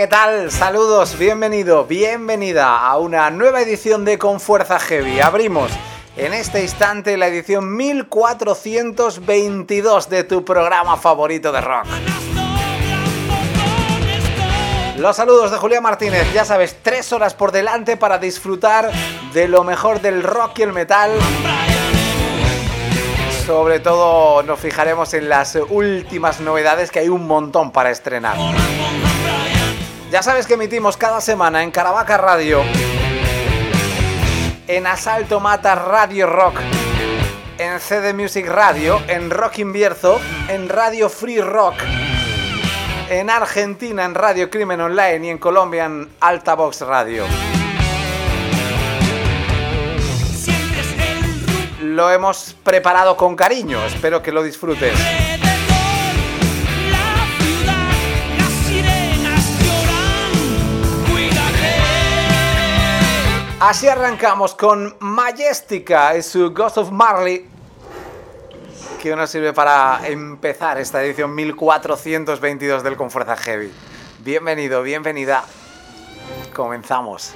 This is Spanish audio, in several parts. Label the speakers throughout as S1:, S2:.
S1: ¿qué tal? Saludos, bienvenido, bienvenida a una nueva edición de Con Fuerza Heavy. Abrimos en este instante la edición 1422 de tu programa favorito de rock. Los saludos de Julián Martínez, ya sabes, 3 horas por delante para disfrutar de lo mejor del rock y el metal. Sobre todo nos fijaremos en las últimas novedades, que hay un montón para estrenar. Ya sabes que emitimos cada semana en Caravaca Radio, en Asalto Mata Radio Rock, en CD Music Radio, en Rock Invierzo, en Radio Free Rock, en Argentina en Radio Crimen Online y en Colombia en Altavox Radio. Lo hemos preparado con cariño, espero que lo disfrutes. Así arrancamos con Majestica y su Ghost of Marley, que nos sirve para empezar esta edición 1422 del Con Fuerza Heavy. Bienvenido, bienvenida. Comenzamos.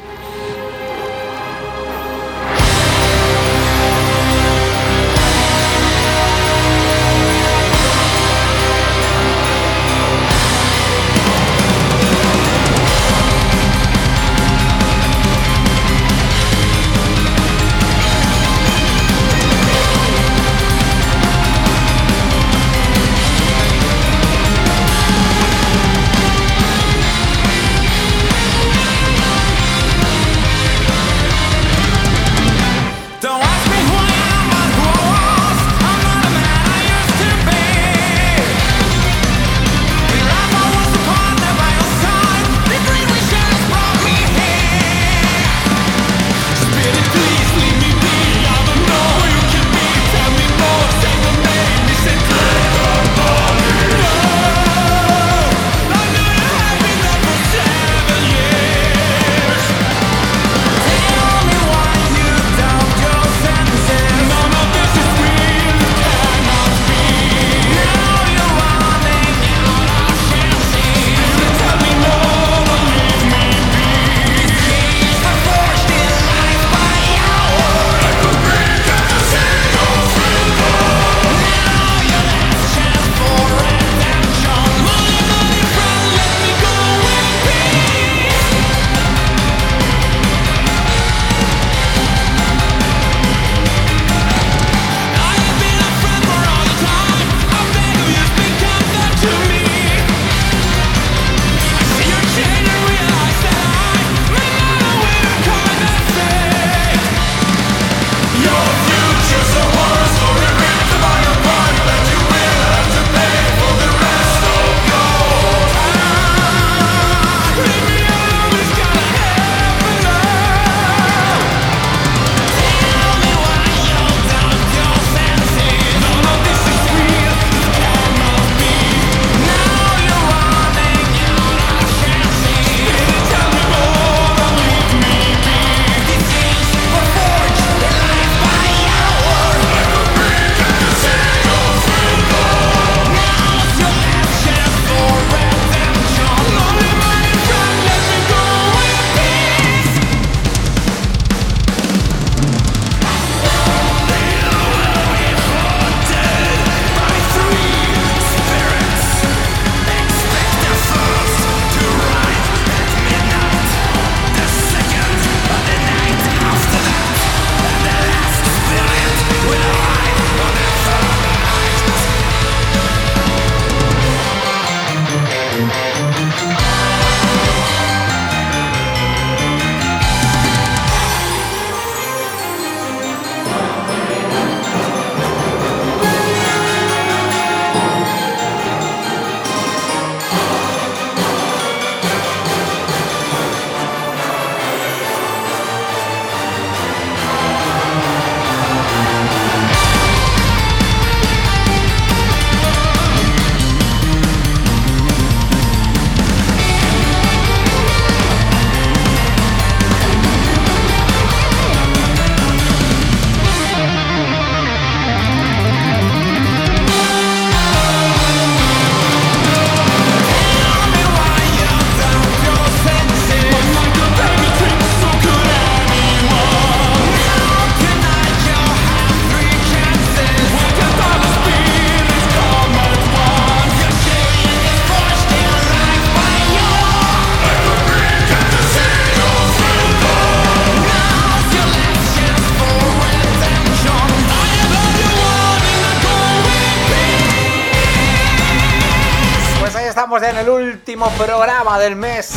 S1: en el último programa del mes,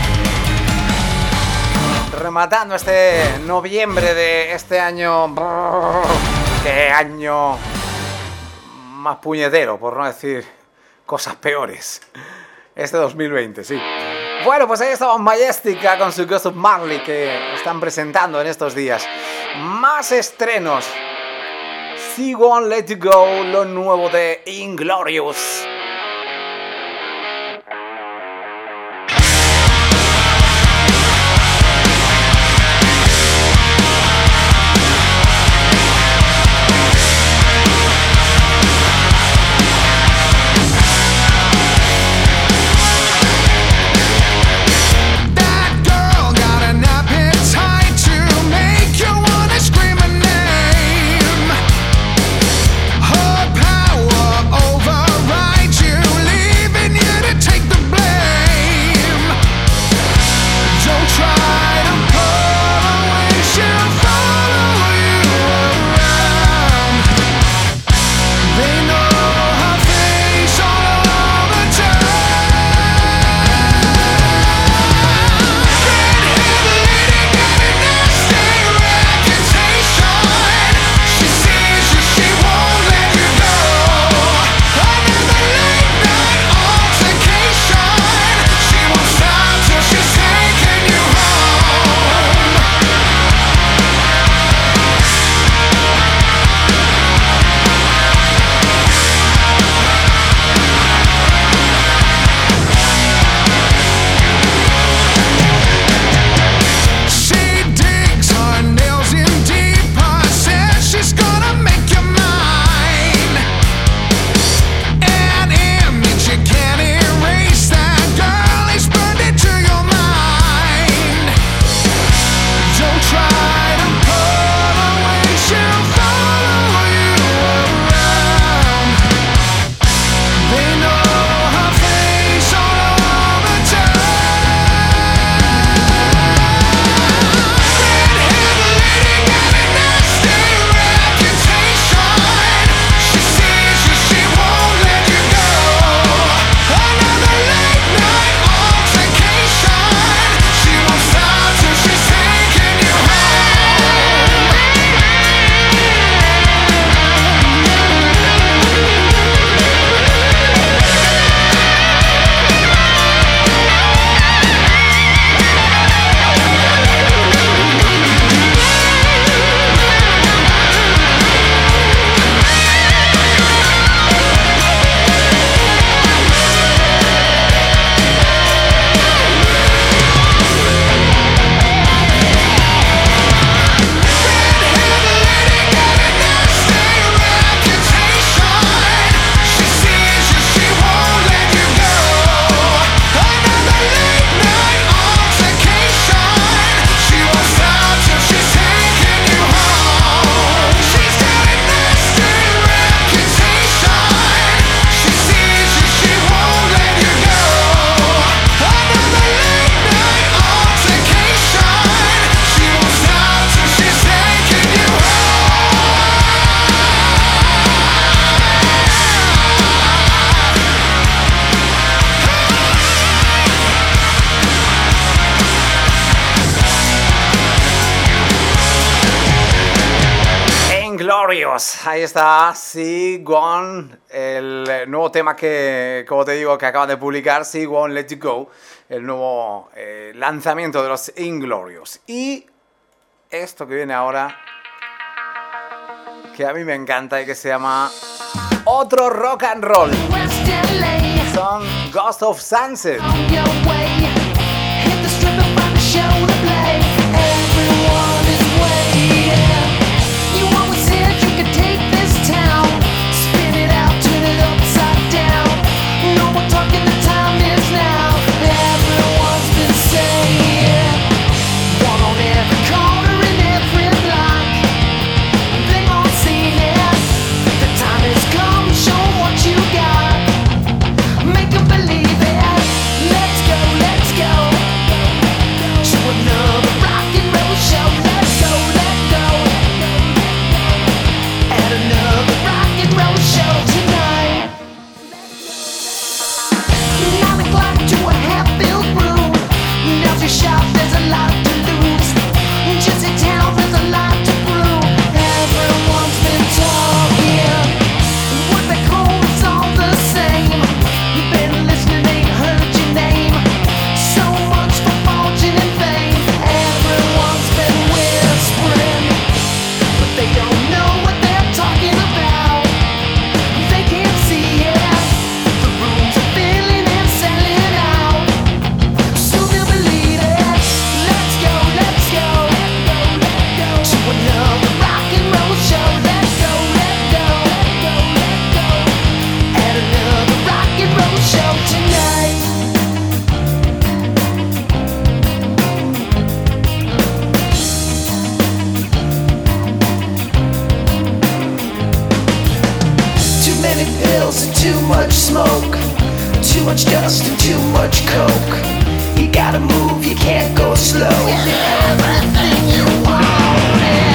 S1: rematando este noviembre de este año. ¡Qué año más puñetero, por no decir cosas peores! Este 2020, sí. Bueno, pues ahí estaba Majestica con su Ghost of Marley, que están presentando en estos días. Más estrenos. She Won't Let You Go, lo nuevo de Inglorious. Ahí está, She Won't, el nuevo tema que, como te digo, que acaban de publicar, She Won't Let You Go, el nuevo lanzamiento de los Inglorious. Y esto que viene ahora, que a mí me encanta y que se llama Otro Rock and Roll. Son Ghost of Sunset.
S2: Believe it. Let's go. too much smoke, too much dust and too much coke. You gotta move, you can't go slow. Everything you wanted.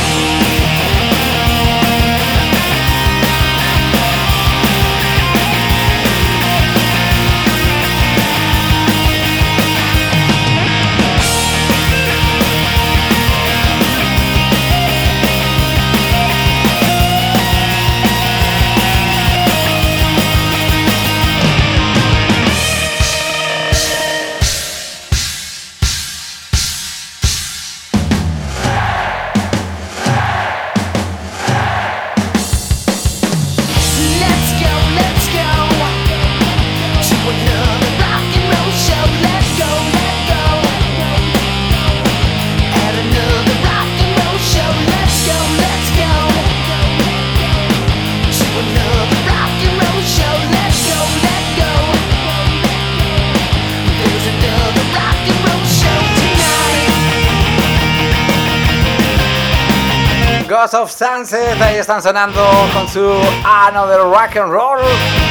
S1: Ghost of Sunset, ahí están sonando con su Another Rock and Roll.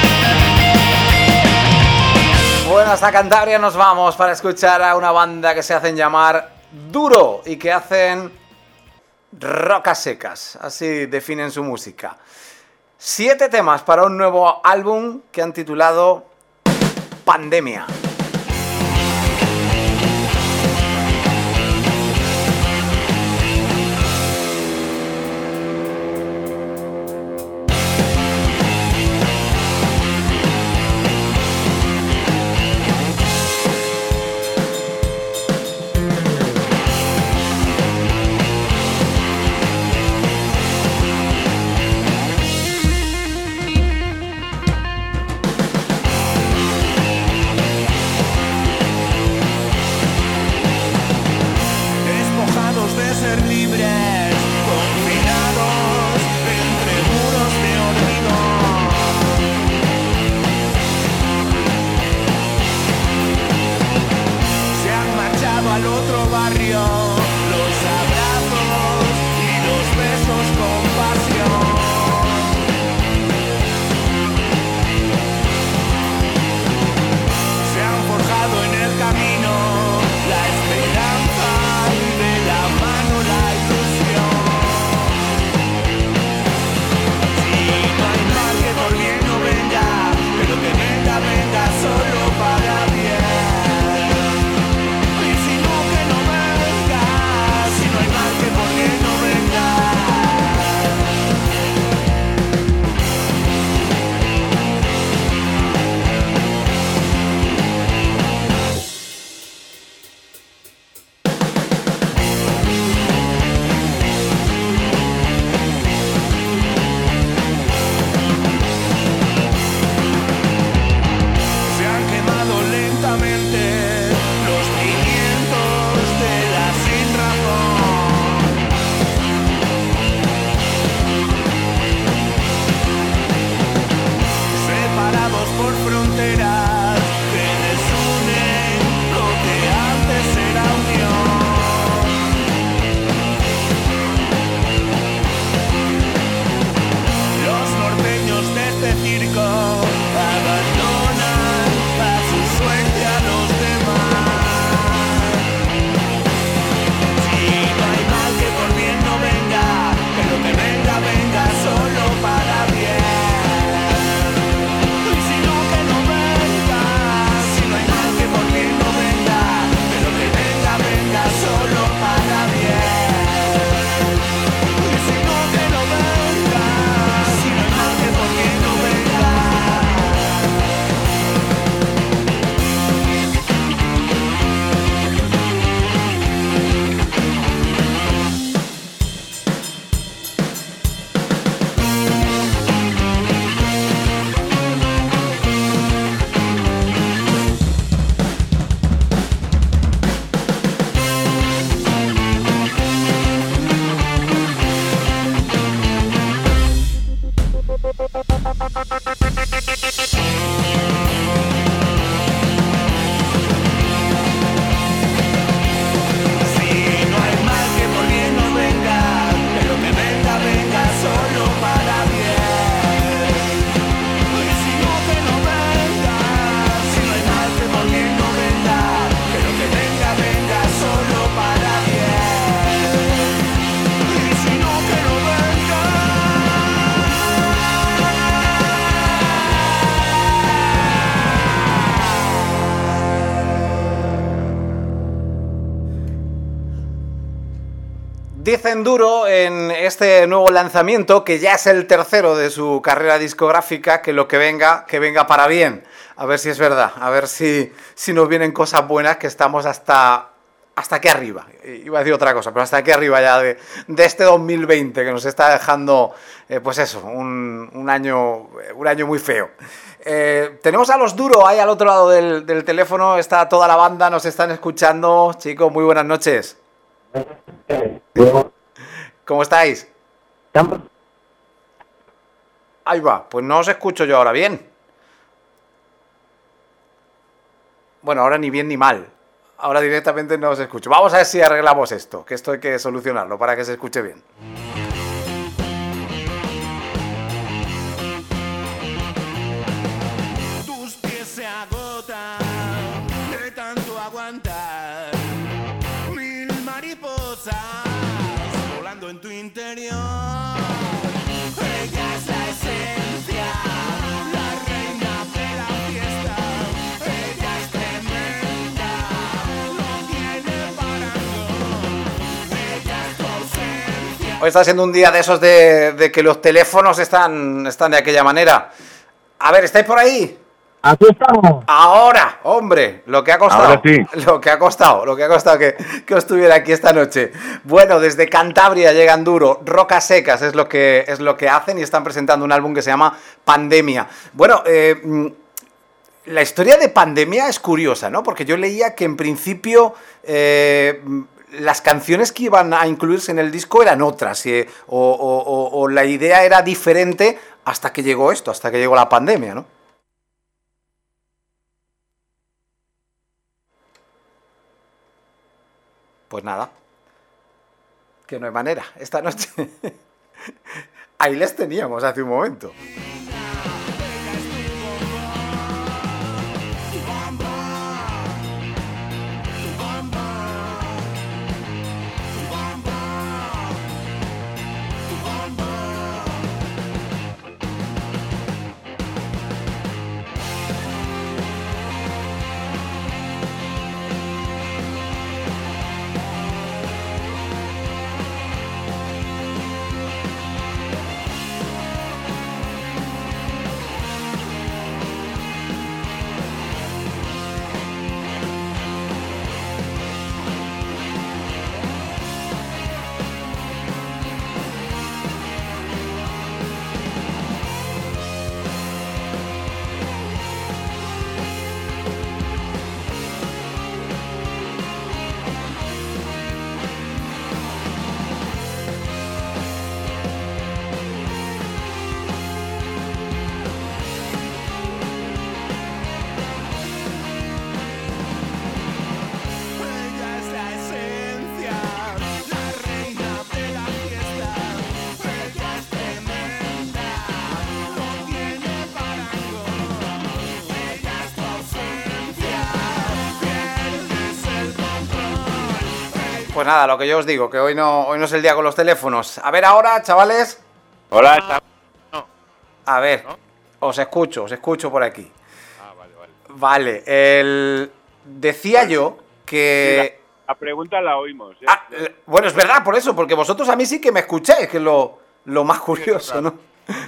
S1: Bueno, hasta Cantabria nos vamos para escuchar a una banda que se hacen llamar Duro y que hacen rocas secas, así definen su música. 7 temas para un nuevo álbum que han titulado Pandemia.
S2: Camino, la esperanza y de la mano la ilusión.
S1: Dicen duro en este nuevo lanzamiento, que ya es el tercero de su carrera discográfica, que lo que venga para bien. A ver si es verdad, a ver si nos vienen cosas buenas, que estamos hasta aquí arriba. Iba a decir otra cosa, pero hasta aquí arriba ya de este 2020, que nos está dejando, pues eso, un año muy feo. Tenemos a los Duro ahí al otro lado del teléfono, está toda la banda, nos están escuchando. Chicos, muy buenas noches. ¿Cómo estáis? Ahí va, pues no os escucho yo ahora bien. Bueno, ahora ni bien ni mal. Ahora directamente no os escucho. Vamos a ver si arreglamos esto, que esto hay que solucionarlo para que se escuche bien.
S2: Tus pies se agotan de tanto aguantar. Mil mariposas volando en tu interior. Ella es la esencia, la reina de la fiesta. Ella es tremenda, no tiene parangón. Ella es tu ausencia.
S1: Hoy está siendo un día de esos de que los teléfonos están de aquella manera. A ver, ¿estáis por ahí?
S3: Aquí estamos.
S1: Ahora, hombre, lo que ha costado.
S4: Ahora sí.
S1: Lo que ha costado que os tuviera aquí esta noche. Bueno, desde Cantabria llegan Duro, Rocas Secas es lo que hacen, y están presentando un álbum que se llama Pandemia. Bueno, la historia de Pandemia es curiosa, ¿no? Porque yo leía que en principio las canciones que iban a incluirse en el disco eran otras, o la idea era diferente hasta que llegó esto, hasta que llegó la pandemia, ¿no? Pues nada, que no hay manera, esta noche. Ahí les teníamos hace un momento.
S2: Ella es la esencia, la reina de la fiesta. Ella es tremenda, no tiene parangón. Ella es tu ausencia, pierdes el control.
S1: Pues nada, lo que yo os digo, que hoy no es el día con los teléfonos. A ver ahora, chavales.
S4: Hola, está... No.
S1: A ver,
S4: ¿No?
S1: os escucho por aquí.
S4: Ah, vale, vale.
S1: Vale, decía yo que...
S4: La pregunta la oímos. ¿eh?
S1: Ah, bueno, es verdad, por eso, porque vosotros a mí sí que me escucháis, que es lo más curioso, ¿no?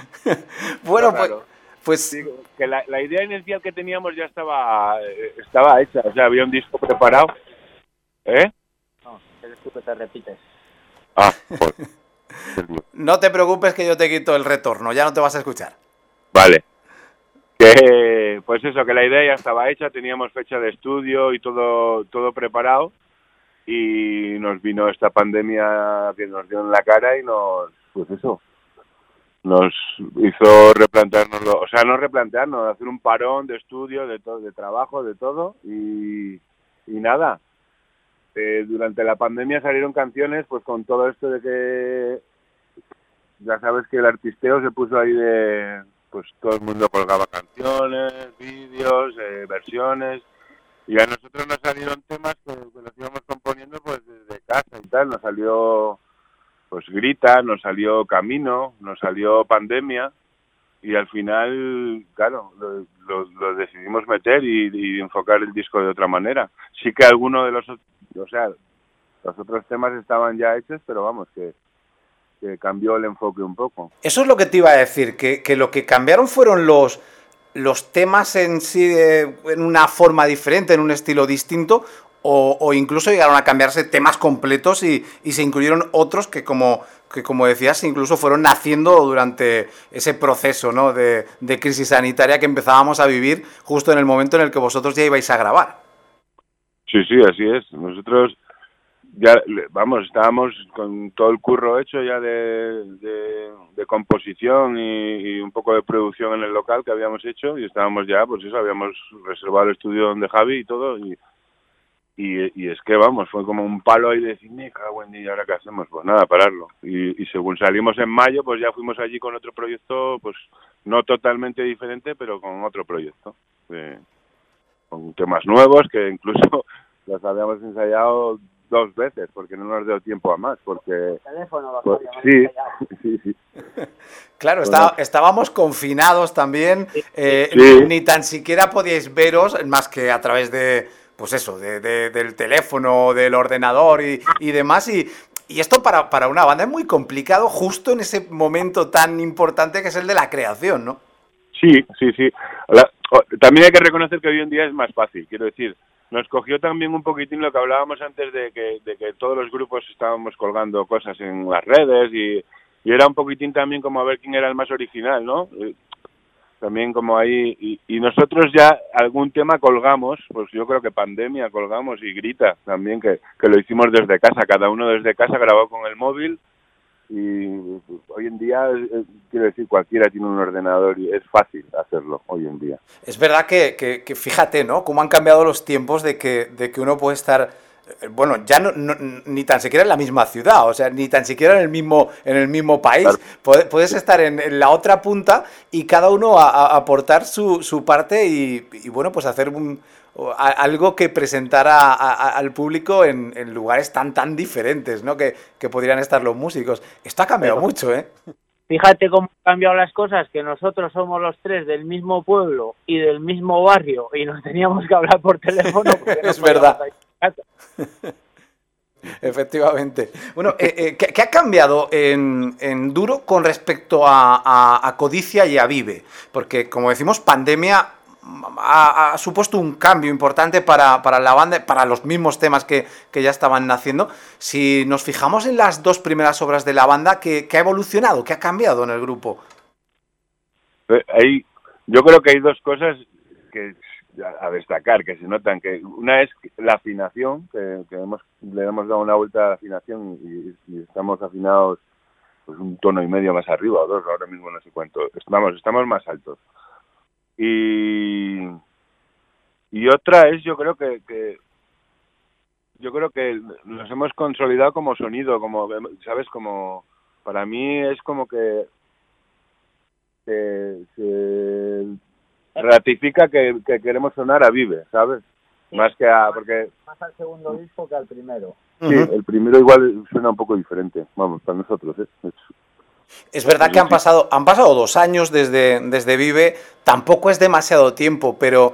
S1: Bueno, pues
S4: Sí, que la idea inicial que teníamos ya estaba hecha. O sea, había un disco preparado. ¿Eh?
S3: No, eres tú que te repites.
S4: Ah, joder.
S1: no te preocupes que yo te quito el retorno, ya no te vas a escuchar.
S4: Vale. Que, pues eso, que la idea ya estaba hecha, teníamos fecha de estudio y todo preparado, y nos vino esta pandemia que nos dio en la cara y nos hizo replanteárnoslo, o sea, no replantearnos, hacer un parón de estudio, de todo, de trabajo, de todo, y nada. Durante la pandemia salieron canciones, pues con todo esto de que ya sabes que el artisteo se puso ahí de, pues todo el mundo colgaba canciones, vídeos, versiones, y a nosotros nos salieron temas que los íbamos componiendo pues desde casa y tal. Nos salió pues Grita, nos salió Camino, nos salió Pandemia, y al final, claro, lo decidimos meter y enfocar el disco de otra manera. Sí que alguno de los, o sea, Los otros temas estaban ya hechos, pero vamos, que cambió el enfoque un poco.
S1: Eso es lo que te iba a decir, que lo que cambiaron fueron los temas en sí en una forma diferente, en un estilo distinto, o incluso llegaron a cambiarse temas completos y se incluyeron otros que como decías, incluso fueron naciendo durante ese proceso, ¿no?, de crisis sanitaria que empezábamos a vivir justo en el momento en el que vosotros ya ibais a grabar.
S4: Sí, así es. Nosotros ya, vamos, estábamos con todo el curro hecho ya de composición y un poco de producción en el local que habíamos hecho, y estábamos ya, pues eso, habíamos reservado el estudio donde Javi y todo, y es que, vamos, fue como un palo ahí de decir, me cago en, ¿y ahora qué hacemos? Pues nada, pararlo. Y según salimos en mayo, pues ya fuimos allí con otro proyecto, pues no totalmente diferente, pero con otro proyecto, con temas nuevos que incluso los habíamos ensayado 2 veces, porque no nos dio tiempo a más, porque...
S3: Teléfono,
S4: pues, sí.
S1: Claro,
S4: Bueno.
S1: estábamos confinados también,
S4: Sí.
S1: ni tan siquiera podíais veros, más que a través de, pues eso, del teléfono, del ordenador y demás, y esto para una banda es muy complicado justo en ese momento tan importante que es el de la creación, ¿no?
S4: Sí. También hay que reconocer que hoy en día es más fácil, quiero decir, nos cogió también un poquitín lo que hablábamos antes de que todos los grupos estábamos colgando cosas en las redes y era un poquitín también como a ver quién era el más original, ¿no? También como ahí, y nosotros ya algún tema colgamos, pues yo creo que Pandemia colgamos y Grita también, que lo hicimos desde casa, cada uno desde casa grabó con el móvil. Y hoy en día, quiero decir, cualquiera tiene un ordenador y es fácil hacerlo hoy en día.
S1: Es verdad que fíjate, ¿no?, cómo han cambiado los tiempos de que uno puede estar, bueno, ya ni tan siquiera en la misma ciudad, o sea, ni tan siquiera en el mismo país.
S4: Claro.
S1: Puedes estar en la otra punta y cada uno aportar su parte y bueno, pues hacer algo que presentara al público en lugares tan diferentes, ¿no?, que podrían estar los músicos. Esto ha cambiado mucho, ¿eh?
S3: Fíjate cómo han cambiado las cosas, que nosotros somos los 3 del mismo pueblo y del mismo barrio y nos teníamos que hablar por teléfono. Porque no
S1: Es verdad.
S3: podíamos salir de casa.
S1: Efectivamente. Bueno, ¿qué ha cambiado en Duro con respecto a Codicia y a Vive? Porque, como decimos, Pandemia ha supuesto un cambio importante para la banda, para los mismos temas que ya estaban naciendo. Si nos fijamos en las 2 primeras obras de la banda, ¿qué ha evolucionado? ¿Qué ha cambiado en el grupo?
S4: Yo creo que hay 2 cosas que a destacar, que se notan, que una es la afinación, que le hemos dado una vuelta a la afinación y estamos afinados pues 1,5 tonos más arriba, o 2, ahora mismo no sé cuánto, estamos más altos. Y otra es, yo creo que nos hemos consolidado como sonido, como, ¿sabes? Como, para mí es como que se ratifica que queremos sonar a Vive, ¿sabes? Más que porque...
S3: Más al segundo disco que al primero.
S4: Sí, el primero igual suena un poco diferente, vamos, para nosotros, ¿eh?
S1: Es verdad que han pasado 2 años desde Vive, tampoco es demasiado tiempo, pero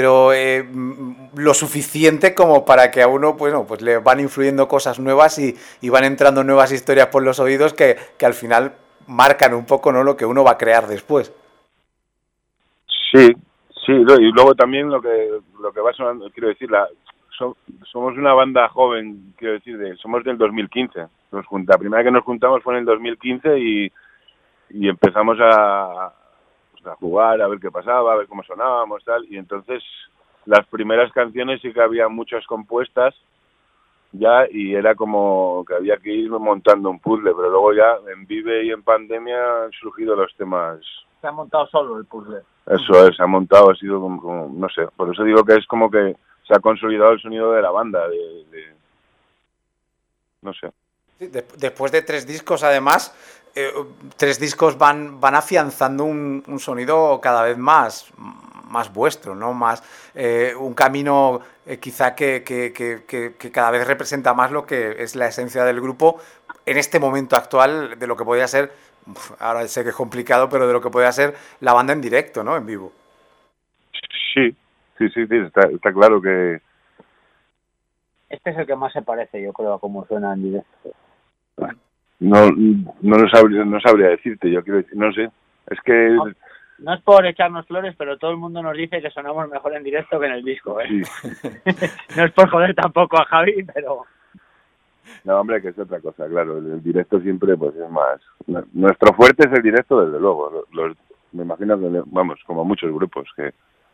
S1: lo suficiente como para que a uno, bueno, pues le van influyendo cosas nuevas y van entrando nuevas historias por los oídos que al final marcan un poco, ¿no?, lo que uno va a crear después.
S4: Sí, y luego también lo que va sonando, quiero decir, somos una banda joven, quiero decir, somos del 2015. La primera vez que nos juntamos fue en el 2015 y empezamos a jugar, a ver qué pasaba, a ver cómo sonábamos, tal, y entonces las primeras canciones sí que había muchas compuestas ya y era como que había que ir montando un puzzle, pero luego ya en Vive y en Pandemia han surgido los temas.
S3: Se ha montado solo el puzzle.
S4: Eso es, se ha montado, ha sido como no sé, por eso digo que es como que se ha consolidado el sonido de la banda, no sé.
S1: Sí, después de 3 discos, además, 3 discos van afianzando un sonido cada vez más vuestro, ¿no? Más un camino quizá que cada vez representa más lo que es la esencia del grupo en este momento actual, de lo que podría ser, ahora sé que es complicado, pero de lo que podría ser la banda en directo, ¿no?, en vivo.
S4: Sí, está claro que
S3: Este es el que más se parece, yo creo, a cómo suena en directo.
S4: No sabría decirte, yo quiero decir, no sé. Es que
S3: No es por echarnos flores, pero todo el mundo nos dice que sonamos mejor en directo que en el disco, ¿eh?
S4: sí.
S3: No es por joder tampoco a Javi, pero...
S4: No, hombre, que es otra cosa, claro. El directo siempre pues es más... Nuestro fuerte es el directo, desde luego. Me imagino que, vamos, como muchos grupos que...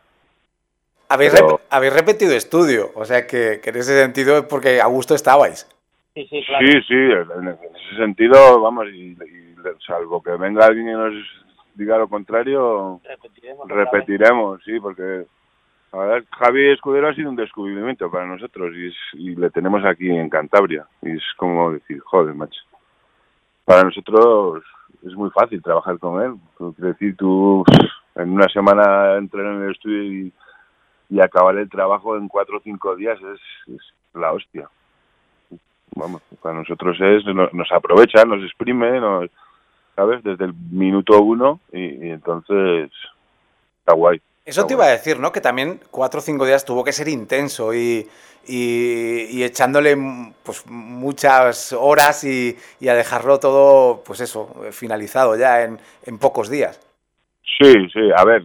S1: Habéis repetido estudio, o sea que en ese sentido es porque a gusto estabais.
S3: Sí, claro.
S4: Sí, en ese sentido, vamos, y salvo que venga alguien y nos diga lo contrario, repetiremos, sí, porque la verdad Javi Escudero ha sido un descubrimiento para nosotros y le tenemos aquí en Cantabria, y es como decir, joder, macho, para nosotros es muy fácil trabajar con él. Quiero decir, tú en una semana entrar en el estudio y acabar el trabajo en 4 o 5 días es la hostia. Vamos, para nosotros nos aprovecha, nos exprime, ¿sabes? Desde el minuto 1 y entonces está guay.
S1: Eso te iba a decir, ¿no? Que también 4 o 5 días tuvo que ser intenso y echándole pues muchas horas y a dejarlo todo, pues eso, finalizado ya en pocos días.
S4: Sí, a ver,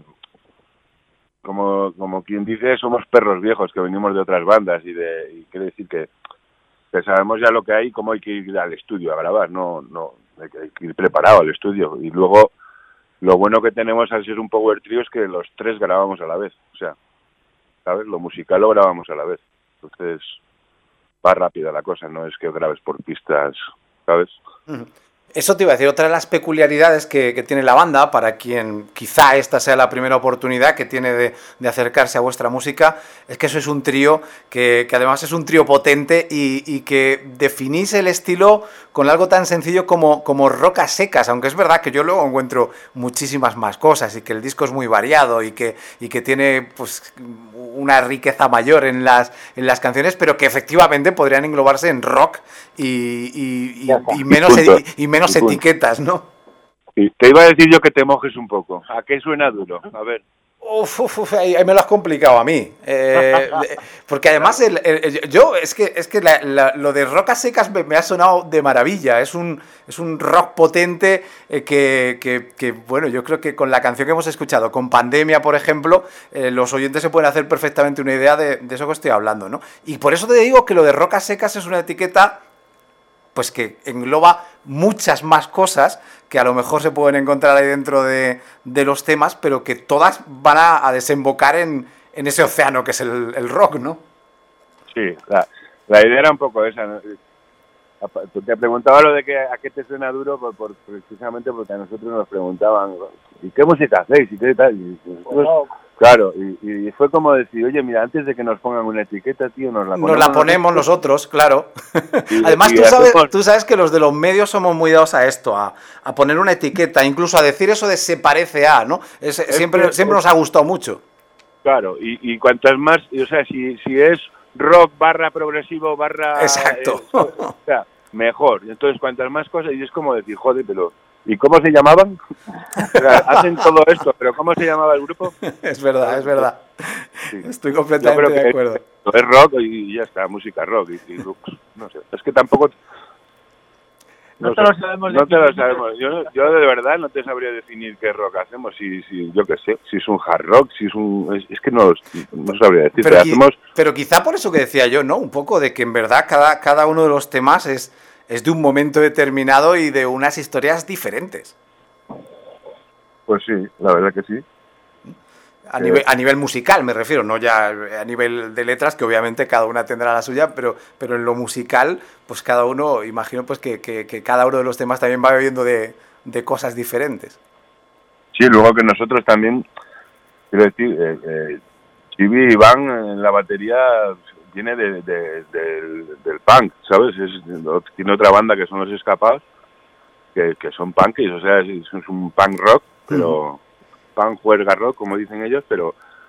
S4: como quien dice, somos perros viejos que venimos de otras bandas y quiere decir que sabemos ya lo que hay y cómo hay que ir al estudio a grabar, no hay que ir preparado al estudio. Y luego lo bueno que tenemos al ser un power trio es que los 3 grabamos a la vez, o sea, ¿sabes? Lo musical lo grabamos a la vez, entonces va rápida la cosa, no es que grabes por pistas, ¿sabes?
S1: Eso te iba a decir, otra de las peculiaridades que tiene la banda, para quien quizá esta sea la primera oportunidad que tiene de acercarse a vuestra música, es que sois un trío que además es un trío potente y que definís el estilo con algo tan sencillo como rock a secas, aunque es verdad que yo luego encuentro muchísimas más cosas y que el disco es muy variado y que tiene pues una riqueza mayor en las canciones, pero que efectivamente podrían englobarse en rock y menos etiquetas, ¿no?
S4: Sí, te iba a decir yo que te mojes un poco. ¿A qué suena duro? A ver.
S1: Ahí me lo has complicado a mí. Porque además lo de rock a secas me ha sonado de maravilla. Es un rock potente que bueno, yo creo que con la canción que hemos escuchado, con Pandemia, por ejemplo, los oyentes se pueden hacer perfectamente una idea de eso que estoy hablando, ¿no? Y por eso te digo que lo de rock a secas es una etiqueta pues que engloba muchas más cosas que a lo mejor se pueden encontrar ahí dentro de los temas, pero que todas van a desembocar en ese océano que es el rock, ¿no? Sí,
S4: la idea era un poco esa, ¿no? Te preguntaba lo de que a qué te suena duro precisamente porque a nosotros nos preguntaban ¿y qué música hacéis? ¿Y qué tal? Y nosotros, claro, y fue como decir, oye, mira, antes de que nos pongan una etiqueta, tío, nos la
S1: ponemos nosotros, claro. Además, tú sabes que los de los medios somos muy dados a esto, a poner una etiqueta, incluso a decir eso de se parece a, ¿no? Siempre nos ha gustado mucho.
S4: Claro, y cuantas más, o sea, si es rock / progresivo /
S1: Exacto.
S4: O sea, mejor. Entonces, cuantas más cosas, y es como decir, joder, pero ¿y cómo se llamaban? O sea, hacen todo esto, pero ¿cómo se llamaba el grupo?
S1: Es verdad. Sí. Estoy completamente de acuerdo.
S4: Es rock y ya está, música rock. Y no sé, es que tampoco...
S3: No te lo sabemos.
S4: No te lo sabemos. Yo de verdad no te sabría definir qué rock hacemos. Si yo qué sé, si es un hard rock, si es un... Es que no sabría decir.
S1: Pero quizá por eso que decía yo, ¿no? Un poco de que en verdad cada uno de los temas es de un momento determinado y de unas historias diferentes.
S4: Pues sí, la verdad que sí.
S1: A nivel musical me refiero, no ya a nivel de letras, que obviamente cada una tendrá la suya, pero en lo musical, pues cada uno, imagino pues que cada uno de los temas también va bebiendo de cosas diferentes.
S4: Sí, luego que nosotros también, quiero decir, Chibi y Iván en la batería viene del punk, ¿sabes? Tiene otra banda que son Los Escapados, que son punkies, o sea, es un punk rock, pero... punk juerga rock, como dicen ellos, pero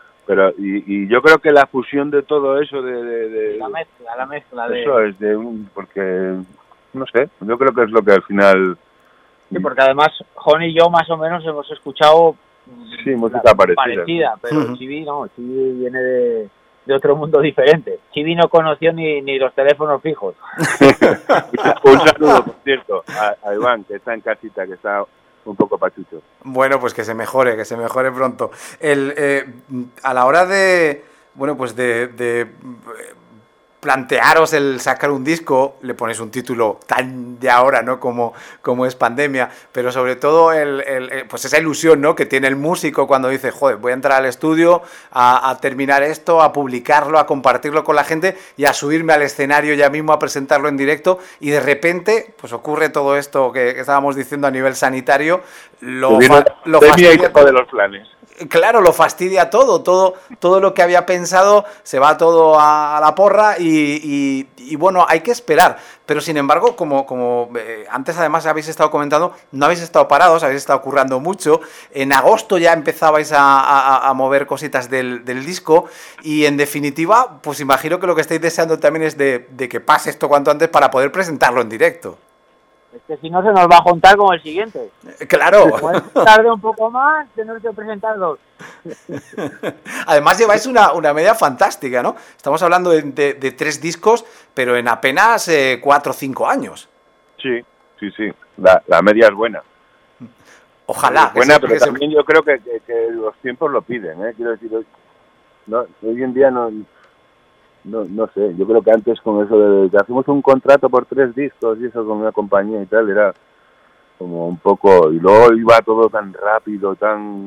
S4: y yo creo que la fusión de todo eso
S3: la mezcla de
S4: eso es porque no sé, yo creo que es lo que al final
S3: sí, porque además Jon y yo más o menos hemos escuchado
S4: música parecida,
S3: pero Chibi viene de otro mundo diferente. Chibi no conoció ni los teléfonos fijos.
S4: Un saludo, por cierto, a Iván, que está en casita, que está un poco pachucho.
S1: Bueno, pues que se mejore pronto. A la hora de, bueno, pues de plantearos el sacar un disco, le ponéis un título tan de ahora, ¿no? Como es Pandemia, pero sobre todo pues esa ilusión, ¿no? Que tiene el músico cuando dice, joder, voy a entrar al estudio a terminar esto, a publicarlo, a compartirlo con la gente y a subirme al escenario ya mismo a presentarlo en directo, y de repente pues ocurre todo esto que estábamos diciendo a nivel sanitario, lo
S4: fastidia de los planes.
S1: Claro, lo fastidia todo lo que había pensado se va todo a la porra y bueno, hay que esperar. Pero sin embargo, como antes además habéis estado comentando, no habéis estado parados, habéis estado currando mucho. En agosto ya empezabais a mover cositas del disco y en definitiva, pues imagino que lo que estáis deseando también es de que pase esto cuanto antes para poder presentarlo en directo.
S3: Es que si no se nos va a juntar como el siguiente.
S1: Claro.
S3: Tarde un poco más, tener que presentar dos.
S1: Además lleváis una media fantástica, ¿no? Estamos hablando de 3 discos, pero en apenas 4 o 5 años.
S4: Sí. La media es buena.
S1: Ojalá.
S4: Es buena, pero también yo creo que los tiempos lo piden, ¿eh? Quiero decir, hoy en día no sé, yo creo que antes con eso de que hacemos un contrato por 3 discos y eso con una compañía y tal, era como un poco, y luego iba todo tan rápido,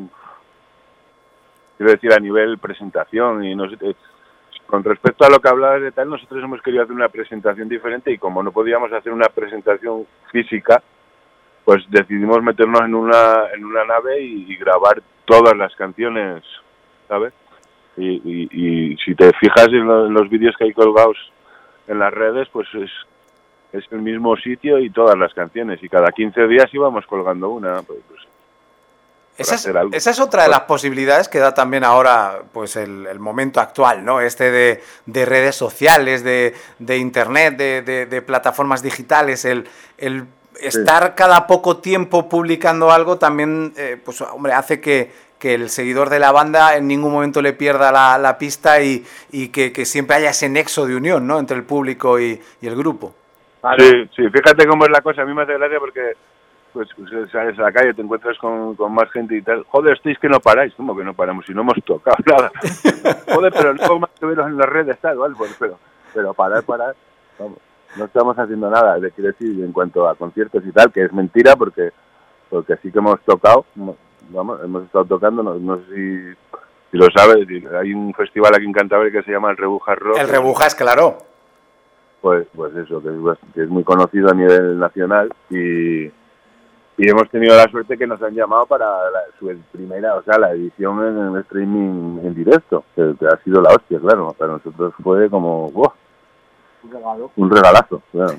S4: quiero decir, a nivel presentación, y no sé, con respecto a lo que hablabas de tal, nosotros hemos querido hacer una presentación diferente y como no podíamos hacer una presentación física, pues decidimos meternos en una nave y grabar todas las canciones, ¿sabes? Y si te fijas en los vídeos que hay colgados en las redes, pues es el mismo sitio y todas las canciones. Y cada 15 días íbamos colgando una. Pues,
S1: esa es otra de las posibilidades que da también ahora pues el momento actual, ¿no? De redes sociales, de internet, de plataformas digitales, el estar cada poco tiempo publicando algo también, pues hombre, hace que el seguidor de la banda en ningún momento le pierda la pista y que siempre haya ese nexo de unión, ¿no? Entre el público y el grupo.
S4: Vale. Sí, fíjate cómo es la cosa. A mí me hace gracia porque pues sales a la calle, te encuentras con más gente y tal. Joder, estáis que no paráis. ¿Cómo que no paramos? Si no hemos tocado nada. Joder, pero luego más que veros en las redes, tal, ¿vale? Pero parar, vamos. No estamos haciendo nada, quiero decir, en cuanto a conciertos y tal, que es mentira porque sí que hemos tocado. Vamos, hemos estado tocando, no sé si lo sabes, hay un festival aquí en Cantabria que se llama el Rebujas Rock.
S1: El Rebujas, claro.
S4: Pues eso, que es muy conocido a nivel nacional y hemos tenido la suerte que nos han llamado para su primera, o sea, la edición en streaming en directo, que ha sido la hostia, claro, para nosotros fue como, ¡wow! Un regalazo, claro.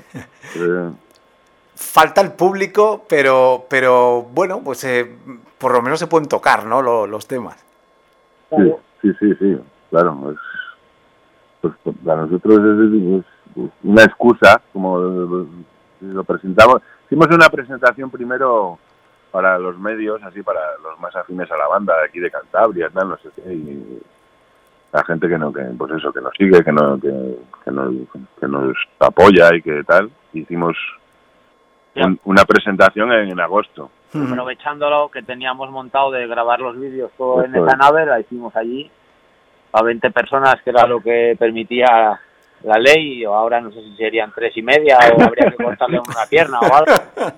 S1: Falta el público, pero bueno, pues por lo menos se pueden tocar, ¿no? Los temas.
S4: Sí, claro. Pues para nosotros es una excusa, como lo presentamos. Hicimos una presentación primero para los medios, así para los más afines a la banda de aquí de Cantabria, tal, no sé qué, y la gente que nos sigue, que nos apoya y que tal. Hicimos una presentación en agosto.
S3: Aprovechándolo que teníamos montado de grabar los vídeos todo en esa nave, la hicimos allí a 20 personas, que era lo que permitía la ley, o ahora no sé si serían 3 y media o habría que cortarle una pierna o algo.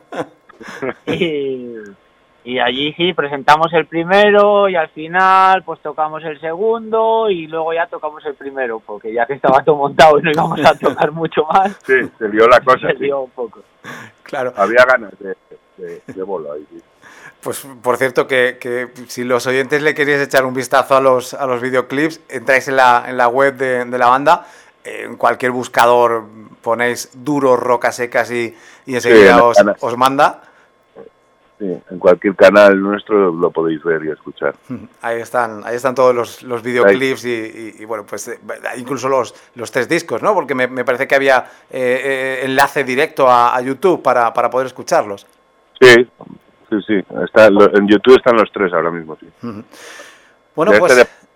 S3: Y allí sí, presentamos el primero y al final pues tocamos el segundo y luego ya tocamos el primero, porque ya que estaba todo montado y no íbamos a tocar mucho más.
S4: Sí, se lió la cosa.
S3: Se lió un poco.
S1: Claro.
S4: Había ganas de bolo ahí. Sí.
S1: Pues por cierto que si los oyentes le queréis echar un vistazo a los videoclips, entráis en la web de la banda, en cualquier buscador ponéis Duros Rocas Secas y enseguida os manda.
S4: Sí, en cualquier canal nuestro lo podéis ver y escuchar.
S1: Ahí están todos los videoclips y bueno, pues incluso los 3 discos, ¿no? Porque me parece que había enlace directo a YouTube para poder escucharlos.
S4: Sí. En YouTube están los 3 ahora mismo, sí.
S1: Bueno,
S4: de
S1: pues...
S4: de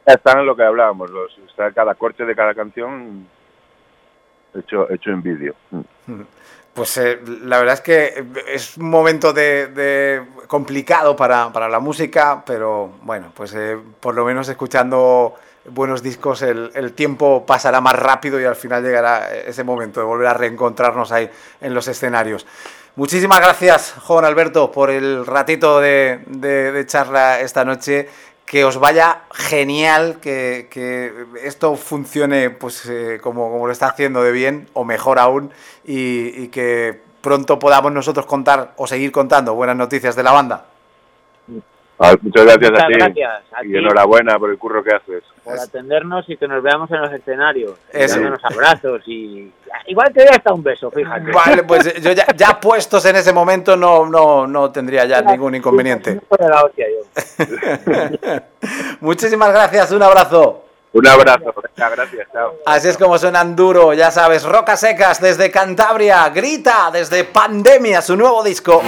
S4: están en lo que hablábamos, está cada corte de cada canción hecho en vídeo.
S1: Pues la verdad es que es un momento de complicado para la música, pero bueno, pues por lo menos escuchando buenos discos el tiempo pasará más rápido y al final llegará ese momento de volver a reencontrarnos ahí en los escenarios. Muchísimas gracias, Juan Alberto, por el ratito de charla esta noche. Que os vaya genial, que esto funcione pues como lo está haciendo de bien, o mejor aún, y que pronto podamos nosotros contar o seguir contando buenas noticias de la banda.
S4: Muchas gracias
S3: Muchas
S4: a ti.
S3: gracias a
S4: Y
S3: ti.
S4: Enhorabuena por el curro que haces.
S3: Por atendernos y que nos veamos en los escenarios.
S1: Eso.
S3: Dándonos abrazos y... Igual te doy hasta un beso, fíjate.
S1: Vale, pues yo ya puestos en ese momento no tendría ya ningún inconveniente.
S3: No fue de la hostia yo.
S1: Muchísimas gracias, un abrazo.
S4: Un abrazo. Gracias, chao.
S1: Así es como suenan duro, ya sabes, Rocas Secas desde Cantabria, Grita desde Pandemia, su nuevo disco.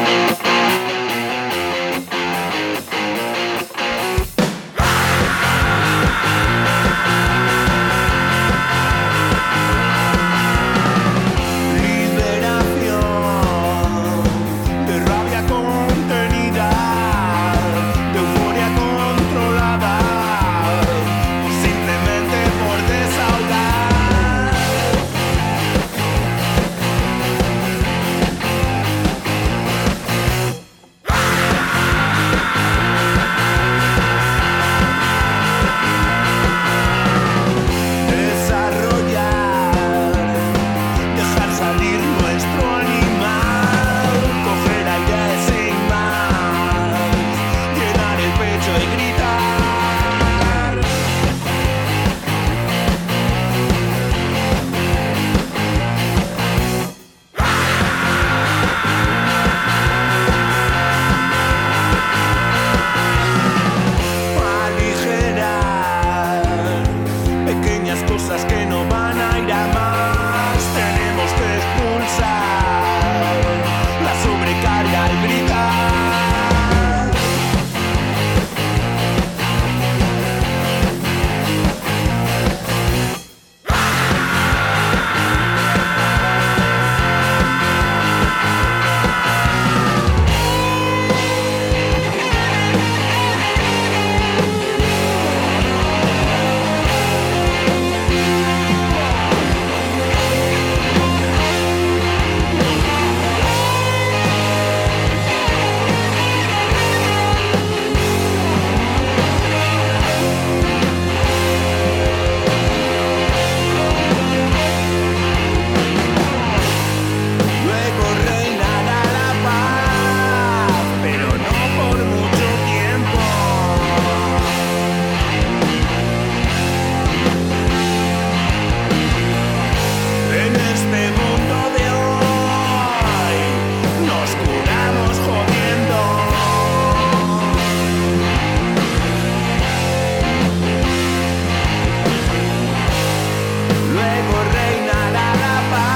S2: De rabia contenida, de euforia controlada, simplemente por desahogar. Desarrollar, dejar salir nuestro animal, coger aire sin más, llenar el pecho y gritar. Aligerar pequeñas cosas que no van a ir a más. Tenemos que expulsar la sobrecarga al gritar. Luego reinará la paz, pero no por mucho tiempo. En este mundo de hoy nos curamos jodiendo. Luego reinará la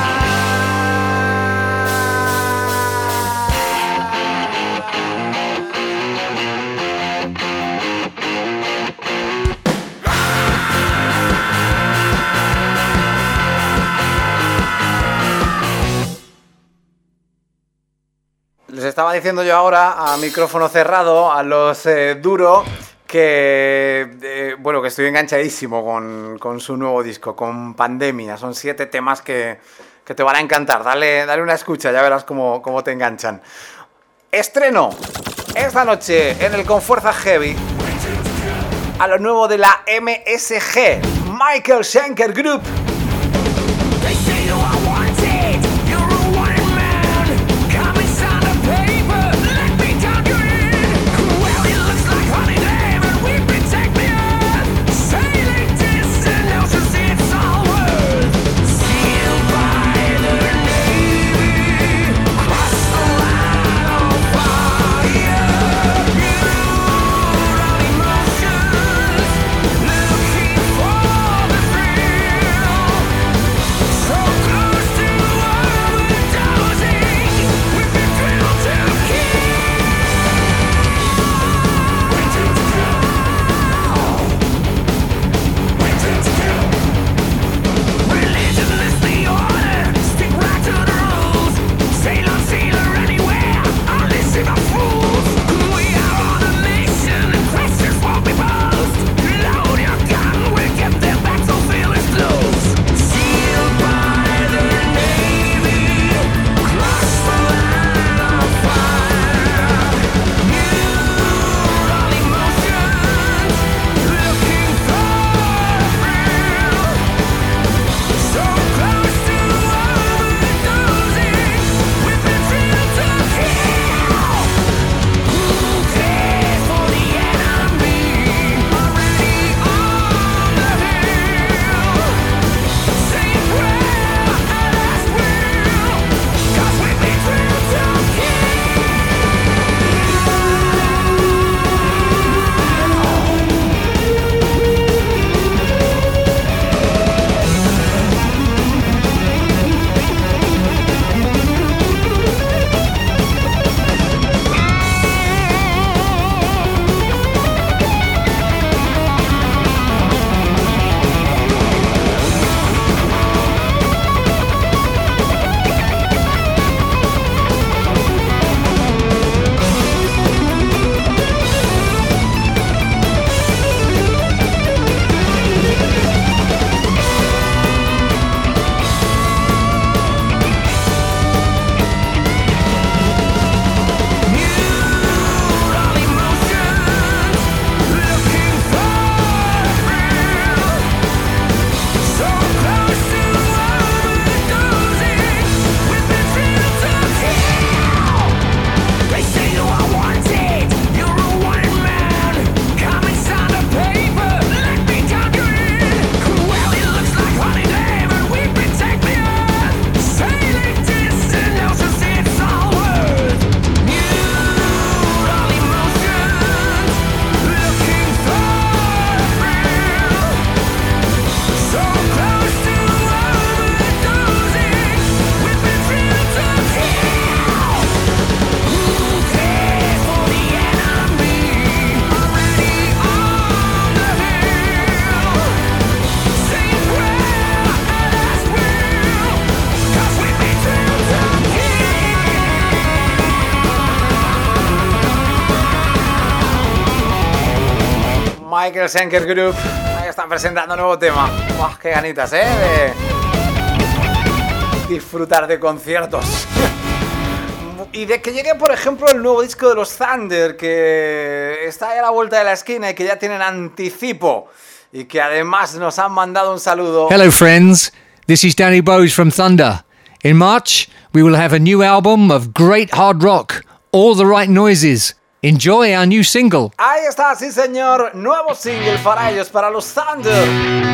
S1: Les estaba diciendo yo ahora, a micrófono cerrado, a los Duro, que bueno, que estoy enganchadísimo con su nuevo disco, con Pandemia. Son 7 temas que te van a encantar. Dale una escucha, ya verás cómo te enganchan. Estreno esta noche en el Con Fuerza Heavy a lo nuevo de la MSG, Michael Schenker Group.
S2: They say you are wanted, you're a wanted man. Come and sign a paper, let me count you in. Well, it looks like holiday, but we protect the earth. Sailing distant oceans, it's all worth. Sealed by the Navy, cross the line on fire. Neural emotions, looking for the thrill.
S1: Michael Schenker Group. Ahí están presentando nuevo tema. ¡Buah, qué ganitas, de disfrutar de conciertos! Y de que llegue, por ejemplo, el nuevo disco de los Thunder, que está ahí a la vuelta de la esquina y que ya tienen anticipo. Y que además nos han mandado un saludo.
S5: Hello, friends. This is Danny Bowes from Thunder. In March, we will have a new album of great hard rock, All the Right Noises. Enjoy our new single.
S1: Ahí está, sí señor. Nuevo single para ellos, para los Thunder.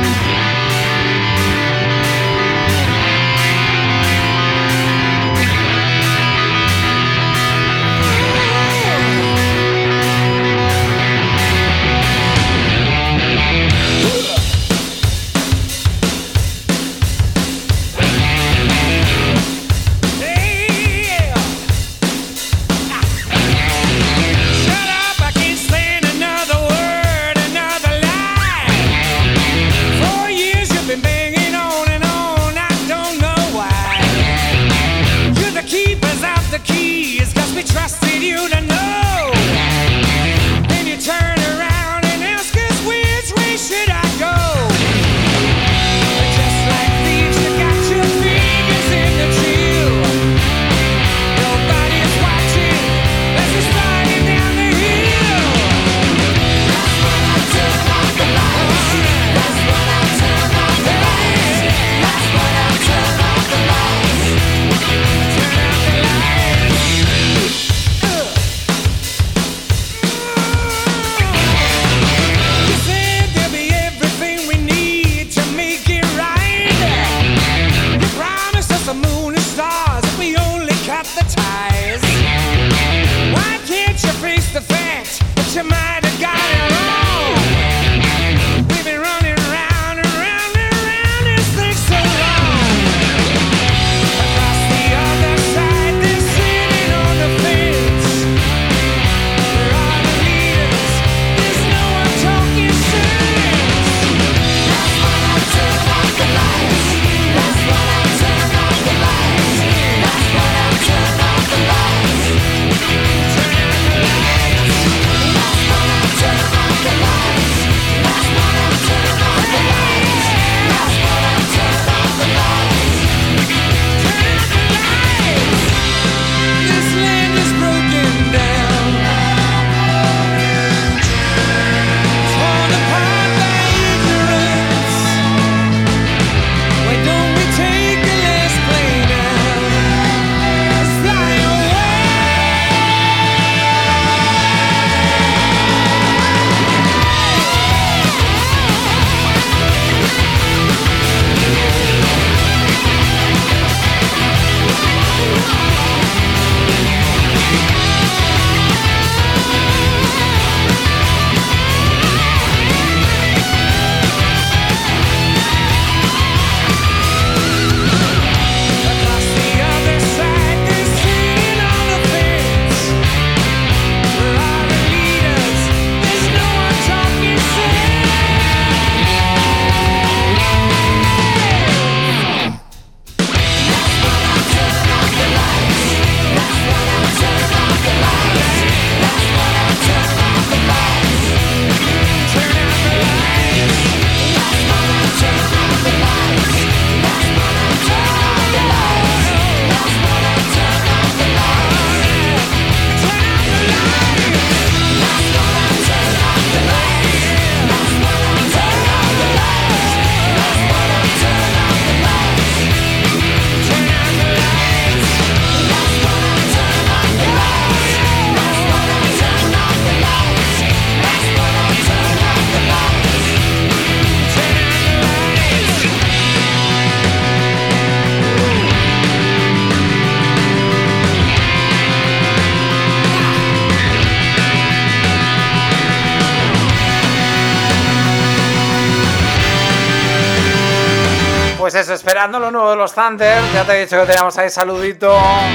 S1: Pues eso, esperando lo nuevo de los Thunder. Ya te he dicho que teníamos ahí saludito.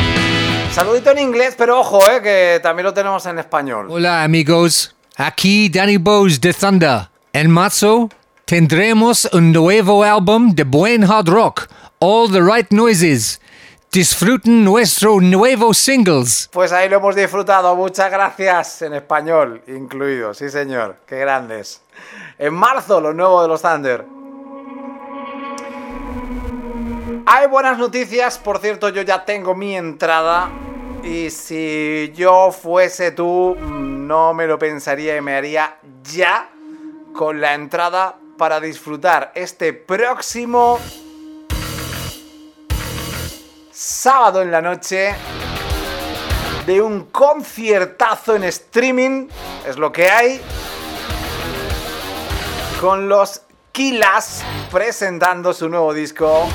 S1: Saludito en inglés, pero ojo, que también lo tenemos en español.
S5: Hola amigos, aquí Danny Bowes de Thunder. En marzo tendremos un nuevo álbum de buen hard rock, All the Right Noises. Disfruten nuestro nuevo singles.
S1: Pues ahí lo hemos disfrutado, muchas gracias, en español incluido, sí señor, qué grandes. En marzo, lo nuevo de los Thunder. Hay buenas noticias, por cierto, yo ya tengo mi entrada y si yo fuese tú, no me lo pensaría y me haría ya con la entrada para disfrutar este próximo sábado en la noche de un conciertazo en streaming, es lo que hay, con los Killaz presentando su nuevo disco.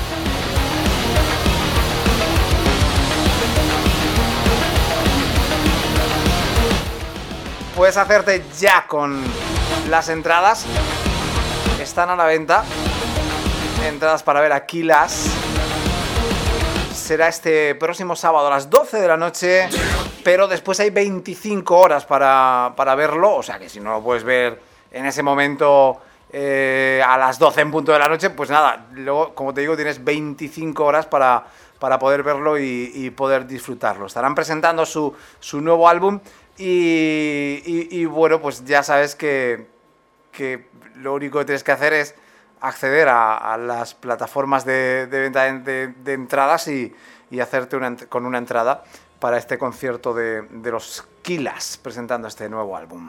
S1: Puedes hacerte ya con las entradas, están a la venta, entradas para ver a Killaz. Será este próximo sábado a las 12 de la noche, pero después hay 25 horas para verlo, o sea que si no lo puedes ver en ese momento a las 12 en punto de la noche, pues nada, luego, como te digo, tienes 25 horas para poder verlo y poder disfrutarlo. Estarán presentando su nuevo álbum y bueno, pues ya sabes que lo único que tienes que hacer es acceder a las plataformas de venta de entradas y hacerte con una entrada para este concierto de los Killaz presentando este nuevo álbum.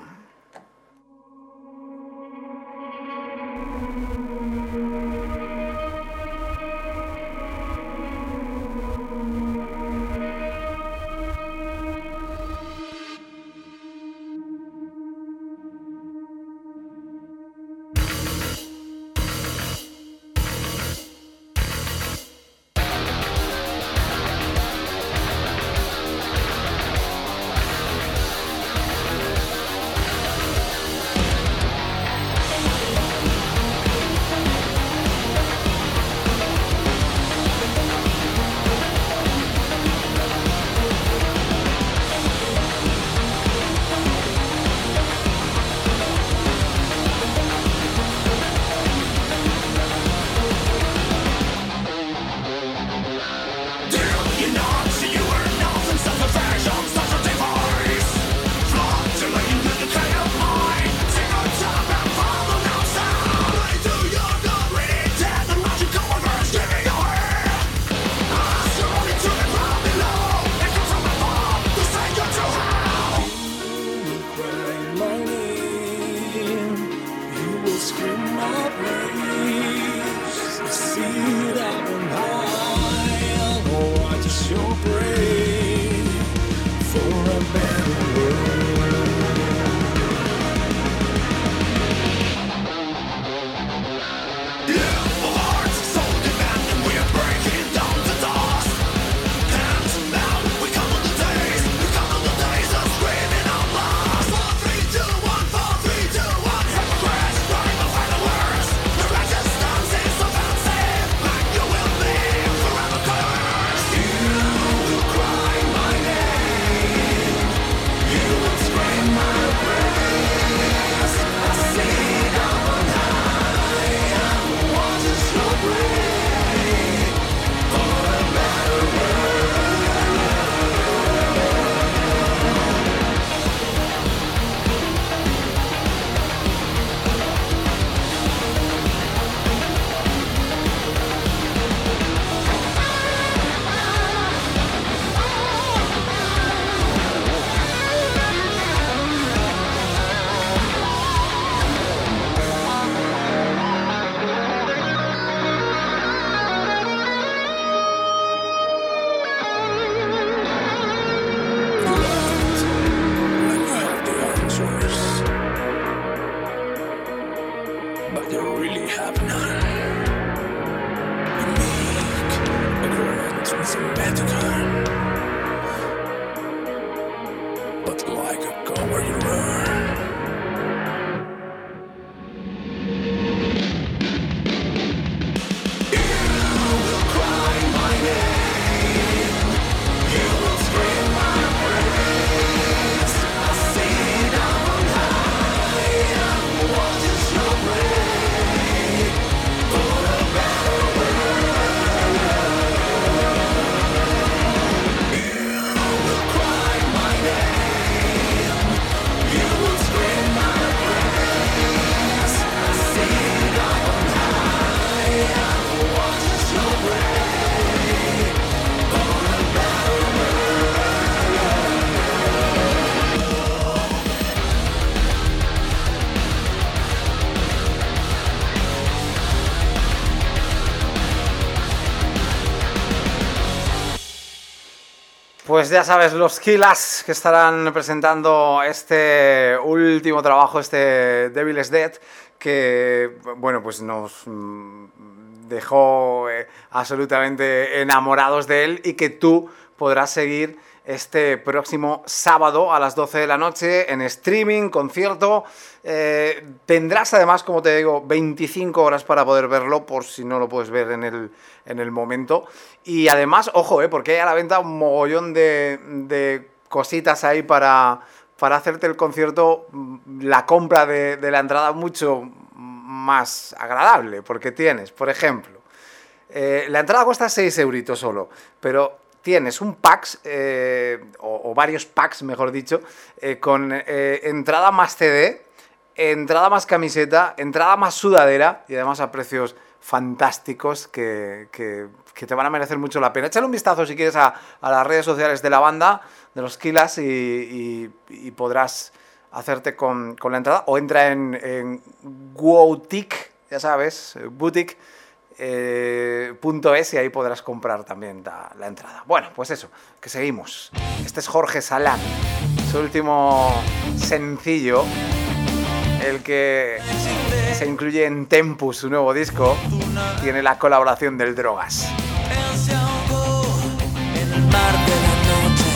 S1: Pues ya sabes, los Killers que estarán presentando este último trabajo, este Devil is Dead, que, bueno, pues nos dejó absolutamente enamorados de él y que tú podrás seguir este próximo sábado a las 12 de la noche en streaming, concierto. Tendrás además, como te digo, 25 horas para poder verlo por si no lo puedes ver en el momento. Y además, ojo, porque hay a la venta un mogollón de cositas ahí para hacerte el concierto, la compra de la entrada mucho más agradable, porque tienes, por ejemplo, la entrada cuesta 6 euritos solo, pero tienes un pack, o varios packs, mejor dicho, con entrada más CD, entrada más camiseta, entrada más sudadera, y además a precios fantásticos que te van a merecer mucho la pena. Échale un vistazo si quieres a las redes sociales de la banda, de los Killers, y podrás hacerte con la entrada, o entra en Woutique, ya sabes, boutique, .es, y ahí podrás comprar también la entrada. Bueno, pues eso, que seguimos. Este es Jorge Salán, su último sencillo, el que se incluye en Tempus, su nuevo disco. Tiene la colaboración del Drogas.
S2: Él se ahogó en el mar de la noche.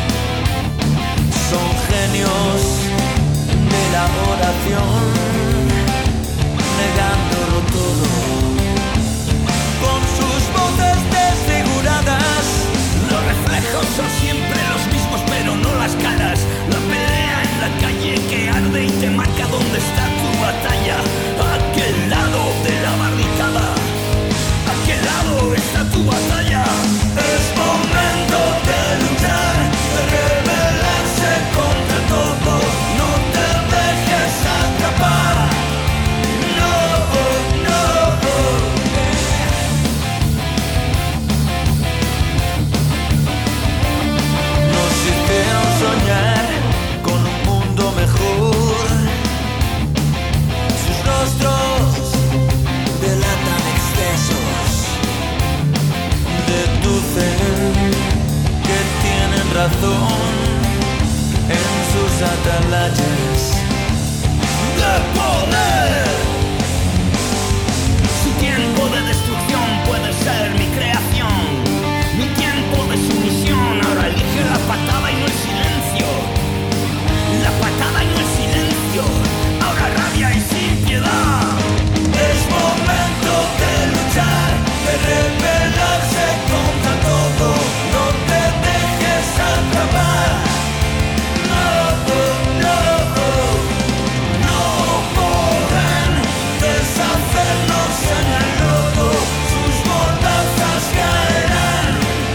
S2: Son genios de la oración, negándolo todo con sus voces desfiguradas. Los reflejos son siempre los mismos, pero no las caras. La pelea en la calle que arde y te marca dónde está tu batalla. A aquel lado de la barricada, a aquel lado está tu batalla. Es momento de luchar, de rebelarse contra todo. No te dejes atrapar. No, no. Nos hicieron soñar con un mundo mejor. Sus rostros delatan excesos, deducen que tienen razón en sus atalayas de poder. Su tiempo de destrucción puede ser mi creación, mi tiempo de sumisión. Ahora elige la patada y no el silencio, la patada y no el silencio. Ahora rabia y sin piedad. Es momento de luchar, de rebelarse contra todo. No te dejes atrapar. No, no, no podrán deshacernos en el lodo. Sus mordazas caerán.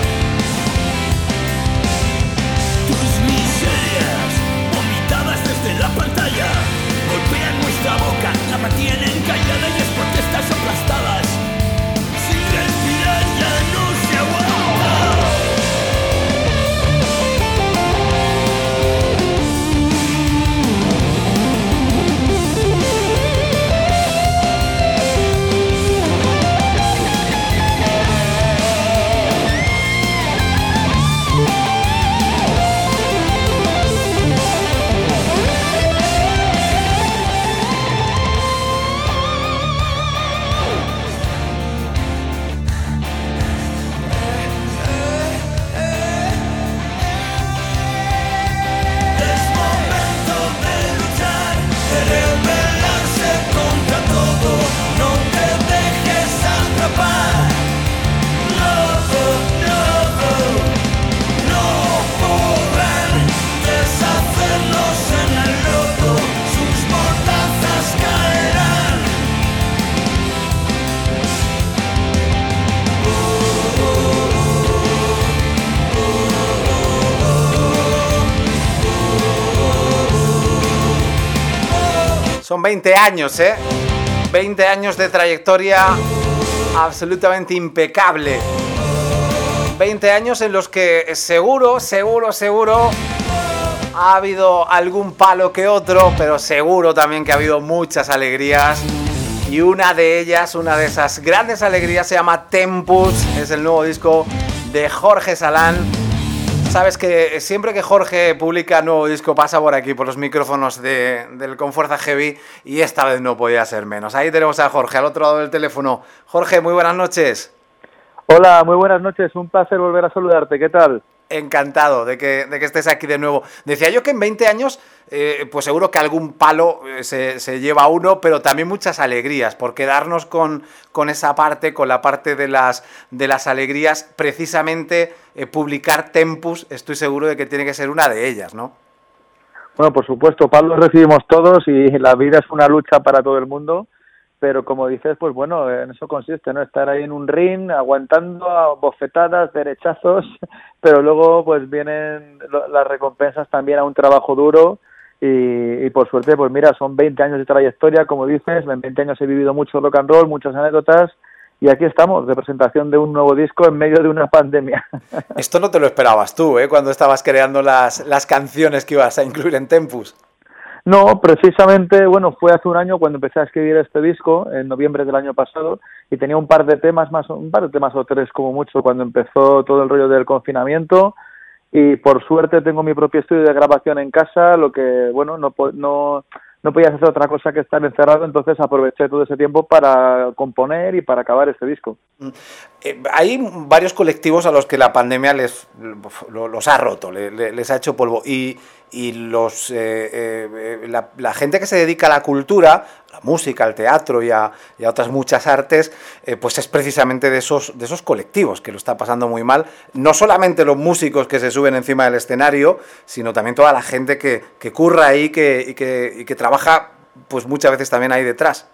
S2: Tus miserias vomitadas desde la pantalla golpean nuestra boca, la mantienen callada y es protestas aplastadas. Sin respirar ya no se aguanta. Es momento de luchar, de rebelarse contra todo. No te dejes atrapar. No, no, no podrán deshacernos en el lodo. Sus mordazas caerán.
S1: Son 20 años, 20 años de trayectoria absolutamente impecable. 20 años en los que seguro ha habido algún palo que otro, pero seguro también que ha habido muchas alegrías. Y una de ellas, una de esas grandes alegrías se llama Tempus, es el nuevo disco de Jorge Salán. sabes que siempre que Jorge publica nuevo disco pasa por aquí, por los micrófonos del Confuerza Heavy, y esta vez no podía ser menos. Ahí tenemos a Jorge, al otro lado del teléfono. Jorge, muy buenas noches.
S6: Hola, muy buenas noches, un placer volver a saludarte, ¿qué tal?
S1: Encantado de que estés aquí de nuevo. Decía yo que en 20 años, pues seguro que algún palo se lleva uno, pero también muchas alegrías, por quedarnos con esa parte, con la parte de las alegrías, precisamente publicar Tempus, estoy seguro de que tiene que ser una de ellas, ¿no?
S6: Bueno, por supuesto, palos recibimos todos y la vida es una lucha para todo el mundo, pero como dices, pues bueno, en eso consiste, ¿no? Estar ahí en un ring, aguantando a bofetadas, derechazos, pero luego pues vienen las recompensas también a un trabajo duro y por suerte, pues mira, son 20 años de trayectoria, como dices, en 20 años he vivido mucho rock and roll, muchas anécdotas, y aquí estamos, de presentación de un nuevo disco en medio de una pandemia.
S1: Esto no te lo esperabas tú, cuando estabas creando las canciones que ibas a incluir en Tempus.
S6: No, precisamente, bueno, fue hace un año cuando empecé a escribir este disco, en noviembre del año pasado, y tenía un par de temas o tres como mucho, cuando empezó todo el rollo del confinamiento, y por suerte tengo mi propio estudio de grabación en casa, lo que, bueno, no podías hacer otra cosa que estar encerrado, entonces aproveché todo ese tiempo para componer y para acabar este disco.
S1: Hay varios colectivos a los que la pandemia los ha roto, les ha hecho polvo, y la gente que se dedica a la cultura, a la música, al teatro y a otras muchas artes, pues es precisamente de esos colectivos que lo está pasando muy mal, no solamente los músicos que se suben encima del escenario, sino también toda la gente que curra ahí y que trabaja pues muchas veces también ahí detrás.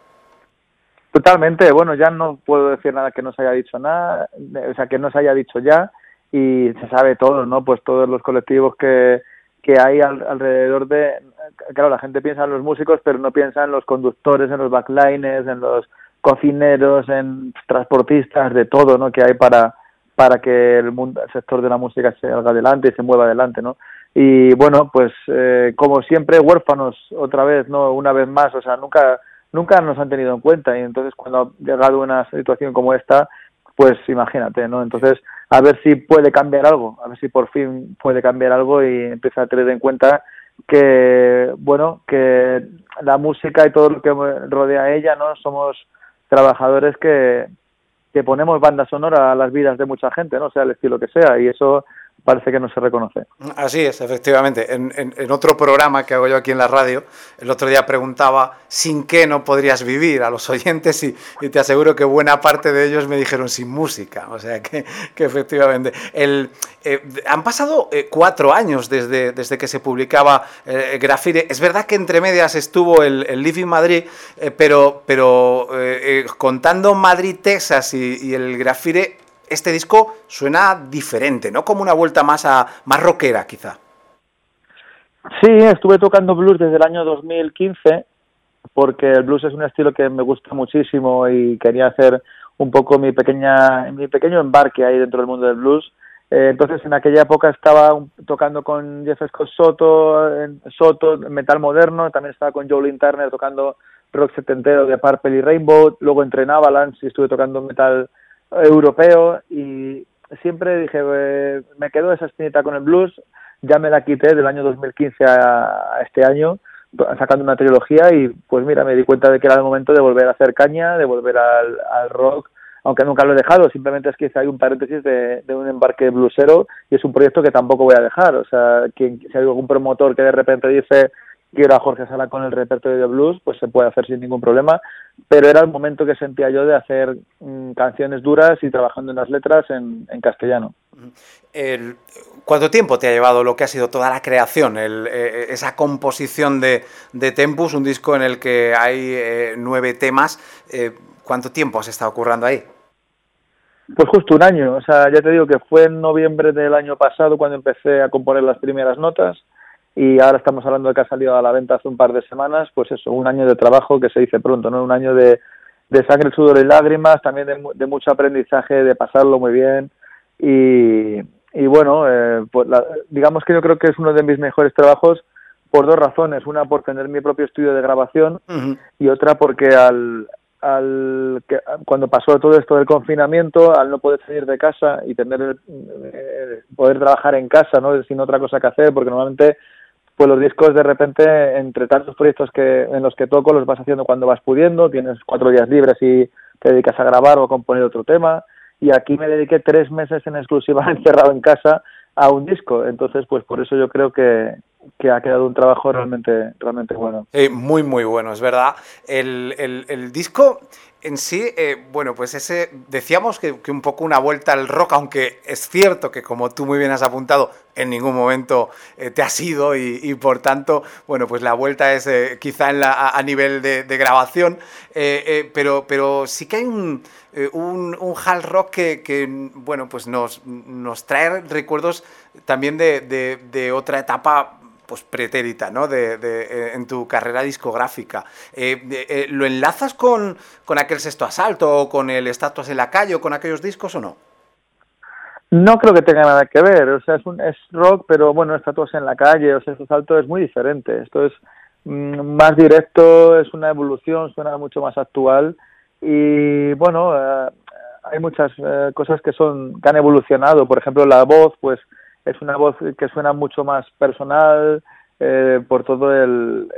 S6: Totalmente, bueno, ya no puedo decir nada que no se haya dicho nada, o sea, que no se haya dicho ya, y se sabe todo, ¿no? Pues todos los colectivos que hay alrededor de... Claro, la gente piensa en los músicos, pero no piensa en los conductores, en los backliners, en los cocineros, en transportistas, de todo, ¿no? Que hay para que el sector de la música se salga adelante y se mueva adelante, ¿no? Y bueno, pues como siempre, huérfanos otra vez, ¿no? Una vez más, o sea, nunca nos han tenido en cuenta, y entonces cuando ha llegado una situación como esta, pues imagínate, ¿no? Entonces, a ver si puede cambiar algo, a ver si por fin puede cambiar algo y empieza a tener en cuenta que, bueno, que la música y todo lo que rodea a ella, ¿no? Somos trabajadores que ponemos banda sonora a las vidas de mucha gente, ¿no? Sea el estilo que sea, y eso parece que no se reconoce.
S1: Así es, efectivamente. En otro programa que hago yo aquí en la radio, el otro día preguntaba sin qué no podrías vivir a los oyentes y te aseguro que buena parte de ellos me dijeron sin música. O sea que efectivamente. Han pasado 4 años desde que se publicaba Grafire. Es verdad que entre medias estuvo el Living Madrid, pero contando Madrid-Texas y el Grafire, este disco suena diferente, ¿no? Como una vuelta más rockera, quizá.
S6: Sí, estuve tocando blues desde el año 2015, porque el blues es un estilo que me gusta muchísimo y quería hacer un poco mi pequeño embarque ahí dentro del mundo del blues. Entonces, en aquella época estaba tocando con Jeff Scott Soto, metal moderno, también estaba con Joe Lynn Turner tocando rock setentero de Purple y Rainbow, luego entré en Avalanche y estuve tocando metal europeo, y siempre dije, me quedo esa espinita con el blues, ya me la quité del año 2015 a este año, sacando una trilogía, y pues mira, me di cuenta de que era el momento de volver a hacer caña, de volver al rock, aunque nunca lo he dejado, simplemente es que hay un paréntesis de un embarque bluesero, y es un proyecto que tampoco voy a dejar. O sea, si hay algún promotor que de repente dice quiero a Jorge Sala con el repertorio de blues, pues se puede hacer sin ningún problema, pero era el momento que sentía yo de hacer canciones duras y trabajando en las letras en castellano.
S1: ¿Cuánto tiempo te ha llevado lo que ha sido toda la creación, esa composición de Tempus, un disco en el que hay 9 temas? ¿Cuánto tiempo has estado currando ahí?
S6: Pues justo un año, o sea, ya te digo que fue en noviembre del año pasado cuando empecé a componer las primeras notas, y ahora estamos hablando de que ha salido a la venta hace un par de semanas. Pues eso, un año de trabajo que se dice pronto, ¿no? Un año de sangre, sudor y lágrimas, también de mucho aprendizaje, de pasarlo muy bien, y bueno, pues digamos que yo creo que es uno de mis mejores trabajos por 2 razones. Una, por tener mi propio estudio de grabación, y otra porque al cuando pasó todo esto del confinamiento, al no poder salir de casa y poder trabajar en casa, ¿no? Sin otra cosa que hacer, porque normalmente pues los discos de repente, entre tantos proyectos en los que toco, los vas haciendo cuando vas pudiendo, tienes 4 días libres y te dedicas a grabar o a componer otro tema, y aquí me dediqué 3 meses en exclusiva encerrado en casa a un disco. Entonces, pues por eso yo creo que ha quedado un trabajo realmente bueno.
S1: Muy, muy bueno, es verdad. El disco en sí, bueno, pues ese, decíamos que un poco una vuelta al rock, aunque es cierto que, como tú muy bien has apuntado, en ningún momento te has ido y por tanto, bueno, pues la vuelta es quizá a nivel de grabación, pero sí que hay un hard rock que bueno, pues nos trae recuerdos también de otra etapa pues pretérita, ¿no? En tu carrera discográfica. ¿Lo enlazas con aquel Sexto Asalto o con el Estatuas en la calle o con aquellos discos o no?
S6: No creo que tenga nada que ver, o sea, es rock, pero bueno, Estatuas en la calle, o Sexto Asalto es muy diferente. Esto es más directo, es una evolución, suena mucho más actual y bueno, hay muchas cosas que han evolucionado. Por ejemplo, la voz, pues es una voz que suena mucho más personal por todo el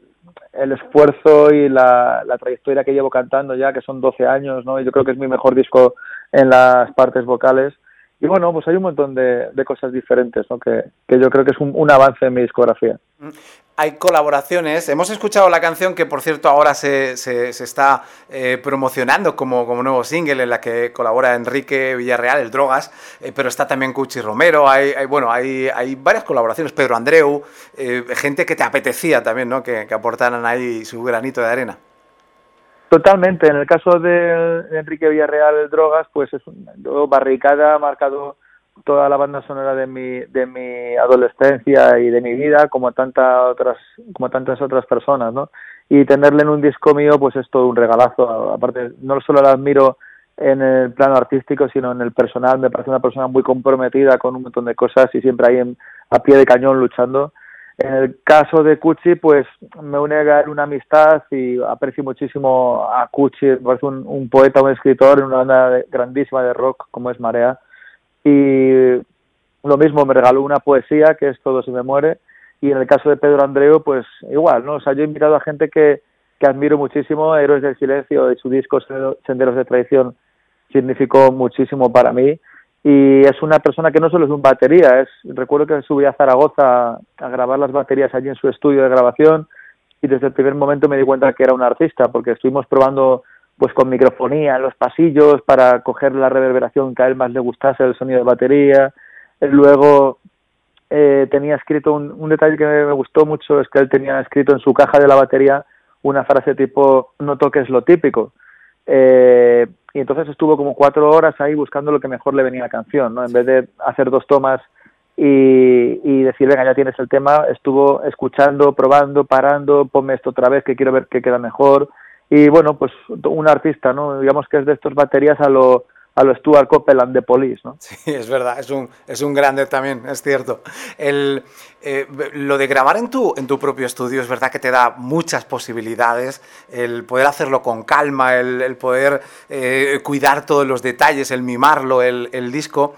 S6: esfuerzo y la trayectoria que llevo cantando ya, que son 12 años, ¿no? Y yo creo que es mi mejor disco en las partes vocales. Y bueno, pues hay un montón de cosas diferentes, ¿no? Que yo creo que es un avance en mi discografía.
S1: Hay colaboraciones. Hemos escuchado la canción que, por cierto, ahora se está promocionando como nuevo single, en la que colabora Enrique Villarreal, el Drogas, pero está también Cuchi Romero. Hay varias colaboraciones. Pedro Andreu, gente que te apetecía también, ¿no? Que aportaran ahí su granito de arena.
S6: Totalmente. En el caso de Enrique Villarreal, el Drogas, pues Barricada ha marcado toda la banda sonora de mi adolescencia y de mi vida, como tantas otras personas, ¿no? Y tenerle en un disco mío, pues es todo un regalazo. Aparte, no solo la admiro en el plano artístico, sino en el personal. Me parece una persona muy comprometida con un montón de cosas y siempre ahí a pie de cañón luchando. En el caso de Cuchi, pues me une a él una amistad y aprecio muchísimo a Cuchi. Me parece un poeta, un escritor en una banda grandísima de rock como es Marea. Y lo mismo, me regaló una poesía que es Todo se me muere. Y en el caso de Pedro Andreu, pues igual, ¿no? O sea, yo he invitado a gente que admiro muchísimo. Héroes del Silencio y su disco Senderos de Traición significó muchísimo para mí. Y es una persona que no solo es un batería, recuerdo que subí a Zaragoza a grabar las baterías allí en su estudio de grabación y desde el primer momento me di cuenta que era un artista, porque estuvimos probando pues con microfonía en los pasillos para coger la reverberación que a él más le gustase del sonido de batería. Luego tenía escrito un detalle que me gustó mucho, es que él tenía escrito en su caja de la batería una frase tipo no toques lo típico. Y entonces estuvo como 4 horas ahí buscando lo que mejor le venía a la canción, ¿no? En vez de hacer 2 tomas y decir, venga, ya tienes el tema, estuvo escuchando, probando, parando, ponme esto otra vez que quiero ver qué queda mejor. Y bueno, pues un artista, ¿no? Digamos que es de estos baterías a lo Stuart Copeland de Police, ¿no?
S1: Sí, es verdad, es un grande también, es cierto. Lo de grabar en tu propio estudio es verdad que te da muchas posibilidades, el poder hacerlo con calma, el poder cuidar todos los detalles, el mimarlo, el disco.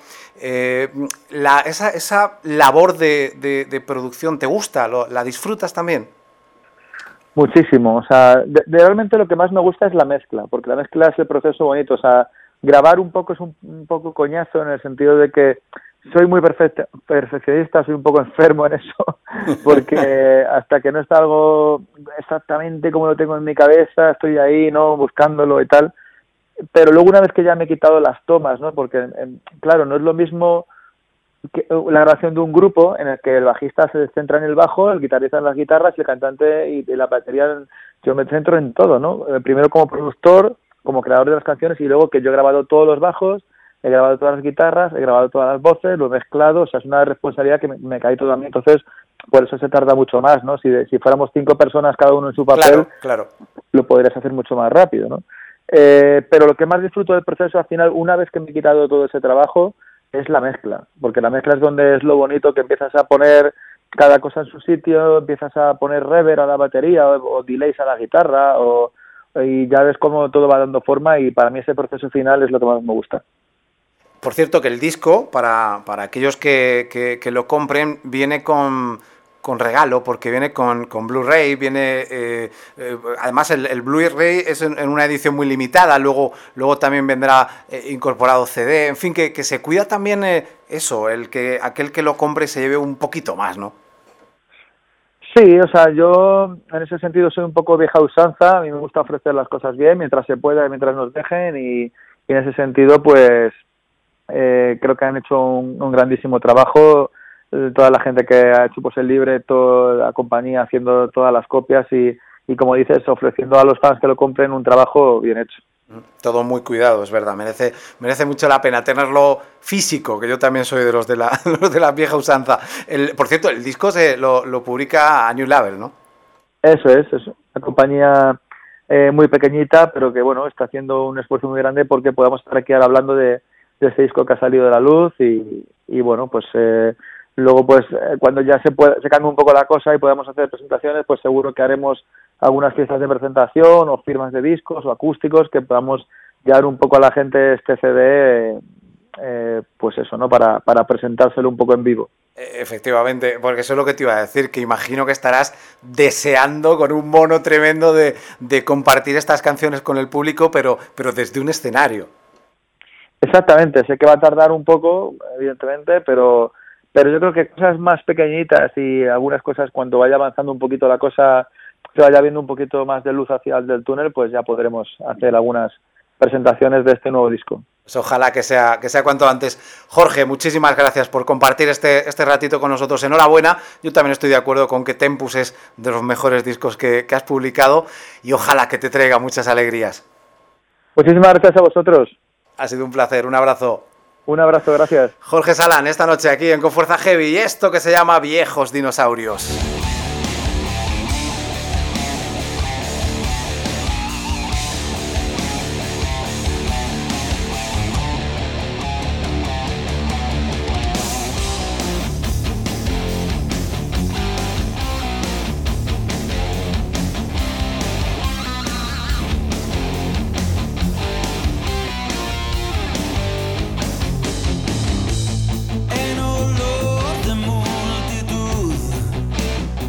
S1: Esa labor de producción, ¿te gusta? ¿La disfrutas también?
S6: Muchísimo, o sea, realmente lo que más me gusta es la mezcla, porque la mezcla es el proceso bonito, o sea, grabar un poco es un poco coñazo en el sentido de que soy muy perfeccionista, soy un poco enfermo en eso, porque hasta que no está algo exactamente como lo tengo en mi cabeza, estoy ahí, ¿no? Buscándolo y tal, pero luego una vez que ya me he quitado las tomas, ¿no? Porque, claro, no es lo mismo que la grabación de un grupo en el que el bajista se centra en el bajo, el guitarrista en las guitarras y el cantante y la batería. Yo me centro en todo, ¿no? Primero como productor, como creador de las canciones y luego que yo he grabado todos los bajos, he grabado todas las guitarras, he grabado todas las voces, lo he mezclado, o sea, es una responsabilidad que me cae todo a mí. Entonces, por eso se tarda mucho más, ¿no? Si fuéramos 5 personas cada uno en su papel,
S1: claro.
S6: Lo podrías hacer mucho más rápido, ¿no? Pero lo que más disfruto del proceso, al final, una vez que me he quitado todo ese trabajo, es la mezcla, porque la mezcla es donde es lo bonito, que empiezas a poner cada cosa en su sitio, empiezas a poner reverb a la batería o delays a la guitarra o y ya ves cómo todo va dando forma, y para mí ese proceso final es lo que más me gusta.
S1: Por cierto, que el disco, para aquellos que lo compren, viene con regalo, porque viene con Blu-ray, viene además el Blu-ray es en una edición muy limitada, luego también vendrá incorporado CD, en fin, que se cuida también eso, aquel que lo compre se lleve un poquito más, ¿no?
S6: Sí, o sea, yo en ese sentido soy un poco vieja usanza, a mí me gusta ofrecer las cosas bien mientras se pueda y mientras nos dejen, y en ese sentido pues creo que han hecho un grandísimo trabajo, toda la gente que ha hecho pues el libre, toda la compañía haciendo todas las copias y como dices, ofreciendo a los fans que lo compren un trabajo bien hecho.
S1: Todo muy cuidado, es verdad, merece mucho la pena tenerlo físico, que yo también soy de los de la vieja usanza. Por cierto, el disco lo publica a New Label, ¿no?
S6: Eso es una compañía muy pequeñita, pero que bueno, está haciendo un esfuerzo muy grande porque podamos estar aquí ahora hablando de este disco que ha salido de la luz y bueno, pues luego pues cuando ya se cambie un poco la cosa y podamos hacer presentaciones, pues seguro que haremos algunas fiestas de presentación o firmas de discos o acústicos que podamos llevar un poco a la gente este CD, pues eso, ¿no? Para presentárselo un poco en vivo.
S1: Efectivamente, porque eso es lo que te iba a decir, que imagino que estarás deseando con un mono tremendo de compartir estas canciones con el público, pero desde un escenario.
S6: Exactamente, sé que va a tardar un poco, evidentemente, pero yo creo que cosas más pequeñitas y algunas cosas cuando vaya avanzando un poquito la cosa, se vaya viendo un poquito más de luz hacia el del túnel, pues ya podremos hacer algunas presentaciones de este nuevo disco.
S1: Pues ojalá que sea cuanto antes. Jorge, muchísimas gracias por compartir este ratito con nosotros. Enhorabuena, yo también estoy de acuerdo con que Tempus es de los mejores discos que has publicado y ojalá que te traiga muchas alegrías.
S6: Muchísimas gracias a vosotros.
S1: Ha sido un placer, un abrazo.
S6: Un abrazo, gracias.
S1: Jorge Salán, esta noche aquí en Con Fuerza Heavy, y esto que se llama Viejos Dinosaurios.
S2: En olor de multitud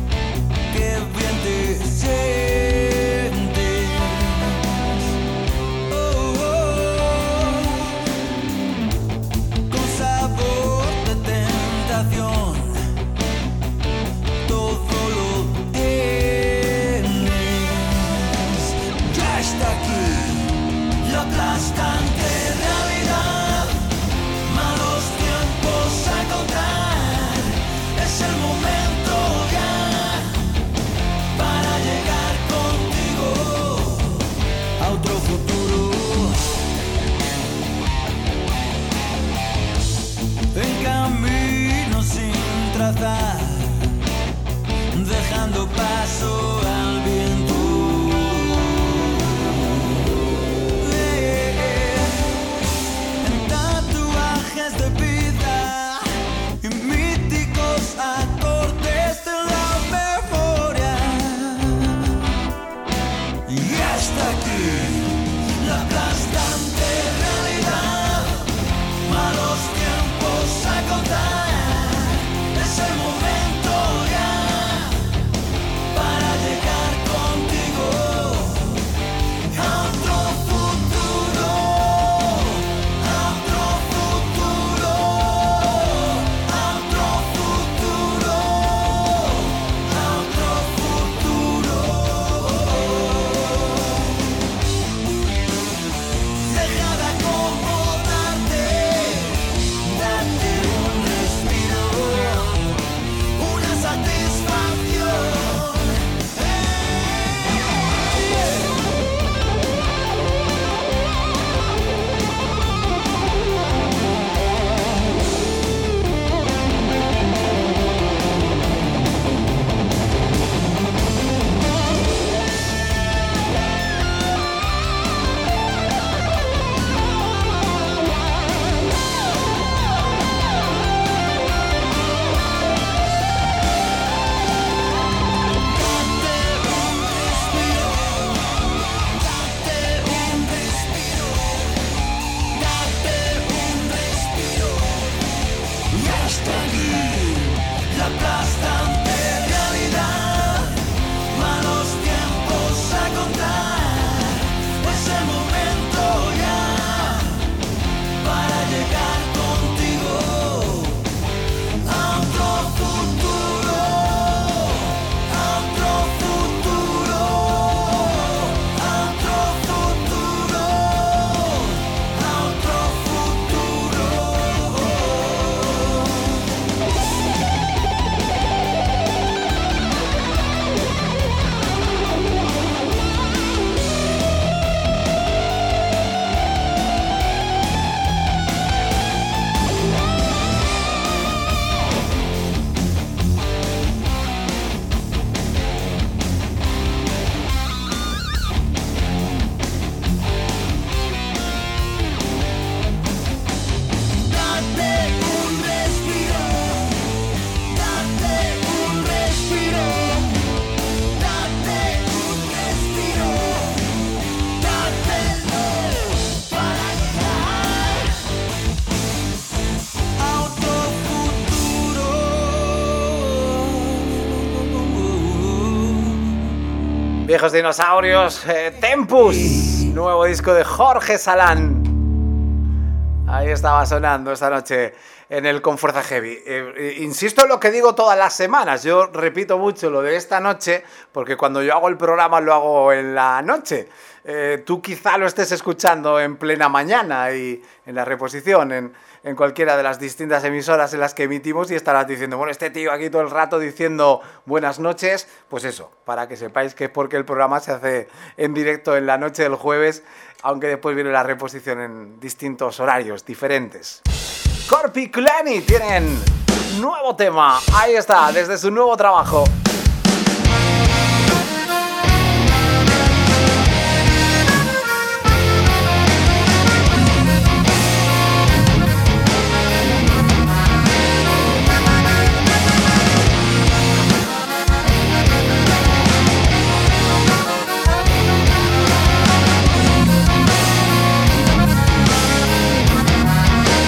S1: Viejos dinosaurios, Tempus, nuevo disco de Jorge Salán. Ahí estaba sonando esta noche en el Con Fuerza Heavy. Insisto en lo que digo todas las semanas. Yo repito mucho lo de esta noche, porque cuando yo hago el programa lo hago en la noche. Tú quizá lo estés escuchando en plena mañana y en la reposición, en cualquiera de las distintas emisoras en las que emitimos, y estarás diciendo, bueno, este tío aquí todo el rato diciendo buenas noches. Pues eso, para que sepáis que es porque el programa se hace en directo en la noche del jueves, aunque después viene la reposición en distintos horarios diferentes. Corpi Clani tienen nuevo tema. Ahí está, desde su nuevo trabajo.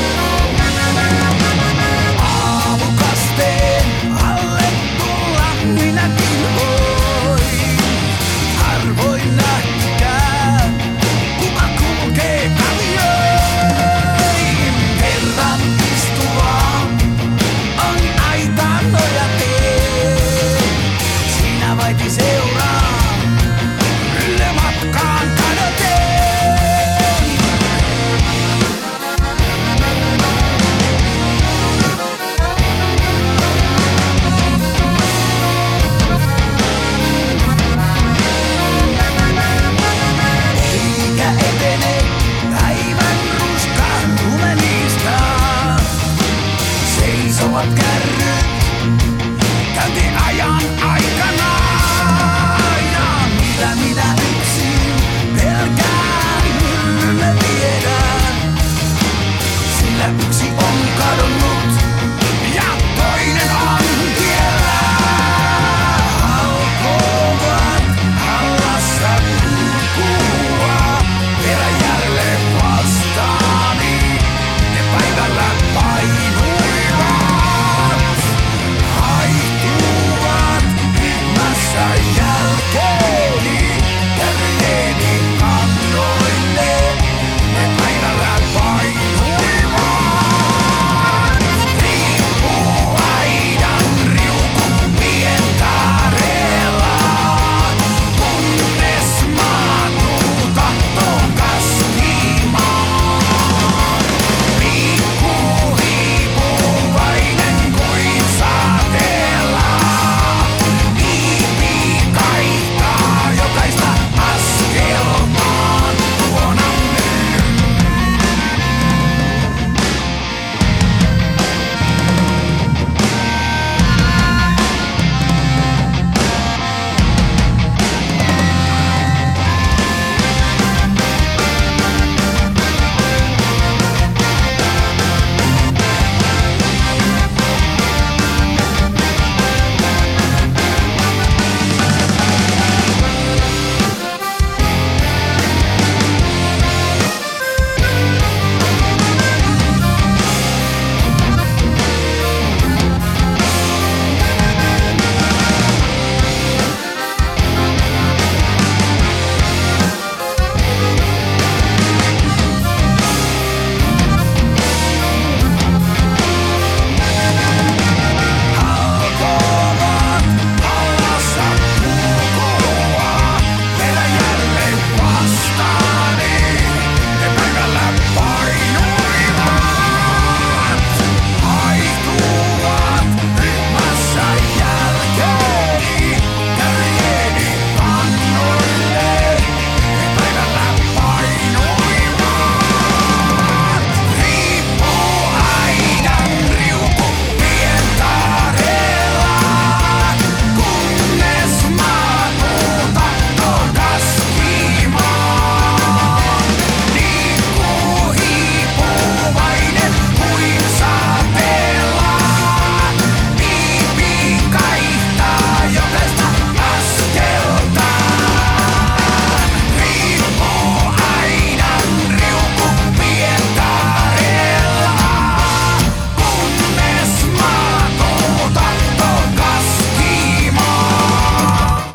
S2: Abu Coste, Alec Bulla,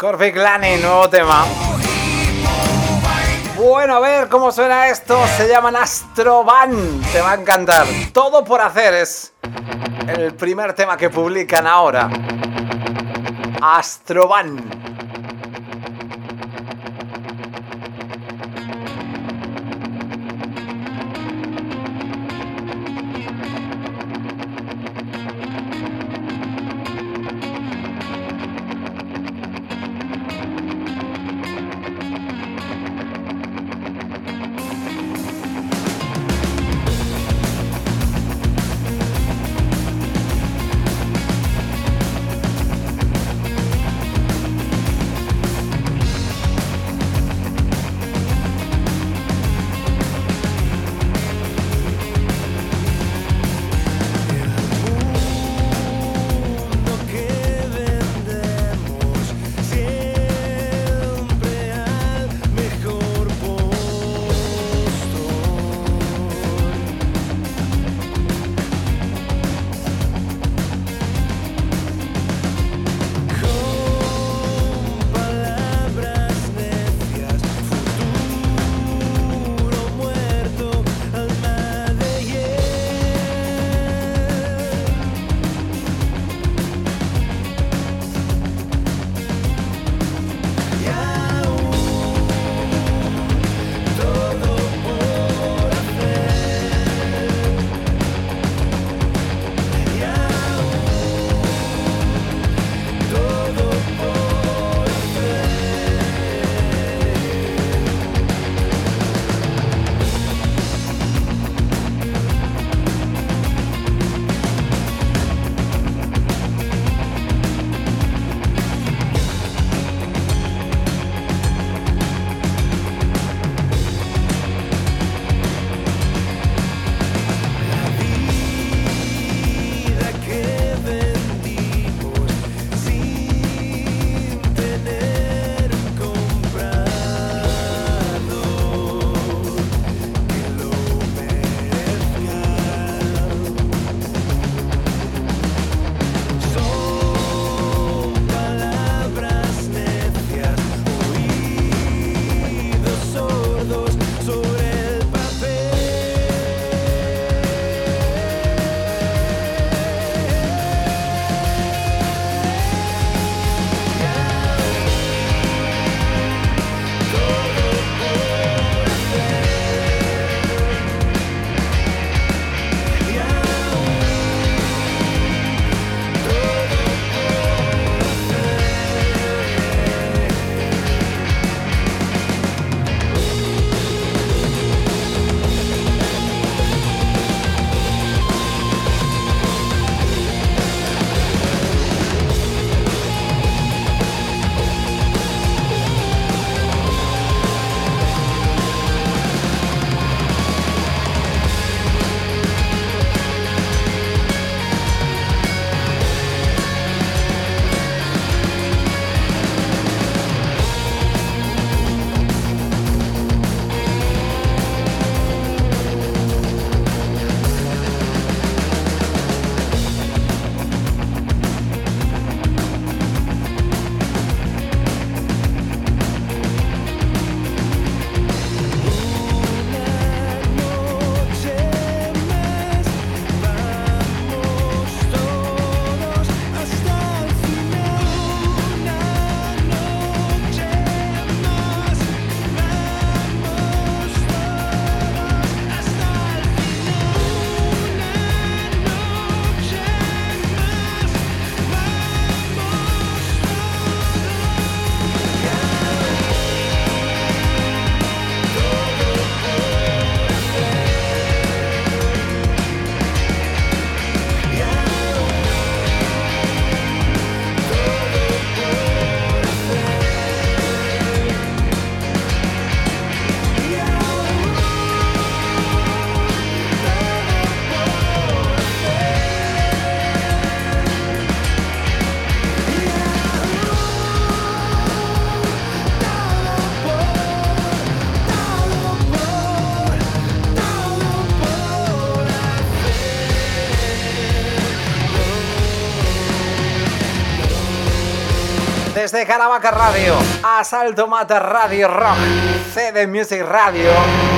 S1: Perfect Lane, nuevo tema. Bueno, a ver cómo suena esto. Se llaman Astrovan. Te va a encantar. Todo por hacer es el primer tema que publican ahora. Astrovan. Desde Caravaca Radio, Asalto Mata Radio Rock, CD Music Radio,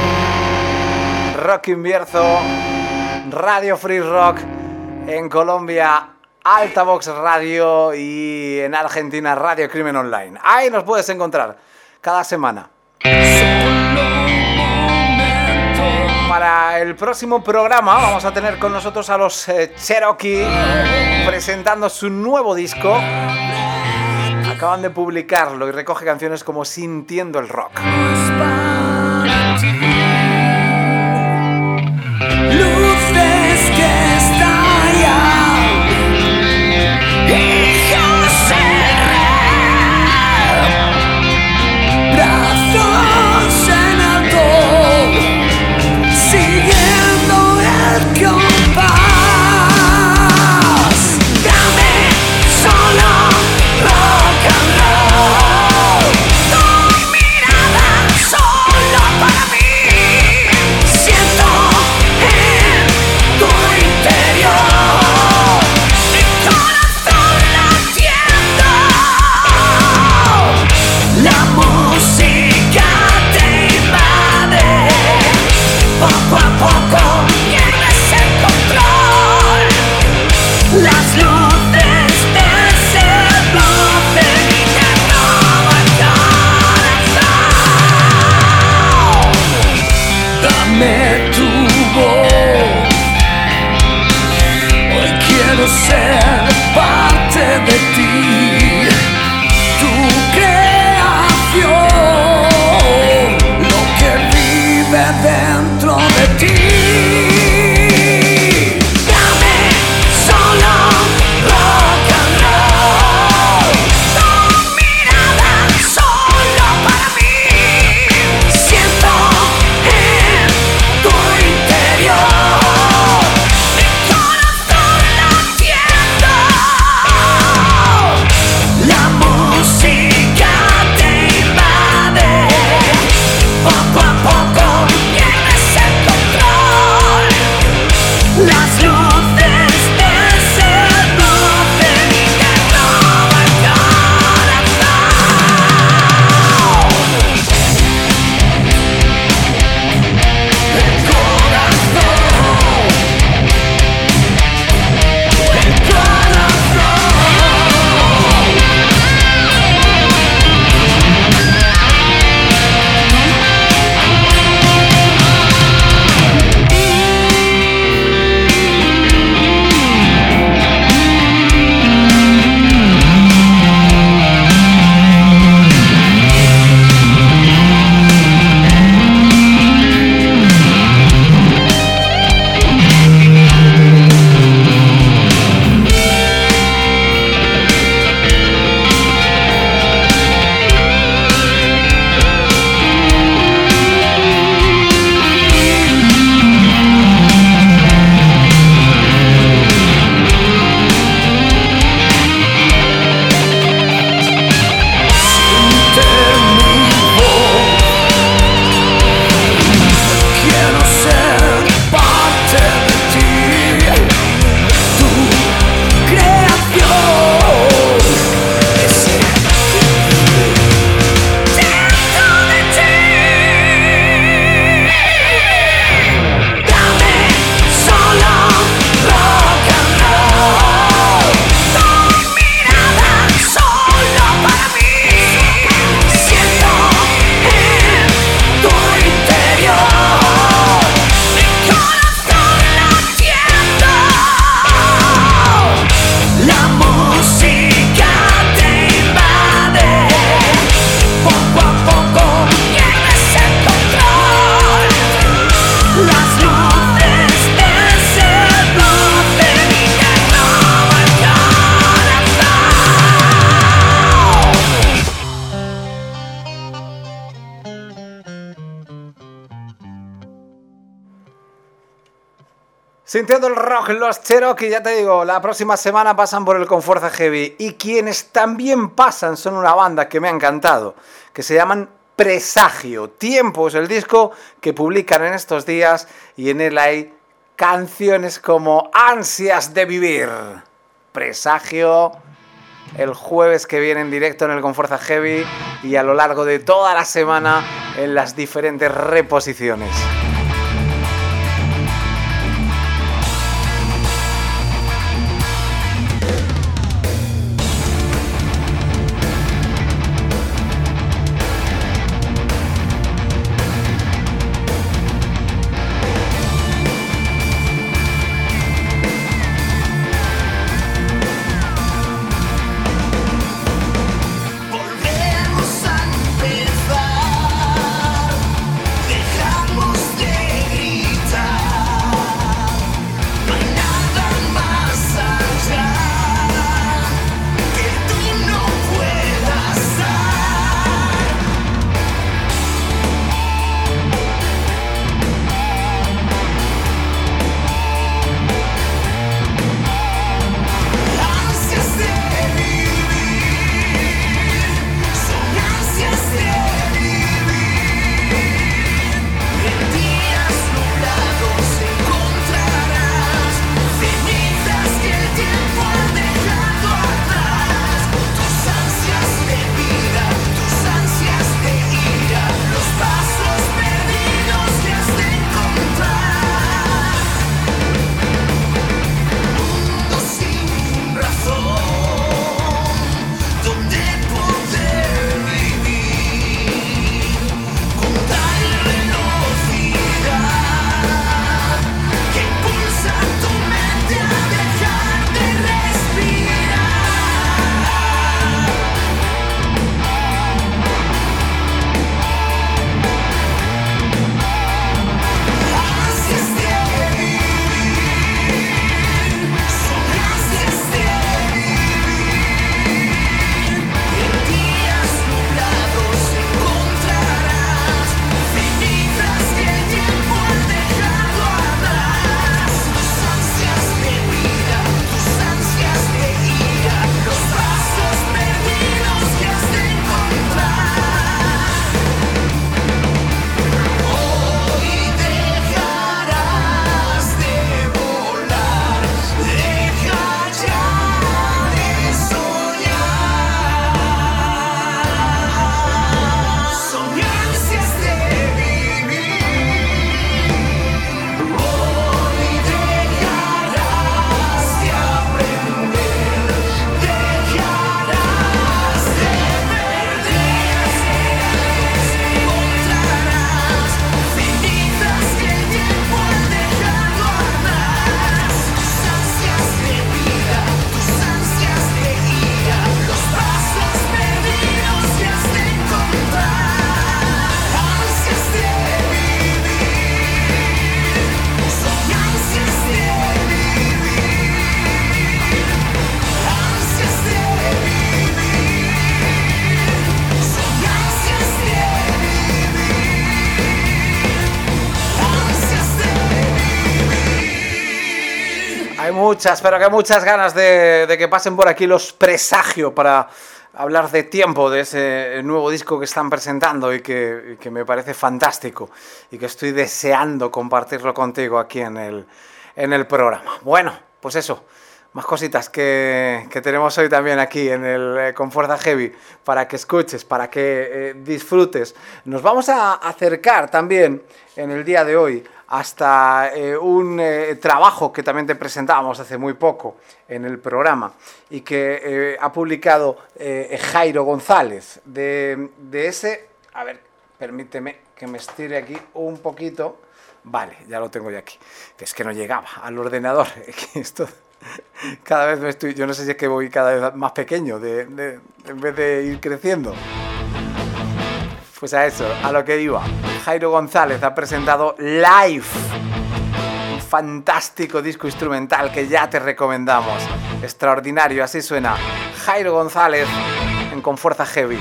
S1: Rock Invierzo, Radio Free Rock, en Colombia Altavox Radio y en Argentina Radio Crimen Online. Ahí nos puedes encontrar cada semana. Para el próximo programa vamos a tener con nosotros a los Cherokee presentando su nuevo disco. Acaban de publicarlo y recoge canciones como Sintiendo el Rock.
S2: Luces que estallan, hijos cerrar, brazos en alto, siguiendo el compás. Dame solo rock and roll, tu mirada solo para mí. Siento en tu interior mi corazón latiendo. La música te invade, poco a poco pierdes el control. Las luces de ese bloque te roban el corazón. Dame tu voz, hoy quiero ser parte de ti, tu creación, lo que vive dentro de ti. Dame solo rock and roll, tu mirada solo para mí. Siento en tu interior mi corazón latiendo. La música te invade, poco a poco pierdes el control. Las luces de ese bloque te roban el quiero ser parte de ti, tu creación, ese que vive dentro de ti. Dame solo rock and roll, tu mirada solo para mí. Siento en tu interior mi corazón latiendo. La música te invade, poco a poco pierdes el control. Las luces de ese bloque te roban el
S1: Sintiendo el rock, los Cherokee, ya te digo, la próxima semana pasan por el Con Fuerza Heavy. Y quienes también pasan son una banda que me ha encantado, que se llaman Presagio. Tiempo es el disco que publican en estos días y en él hay canciones como Ansias de Vivir. Presagio el jueves que viene en directo en el Confuerza Heavy y a lo largo de toda la semana en las diferentes reposiciones.
S2: Volvemos a empezar, dejamos de gritar, no hay nada más allá que tú no puedas dar. Ansias de vivir, son ansias de vivir. En días nublados encontrarás cenizas que el tiempo ha dejado atrás. Tus ansias de vida, tus ansias de ira, los pasos perdidos que has de encontrar. Mundo sin razón, donde poder vivir con tal velocidad que impulsa tu mente a dejar de respirar. Ansias de vivir, son ansias de vivir. En días nublados encontrarás cenizas que el tiempo ha dejado atrás. Tus ansias de vida, tus ansias de ira, los pasos perdidos que has de encontrar. Hoy dejarás de volar, deja ya de soñar. Son ansias de vivir. Hoy dejarás de aprender, dejarás de perder. Encontrarás cenizas que el tiempo ha dejado atrás. Tus ansias de vida, tus ansias de ira, los pasos perdidos que has de encontrar. Ansias de vivir, son ansias de vivir. Ansias de vivir, son ansias de vivir. Ansias de vivir.
S1: Hay muchas, pero que muchas ganas de que pasen por aquí los Presagio para hablar de Tiempo, de ese nuevo disco que están presentando y que me parece fantástico y que estoy deseando compartirlo contigo aquí en el programa. Bueno, pues eso, más cositas que tenemos hoy también aquí en el Confuerza Heavy para que escuches, para que disfrutes. Nos vamos a acercar también en el día de hoy hasta un trabajo que también te presentábamos hace muy poco en el programa y que ha publicado Jairo González de ese... A ver, permíteme que me estire aquí un poquito. Vale, ya lo tengo ya aquí. Que es que no llegaba al ordenador. Esto... Cada vez me estoy... Yo no sé si es que voy cada vez más pequeño en vez de ir creciendo. Pues a eso, a lo que iba. Jairo González ha presentado Live, un fantástico disco instrumental que ya te recomendamos. Extraordinario, así suena Jairo González en Confuerza Heavy.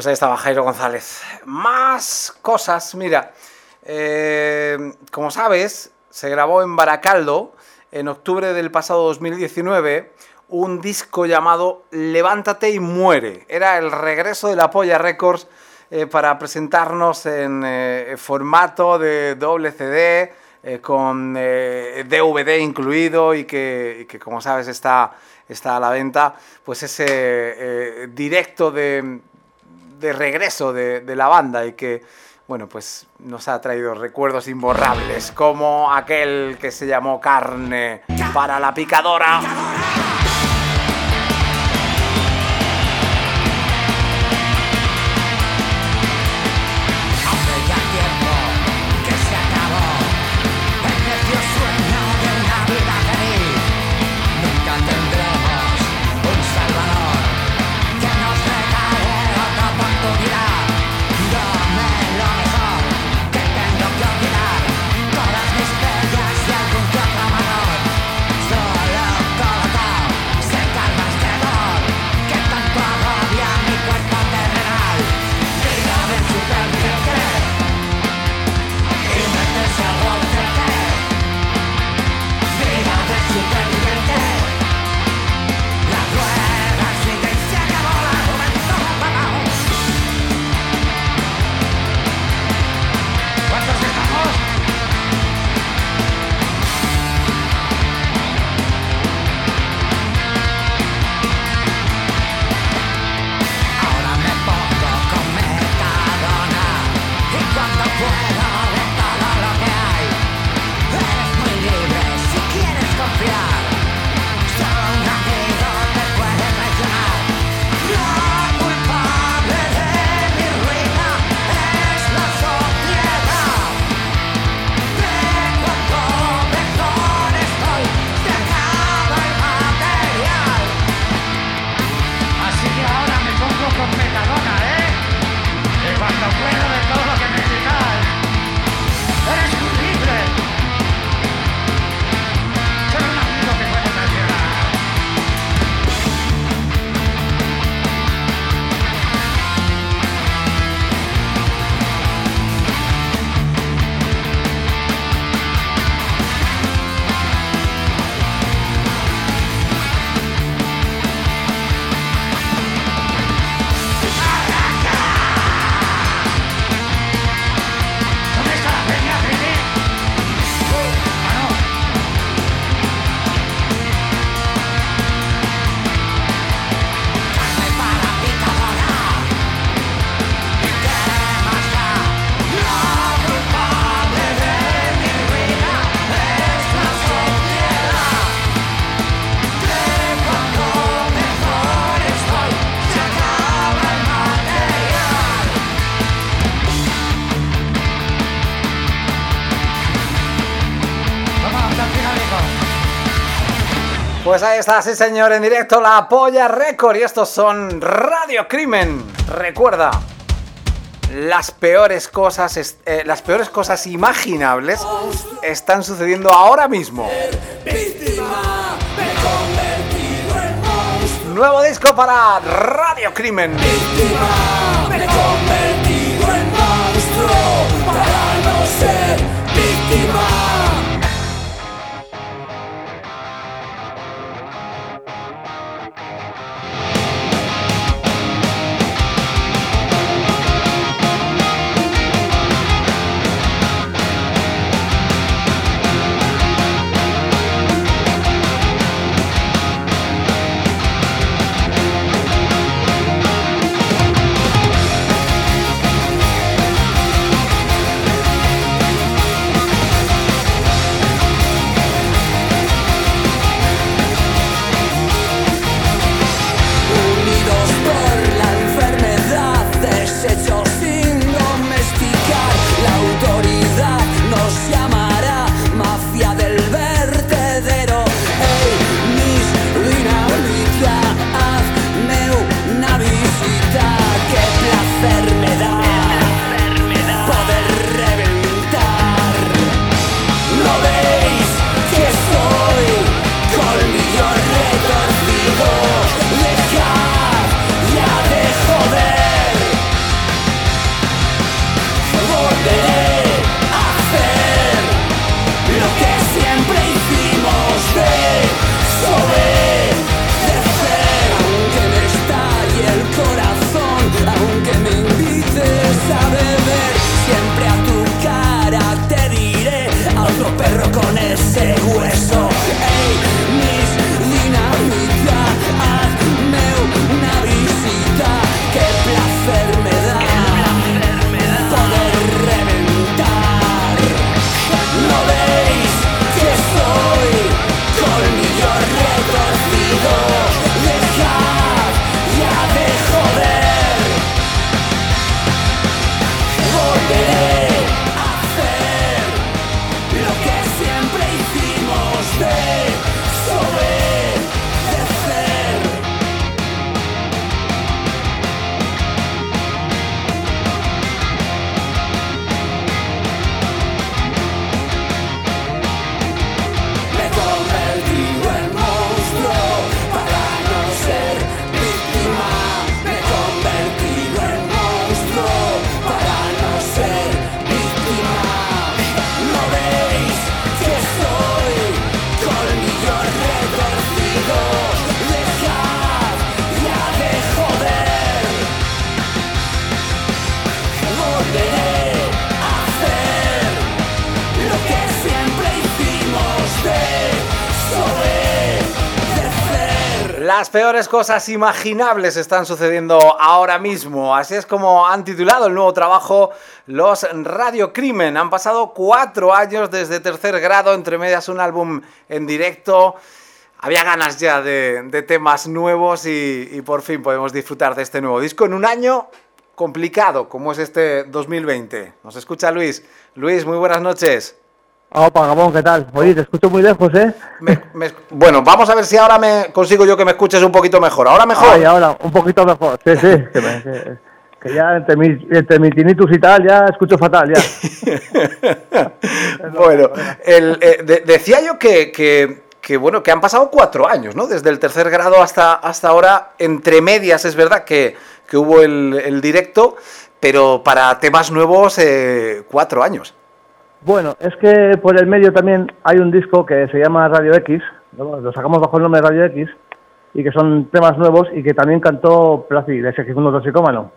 S1: Pues ahí estaba Jairo González. Más cosas, mira. Como sabes, se grabó en Baracaldo en octubre del pasado 2019 un disco llamado Levántate y Muere. Era el regreso de La Polla Records para presentarnos en formato de doble CD, con DVD incluido y que como sabes está a la venta. Pues ese directo de regreso de la banda y que, bueno, pues nos ha traído recuerdos imborrables, como aquel que se llamó Carne para la Picadora. Pues ahí está, sí señor, en directo La Polla Record y estos son Radio Crimen. Recuerda, las peores cosas imaginables están sucediendo ahora mismo.
S2: Víctima, me he convertido en monstruo.
S1: Nuevo disco para Radio Crimen.
S2: Víctima, me he convertido en monstruo para no ser víctima.
S1: Las peores cosas imaginables están sucediendo ahora mismo. Así es como han titulado el nuevo trabajo Los Radiocrimen. Han pasado 4 años desde Tercer Grado, entre medias un álbum en directo. Había ganas ya de temas nuevos y por fin podemos disfrutar de este nuevo disco en un año complicado como es este 2020. Nos escucha Luis. Luis, muy buenas noches.
S7: Opa, Gabón, ¿qué tal? Oye, te escucho muy lejos, ¿eh?
S1: Bueno, vamos a ver si ahora consigo yo que me escuches un poquito mejor. ¿Ahora mejor?
S7: Ay, ahora, un poquito mejor. Sí, que ya entre mi tinnitus y tal, ya escucho fatal, ya.
S1: Bueno, decía yo que bueno, que han pasado 4 años, ¿no? Desde el Tercer Grado hasta ahora. Entre medias es verdad que hubo el directo, pero para temas nuevos 4 años.
S7: Bueno, es que por el medio también hay un disco que se llama Radio X, ¿no? Lo sacamos bajo el nombre de Radio X, y que son temas nuevos, y que también cantó Placi, de Segismundo Toxicómano.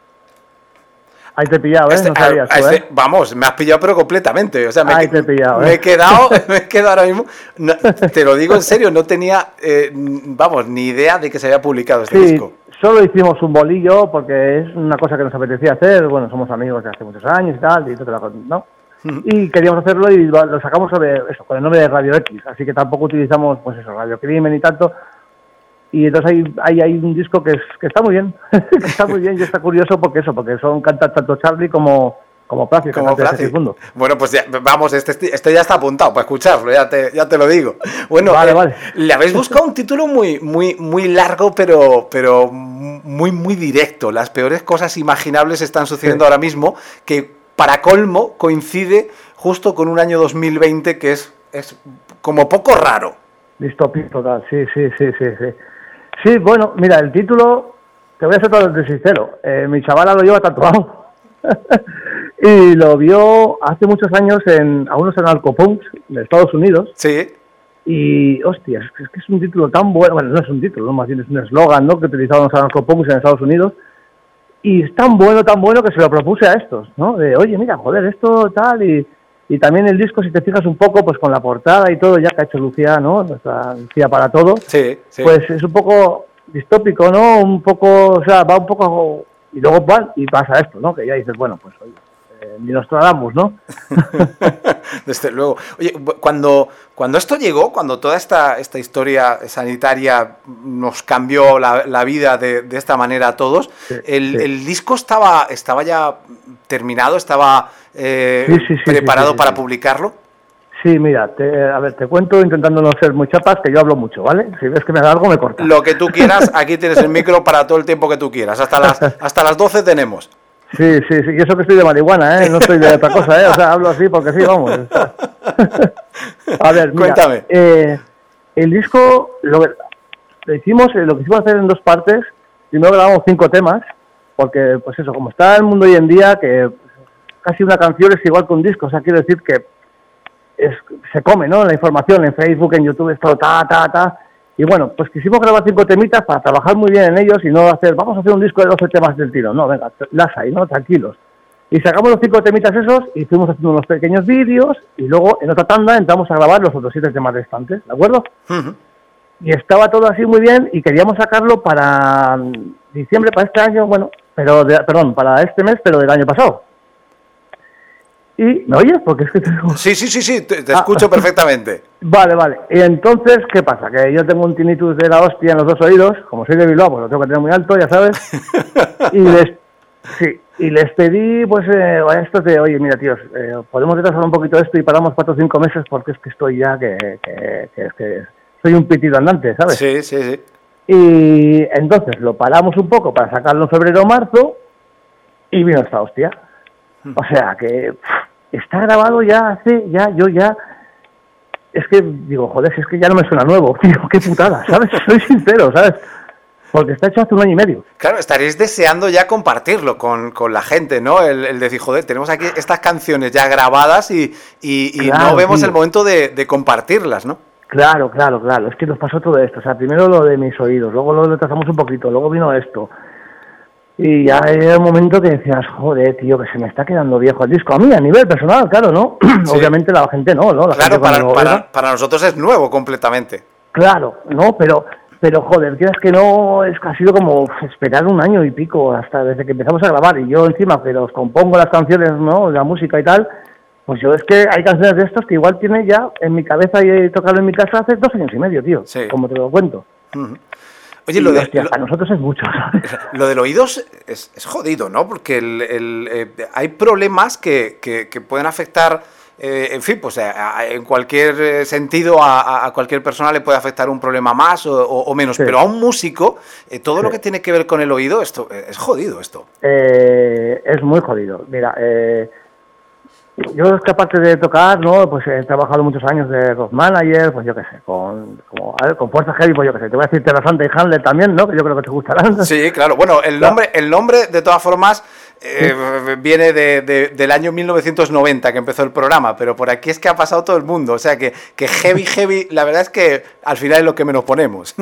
S7: Ahí te he pillado, ¿eh? No sabías tú, ¿eh?
S1: Vamos, me has pillado pero completamente. O sea,
S7: ahí te he pillado,
S1: me he quedado ahora mismo. No, te lo digo en serio, no tenía, ni idea de que se había publicado este disco.
S7: Solo hicimos un bolillo porque es una cosa que nos apetecía hacer. Bueno, somos amigos de hace muchos años y tal, y todo, ¿no? Y queríamos hacerlo y lo sacamos con el nombre de Radio X, así que tampoco utilizamos, pues eso, Radiocrimen y tanto. Y entonces hay un disco que está muy bien, que está muy bien y está curioso porque cantan tanto Charlie como Placi,
S1: como Placi. Bueno, pues ya, vamos, este ya está apuntado para escucharlo, ya te lo digo. Bueno, vale. Le habéis buscado un título muy largo, pero muy directo. Las peores cosas imaginables están sucediendo ahora mismo, que para colmo coincide justo con un año 2020 que es como poco raro.
S7: Distópico total, sí. Sí, bueno, mira, el título, te voy a ser totalmente sincero, mi chavala lo lleva tatuado y lo vio hace muchos años a unos anarcopunks de Estados Unidos.
S1: Sí.
S7: Y, hostia, es que es un título tan bueno, no es un título, ¿no? Más bien es un eslogan, ¿no?, que utilizaban los anarcopunks en Estados Unidos. Y es tan bueno que se lo propuse a estos, ¿no? De, oye, mira, joder, esto tal, y también el disco, si te fijas un poco, pues con la portada y todo, ya que ha hecho Lucía, ¿no? Nuestra Lucía para todo.
S1: Sí.
S7: Pues es un poco distópico, ¿no? Un poco, o sea, va un poco, y luego y pasa esto, ¿no? Que ya dices, bueno, pues oye, ni nos tratamos, ¿no?
S1: Desde luego. Oye, cuando esto llegó, cuando toda esta historia sanitaria nos cambió la vida de esta manera a todos, el disco estaba ya terminado, estaba preparado para publicarlo.
S7: Sí, mira, te cuento intentando no ser muy chapas, que yo hablo mucho, ¿vale? Si ves que me da algo, me cortas.
S1: Lo que tú quieras, aquí tienes el micro para todo el tiempo que tú quieras. Hasta las 12 tenemos.
S7: Sí, y eso que estoy de marihuana, ¿eh? No estoy de otra cosa, ¿eh? O sea, hablo así porque sí, vamos. A ver, mira,
S1: cuéntame.
S7: El disco lo quisimos hacer en 2 partes. Primero grabamos 5 temas, porque, pues eso, como está el mundo hoy en día, que casi una canción es igual que un disco, o sea, quiero decir que se come, ¿no? La información en Facebook, en YouTube, es todo ta. Y bueno, pues quisimos grabar 5 temitas para trabajar muy bien en ellos y no vamos a hacer un disco de 12 temas del tiro. No, venga, las hay, ¿no? Tranquilos. Y sacamos los 5 temitas esos y fuimos haciendo unos pequeños vídeos y luego en otra tanda entramos a grabar los otros 7 temas restantes, ¿de acuerdo? Uh-huh. Y estaba todo así muy bien y queríamos sacarlo para diciembre, para este año, bueno, para este mes, pero del año pasado. ¿Y me oyes? Porque es que
S1: Sí, te escucho perfectamente.
S7: Vale. Y entonces, ¿qué pasa? Que yo tengo un tinnitus de la hostia en los 2 oídos, como soy de Bilbao, pues lo tengo que tener muy alto, ya sabes. y les pedí, pues, a estos de, oye, mira, tíos, podemos retrasar un poquito esto y paramos 4 o 5 meses porque es que estoy ya que soy un pitido andante, ¿sabes?
S1: Sí.
S7: Y entonces lo paramos un poco para sacarlo en febrero o marzo y vino esta hostia. O sea que está grabado es que digo, joder, si es que ya no me suena nuevo, tío, qué putada, ¿sabes? Soy sincero, ¿sabes? Porque está hecho hace 1 año y medio.
S1: Claro, estaréis deseando ya compartirlo con la gente, ¿no? El decir, joder, tenemos aquí estas canciones ya grabadas y claro, no vemos el momento de compartirlas, ¿no?
S7: Claro, es que nos pasó todo esto, o sea, primero lo de mis oídos, luego lo retrasamos un poquito, luego vino esto. Y ya era un momento que decías, joder, tío, que se me está quedando viejo el disco. A mí, a nivel personal, claro, ¿no? Sí. Obviamente la gente no, ¿no?
S1: Claro, para nosotros es nuevo completamente.
S7: Claro, no, pero Pero joder, quieras que no, es que ha sido como esperar un año y pico hasta desde que empezamos a grabar, y yo encima que los compongo las canciones, ¿no? La música y tal, pues yo es que hay canciones de estos que igual tiene ya en mi cabeza y he tocado en mi casa hace 2 años y medio, tío,
S1: Sí.
S7: como te lo cuento.
S1: Oye,
S7: Y,
S1: lo de,
S7: hostia, para nosotros es mucho, ¿sabes?
S1: lo del oído es jodido, ¿no? Porque hay problemas que pueden afectar, en fin, pues en cualquier sentido a cualquier persona le puede afectar un problema más o menos,
S7: Sí.
S1: pero a un músico, todo lo
S7: Sí.
S1: que tiene que ver con el oído, esto es jodido esto.
S7: Es muy jodido. Mira, yo es que aparte de tocar, ¿no? Pues he trabajado muchos años de rock manager, pues yo qué sé, con Fuerza Heavy, pues yo qué sé, te voy a decir Terra Santa y Hamlet también, ¿no? Que yo creo que te gustarán.
S1: Sí, claro. Bueno, el nombre de todas formas viene del año 1990 que empezó el programa, pero por aquí es que ha pasado todo el mundo, o sea que heavy, la verdad es que al final es lo que menos ponemos.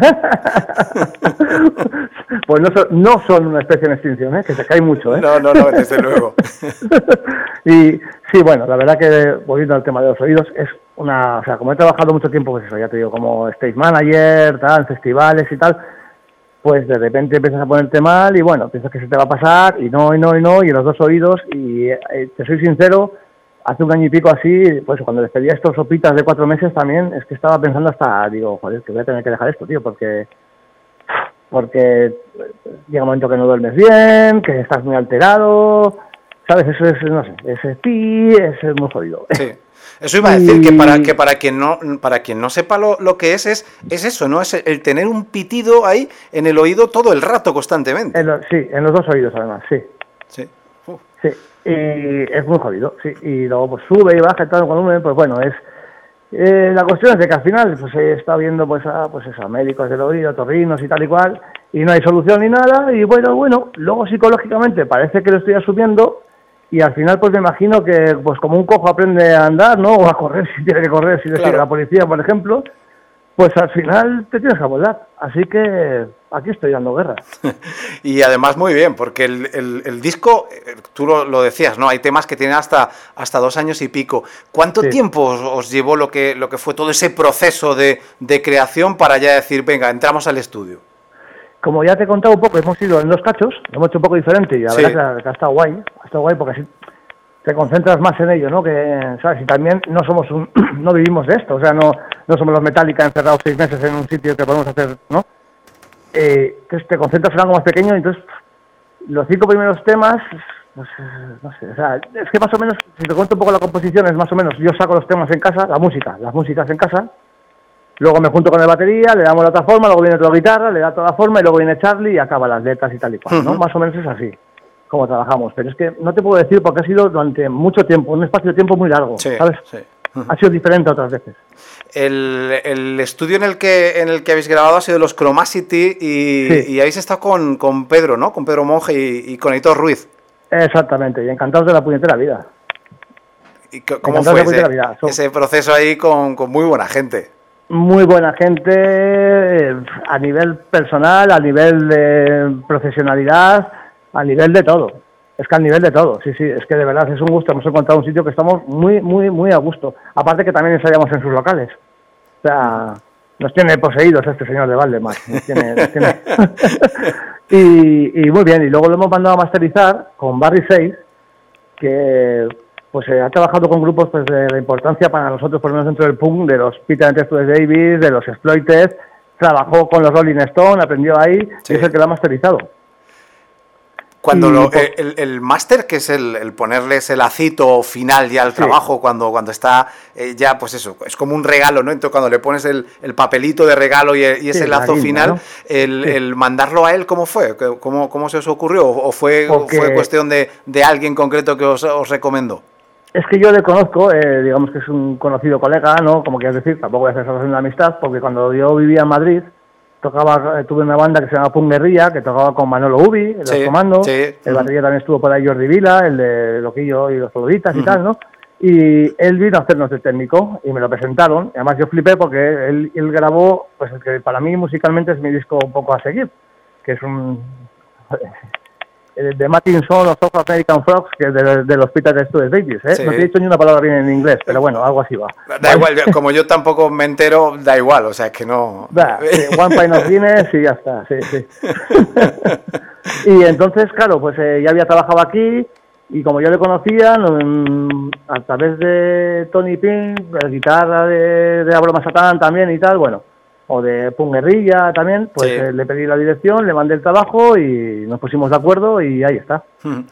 S7: Pues no son una especie en extinción, ¿eh? Que se cae mucho, ¿eh?
S1: No, desde luego.
S7: Y sí, bueno, la verdad que volviendo al tema de los oídos, es una, o sea, como he trabajado mucho tiempo, pues eso, ya te digo, como stage manager, tal, en festivales y tal, pues de repente empiezas a ponerte mal y bueno, piensas que se te va a pasar y no, y en los dos oídos, y te soy sincero, hace un año y pico así, pues cuando despedía estos sopitas de 4 meses también, es que estaba pensando hasta, digo, joder, que voy a tener que dejar esto, tío, porque llega un momento que no duermes bien, que estás muy alterado, ¿sabes? Eso es, no sé, es muy jodido.
S1: Sí. Eso iba a decir que para quien no sepa lo que es eso, ¿no? Es el tener un pitido ahí en el oído todo el rato, constantemente.
S7: Sí, en los dos oídos además, sí.
S1: Sí.
S7: Sí, y es muy jodido, sí. Y luego pues sube y baja y tal el volumen, pues bueno, es... la cuestión es de que al final pues he estado viendo pues a médicos del oído, torrinos y tal y cual, y no hay solución ni nada, y bueno, luego psicológicamente parece que lo estoy asumiendo, y al final pues me imagino que pues como un cojo aprende a andar, ¿no? O a correr si tiene que correr, si le sigue la policía, por ejemplo, pues al final te tienes que amoldar. Así que aquí estoy dando guerra.
S1: Y además muy bien, porque el disco, tú lo decías, ¿no? Hay temas que tienen hasta 2 años y pico. ¿Cuánto tiempo os llevó lo que fue todo ese proceso de creación para ya decir, venga, entramos al estudio?
S7: Como ya te he contado un poco, hemos ido en 2 cachos, lo hemos hecho un poco diferente y la verdad que ha estado guay porque así te concentras más en ello, ¿no? Que, ¿sabes? Y también no vivimos de esto, o sea, no somos los Metallica encerrados 6 meses en un sitio que podemos hacer, ¿no? Entonces te concentras en algo más pequeño y entonces los 5 primeros temas, pues, no sé, o sea, es que más o menos, si te cuento un poco la composición, es más o menos, yo saco los temas en casa, las músicas en casa, luego me junto con el batería, le damos la otra forma, luego viene otra guitarra, le da toda la forma y luego viene Charlie y acaba las letras y tal y cual, ¿no? Más o menos es así como trabajamos, pero es que no te puedo decir porque ha sido durante mucho tiempo, un espacio de tiempo muy largo, ¿sabes? Sí. Ha sido diferente otras veces.
S1: El estudio en el que habéis grabado ha sido los Chromacity y habéis estado con Pedro, ¿no? Con Pedro Monge y con Aitor Ruiz.
S7: Exactamente, y encantados de la puñetera vida.
S1: ¿Y cómo fue ese proceso ahí con muy buena gente?
S7: Muy buena gente a nivel personal, a nivel de profesionalidad, a nivel de todo. Es que al nivel de todo, sí, es que de verdad es un gusto. Hemos encontrado un sitio que estamos muy a gusto. Aparte que también ensayamos en sus locales. O sea, nos tiene poseídos este señor de Valdemar. Nos tiene. y muy bien. Y luego lo hemos mandado a masterizar con Barry 6, que pues ha trabajado con grupos pues de la importancia para nosotros, por lo menos dentro del punk, de los Peter and Test Davis, de los Exploited. Trabajó con los Rolling Stone, aprendió ahí, y es el que lo ha masterizado.
S1: Cuando el máster, que es el ponerles el lacito final ya al trabajo, cuando está ya, pues eso, es como un regalo, ¿no? Entonces cuando le pones el papelito de regalo y ese lazo final, ¿no? El mandarlo a él, ¿cómo fue? ¿Cómo se os ocurrió? ¿O fue cuestión de alguien concreto que os recomendó?
S7: Es que yo le conozco, digamos que es un conocido colega, ¿no? Como quieres decir, tampoco voy a hacer relación de amistad, porque cuando yo vivía en Madrid, tuve una banda que se llama Punk Guerrilla, que tocaba con Manolo Ubi, los comandos, el batería también estuvo por ahí Jordi Vila, el de Loquillo y los Saluditas y tal, ¿no? Y él vino a hacernos de técnico y me lo presentaron, y además yo flipé porque él grabó, pues el que para mí musicalmente es mi disco un poco a seguir, que es de Mattinson o South American Frogs, que es de los Peter Studios, ¿eh?
S1: Sí.
S7: No te he dicho ni una palabra bien en inglés, pero bueno, algo así va.
S1: Da igual, como yo tampoco me entero, da igual, o sea, que no...
S7: One Pint of Guinness y ya está, sí. Y entonces, claro, pues ya había trabajado aquí y como yo le conocía, a través de Tony Pink, la guitarra de La Broma Satán también y tal, bueno, o de Punk Guerrilla también, pues
S1: Sí.
S7: le pedí la dirección, le mandé el trabajo y nos pusimos de acuerdo y ahí está.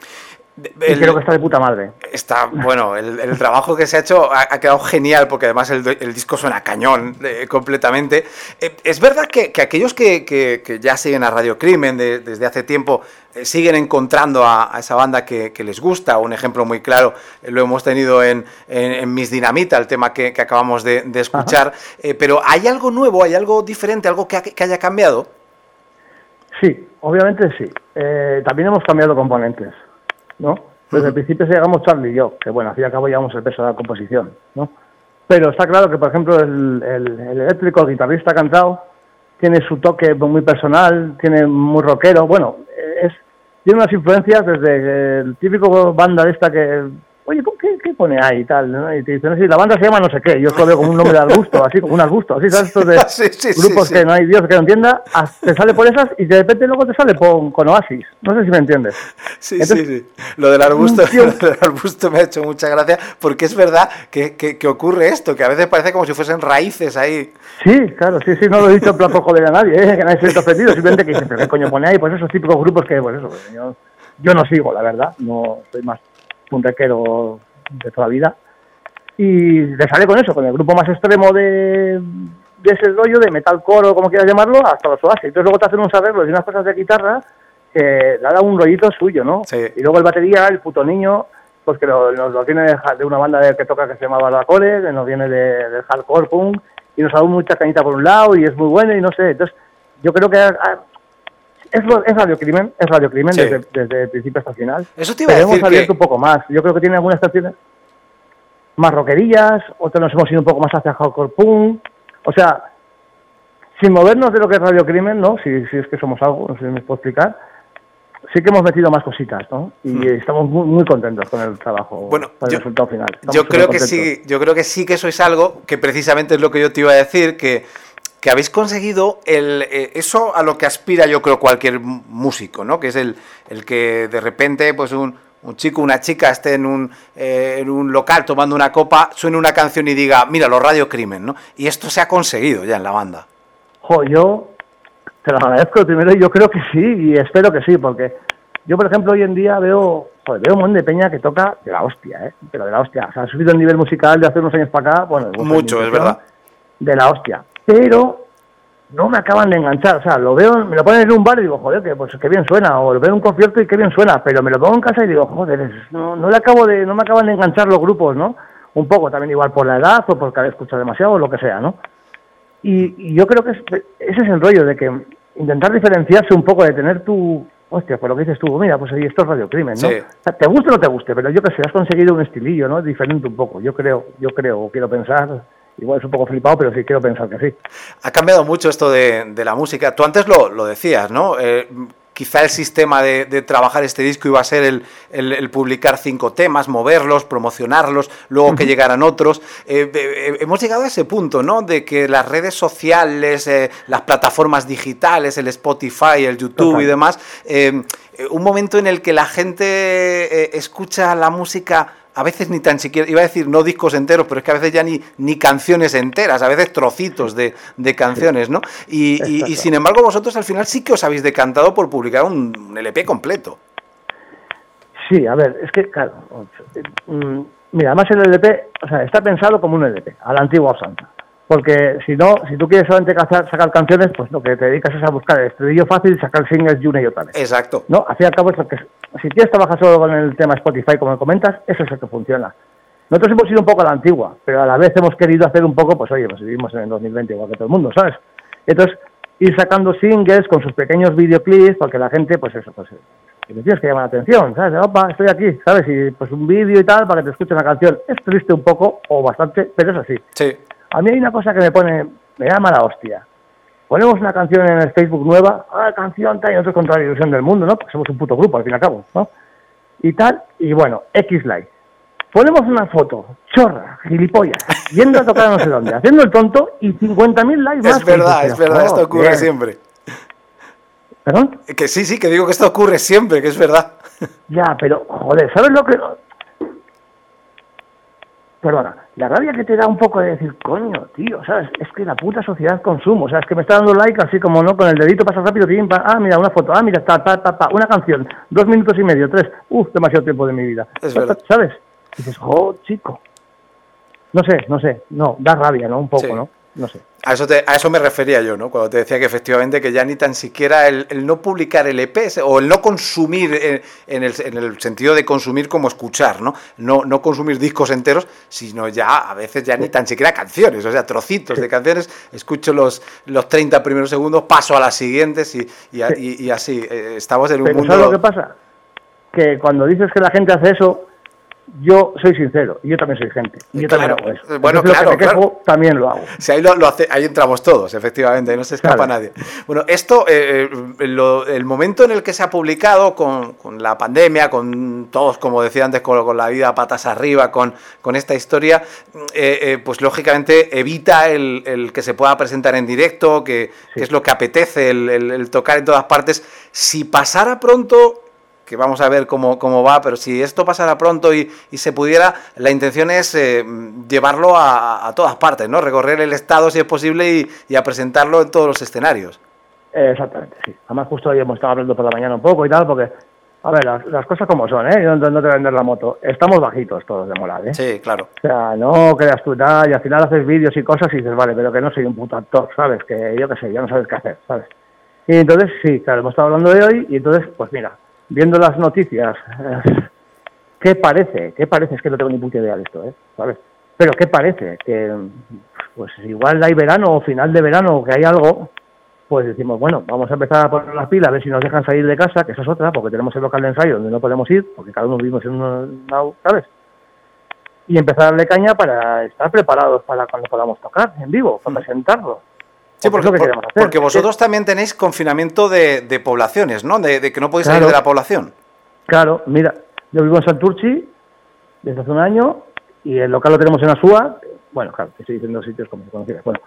S7: Y creo que está de puta madre.
S1: Está, bueno, el trabajo que se ha hecho ha quedado genial, porque además el disco suena cañón completamente. Es verdad que aquellos que ya siguen a Radio Crimen desde hace tiempo siguen encontrando a esa banda que les gusta. Un ejemplo muy claro lo hemos tenido en Miss Dinamita, el tema que acabamos de escuchar. Pero ¿hay algo nuevo, hay algo diferente, algo que haya cambiado?
S7: Sí, obviamente sí. También hemos cambiado componentes, ¿no? Desde el principio llegamos Charlie y yo, que bueno, al fin y al cabo llevamos el peso de la composición, ¿no? Pero está claro que, por ejemplo, el eléctrico, el guitarrista cantado, tiene su toque muy personal, tiene muy rockero, bueno, tiene unas influencias desde el típico banda de esta que, oye, ¿qué pone ahí y tal? ¿No? Y te dicen, sí, la banda se llama no sé qué, yo lo veo como un nombre de arbusto, así como un arbusto, así, ¿sabes? Estos de
S1: Sí,
S7: grupos
S1: sí.
S7: que no hay Dios que lo entienda, te sale por esas y de repente luego te sale con Oasis, no sé si me entiendes.
S1: Sí,
S7: Entonces,
S1: sí. Lo del arbusto,
S7: tío-
S1: lo del arbusto me ha hecho mucha gracia, porque es verdad que ocurre esto, que a veces parece como si fuesen raíces ahí.
S7: Sí, claro, sí, no lo he dicho en plan por joder a nadie, que nadie se siente ofendido, simplemente que dice, pero qué coño pone ahí, pues esos típicos grupos que, pues eso, pues yo no sigo, la verdad, no soy más puntequero de toda la vida, y le sale con eso, con el grupo más extremo de ese rollo, de metalcore o como quieras llamarlo, hasta los Oasis. Entonces luego te hacen unos arreglos y unas cosas de guitarra que le da un rollito suyo, ¿no?
S1: Sí.
S7: Y luego el batería, el puto niño, pues que nos viene de una banda que toca que se llama Barbacore, que nos viene del hardcore punk, y nos da mucha cañita por un lado y es muy bueno y no sé. Entonces yo creo que es Radio Crimen,
S1: Sí.
S7: desde el principio hasta el final.
S1: Eso te iba a
S7: Pero
S1: decir
S7: hemos abierto
S1: que...
S7: un poco más. Yo creo que tiene algunas canciones más rockerillas, otras nos hemos ido un poco más hacia hardcore punk. O sea, sin movernos de lo que es Radio Crimen, ¿no? Si es que somos algo, no sé si me puedo explicar. Sí que hemos metido más cositas, ¿no? Y estamos muy, muy contentos con el trabajo,
S1: Bueno,
S7: con el resultado final. Estamos
S1: Yo creo que
S7: supercontentos.
S1: sí, yo creo que sí que sois algo que precisamente es lo que yo te iba a decir, que habéis conseguido eso a lo que aspira yo creo cualquier músico, ¿no? Que es el que de repente pues un chico, una chica esté en un local tomando una copa, suene una canción y diga, mira, los Radio Crimen, ¿no? Y esto se ha conseguido ya en la banda.
S7: Jo, yo te lo agradezco primero y yo creo que sí y espero que sí, porque yo, por ejemplo, hoy en día veo un montón de peña que toca de la hostia, pero de la hostia. O sea, ha subido el nivel musical de hace unos años para acá, bueno,
S1: Mucho, es verdad.
S7: de la hostia. Pero no me acaban de enganchar, o sea, me lo ponen en un bar y digo, joder, pues qué bien suena, o lo veo en un concierto y qué bien suena, pero me lo pongo en casa y digo, joder, no me acaban de enganchar los grupos, ¿no? Un poco también igual por la edad o porque había escuchado demasiado o lo que sea, ¿no? Y yo creo que ese es el rollo, de que intentar diferenciarse un poco, de tener tu... Hostia, pues lo que dices tú, mira, pues ahí esto es Radio Crimen, ¿no?
S1: Sí.
S7: O sea, te guste o no te guste, pero yo que sé, has conseguido un estilillo, ¿no? Diferente un poco, yo creo, o quiero pensar, igual es un poco flipado, pero sí quiero pensar que sí.
S1: Ha cambiado mucho esto de la música. Tú antes lo decías, ¿no? Quizá el sistema de trabajar este disco iba a ser el publicar 5 temas, moverlos, promocionarlos, luego que llegaran otros. Hemos llegado a ese punto, ¿no? De que las redes sociales, las plataformas digitales, el Spotify, el YouTube
S7: Total.
S1: y demás, un momento en el que la gente escucha la música, a veces ni tan siquiera, iba a decir no discos enteros, pero es que a veces ya ni canciones enteras, a veces trocitos de canciones, ¿no? Y sin embargo vosotros al final sí que os habéis decantado por publicar un LP completo.
S7: Sí, a ver, es que, claro, mira, además el LP, o sea, está pensado como un LP, a la antigua usanza. Porque si tú quieres solamente sacar canciones, pues lo que te dedicas es a buscar el estribillo fácil y sacar singles y una y otra vez.
S1: Exacto.
S7: No, al fin y al cabo, si quieres trabajar solo con el tema Spotify, como comentas, eso es el que funciona. Nosotros hemos ido un poco a la antigua, pero a la vez hemos querido hacer un poco, pues oye, pues vivimos en el 2020 igual que todo el mundo, ¿sabes? Entonces, ir sacando singles con sus pequeños videoclips, porque la gente, pues eso, pues que me tienes que llamar la atención, ¿sabes? Opa, estoy aquí, ¿sabes? Y pues un vídeo y tal, para que te escuchen la canción. Es triste un poco, o bastante, pero es así.
S1: Sí.
S7: A mí hay una cosa que me llama la hostia. ponemos una canción en el Facebook nueva, canción tal, y nosotros con toda la ilusión del mundo, ¿no? Porque somos un puto grupo, al fin y al cabo, ¿no? Y tal, y bueno, X like. Ponemos una foto, chorra, gilipollas, yendo a tocar a no sé dónde, haciendo el tonto y 50.000 likes más.
S1: Es verdad, esto ocurre siempre.
S7: ¿Perdón?
S1: Que sí, que digo que esto ocurre siempre, que es verdad.
S7: Ya, pero, joder, ¿sabes lo que...? Perdona, la rabia que te da un poco de decir, coño, tío, ¿sabes? Es que la puta sociedad consumo, o sea, es que me está dando like así como, ¿no? Con el dedito pasa rápido, mira, una foto, mira, una canción, 2 minutos y medio, 3, demasiado tiempo de mi vida.
S1: Es verdad.
S7: ¿Sabes? Y dices, chico. No sé, da rabia, ¿no? Un poco, sí. ¿No? No sé.
S1: A eso me refería yo, ¿no? Cuando te decía que efectivamente que ya ni tan siquiera el no publicar el EP o el no consumir en el sentido de consumir como escuchar, ¿no? No consumir discos enteros, sino ya a veces ya ni tan siquiera canciones, o sea, trocitos de canciones, escucho los 30 primeros segundos, paso a las siguientes y así. Estamos en un mundo...
S7: ¿Sabes lo que pasa? Que cuando dices que la gente hace eso, yo soy sincero, y yo también soy gente, y yo también hago eso.
S1: Bueno,
S7: entonces, lo que me quejo, también lo hago.
S1: Si ahí ahí entramos todos, efectivamente, ahí no se escapa nadie. Bueno, esto, el momento en el que se ha publicado con la pandemia, con todos, como decía antes, con la vida patas arriba, con esta historia, pues lógicamente evita el que se pueda presentar en directo, que es lo que apetece, el tocar en todas partes. Si pasara pronto... que vamos a ver cómo va, pero si esto pasara pronto y se pudiera, la intención es llevarlo a todas partes, ¿no? Recorrer el estado si es posible y a presentarlo en todos los escenarios.
S7: Exactamente, sí. Además justo hoy hemos estado hablando por la mañana un poco y tal, porque, a ver, las cosas como son, ¿eh? Yo no te voy a vender la moto. Estamos bajitos todos de moral, ¿eh?
S1: Sí, claro.
S7: O sea, no creas tú nada y al final haces vídeos y cosas y dices, vale, pero que no soy un puto actor, ¿sabes? Que yo qué sé, ya no sabes qué hacer, ¿sabes? Y entonces, sí, claro, hemos estado hablando de hoy y entonces, pues mira, viendo las noticias, ¿qué parece? Es que no tengo ni puta idea de esto, ¿sabes? Pero ¿qué parece? Que, pues igual hay verano o final de verano, que hay algo, pues decimos, bueno, vamos a empezar a poner las pilas, a ver si nos dejan salir de casa, que esa es otra, porque tenemos el local de ensayo donde no podemos ir, porque cada uno vivimos en un lado, ¿sabes? Y empezar a darle caña para estar preparados para cuando podamos tocar en vivo, para presentarlo.
S1: Sí, porque vosotros también tenéis confinamiento de poblaciones, ¿no? De que no podéis salir de la población.
S7: Claro, mira, yo vivo en Santurchi desde hace un año y el local lo tenemos en Asúa. Bueno, claro, te estoy diciendo sitios como se conocían. Bueno,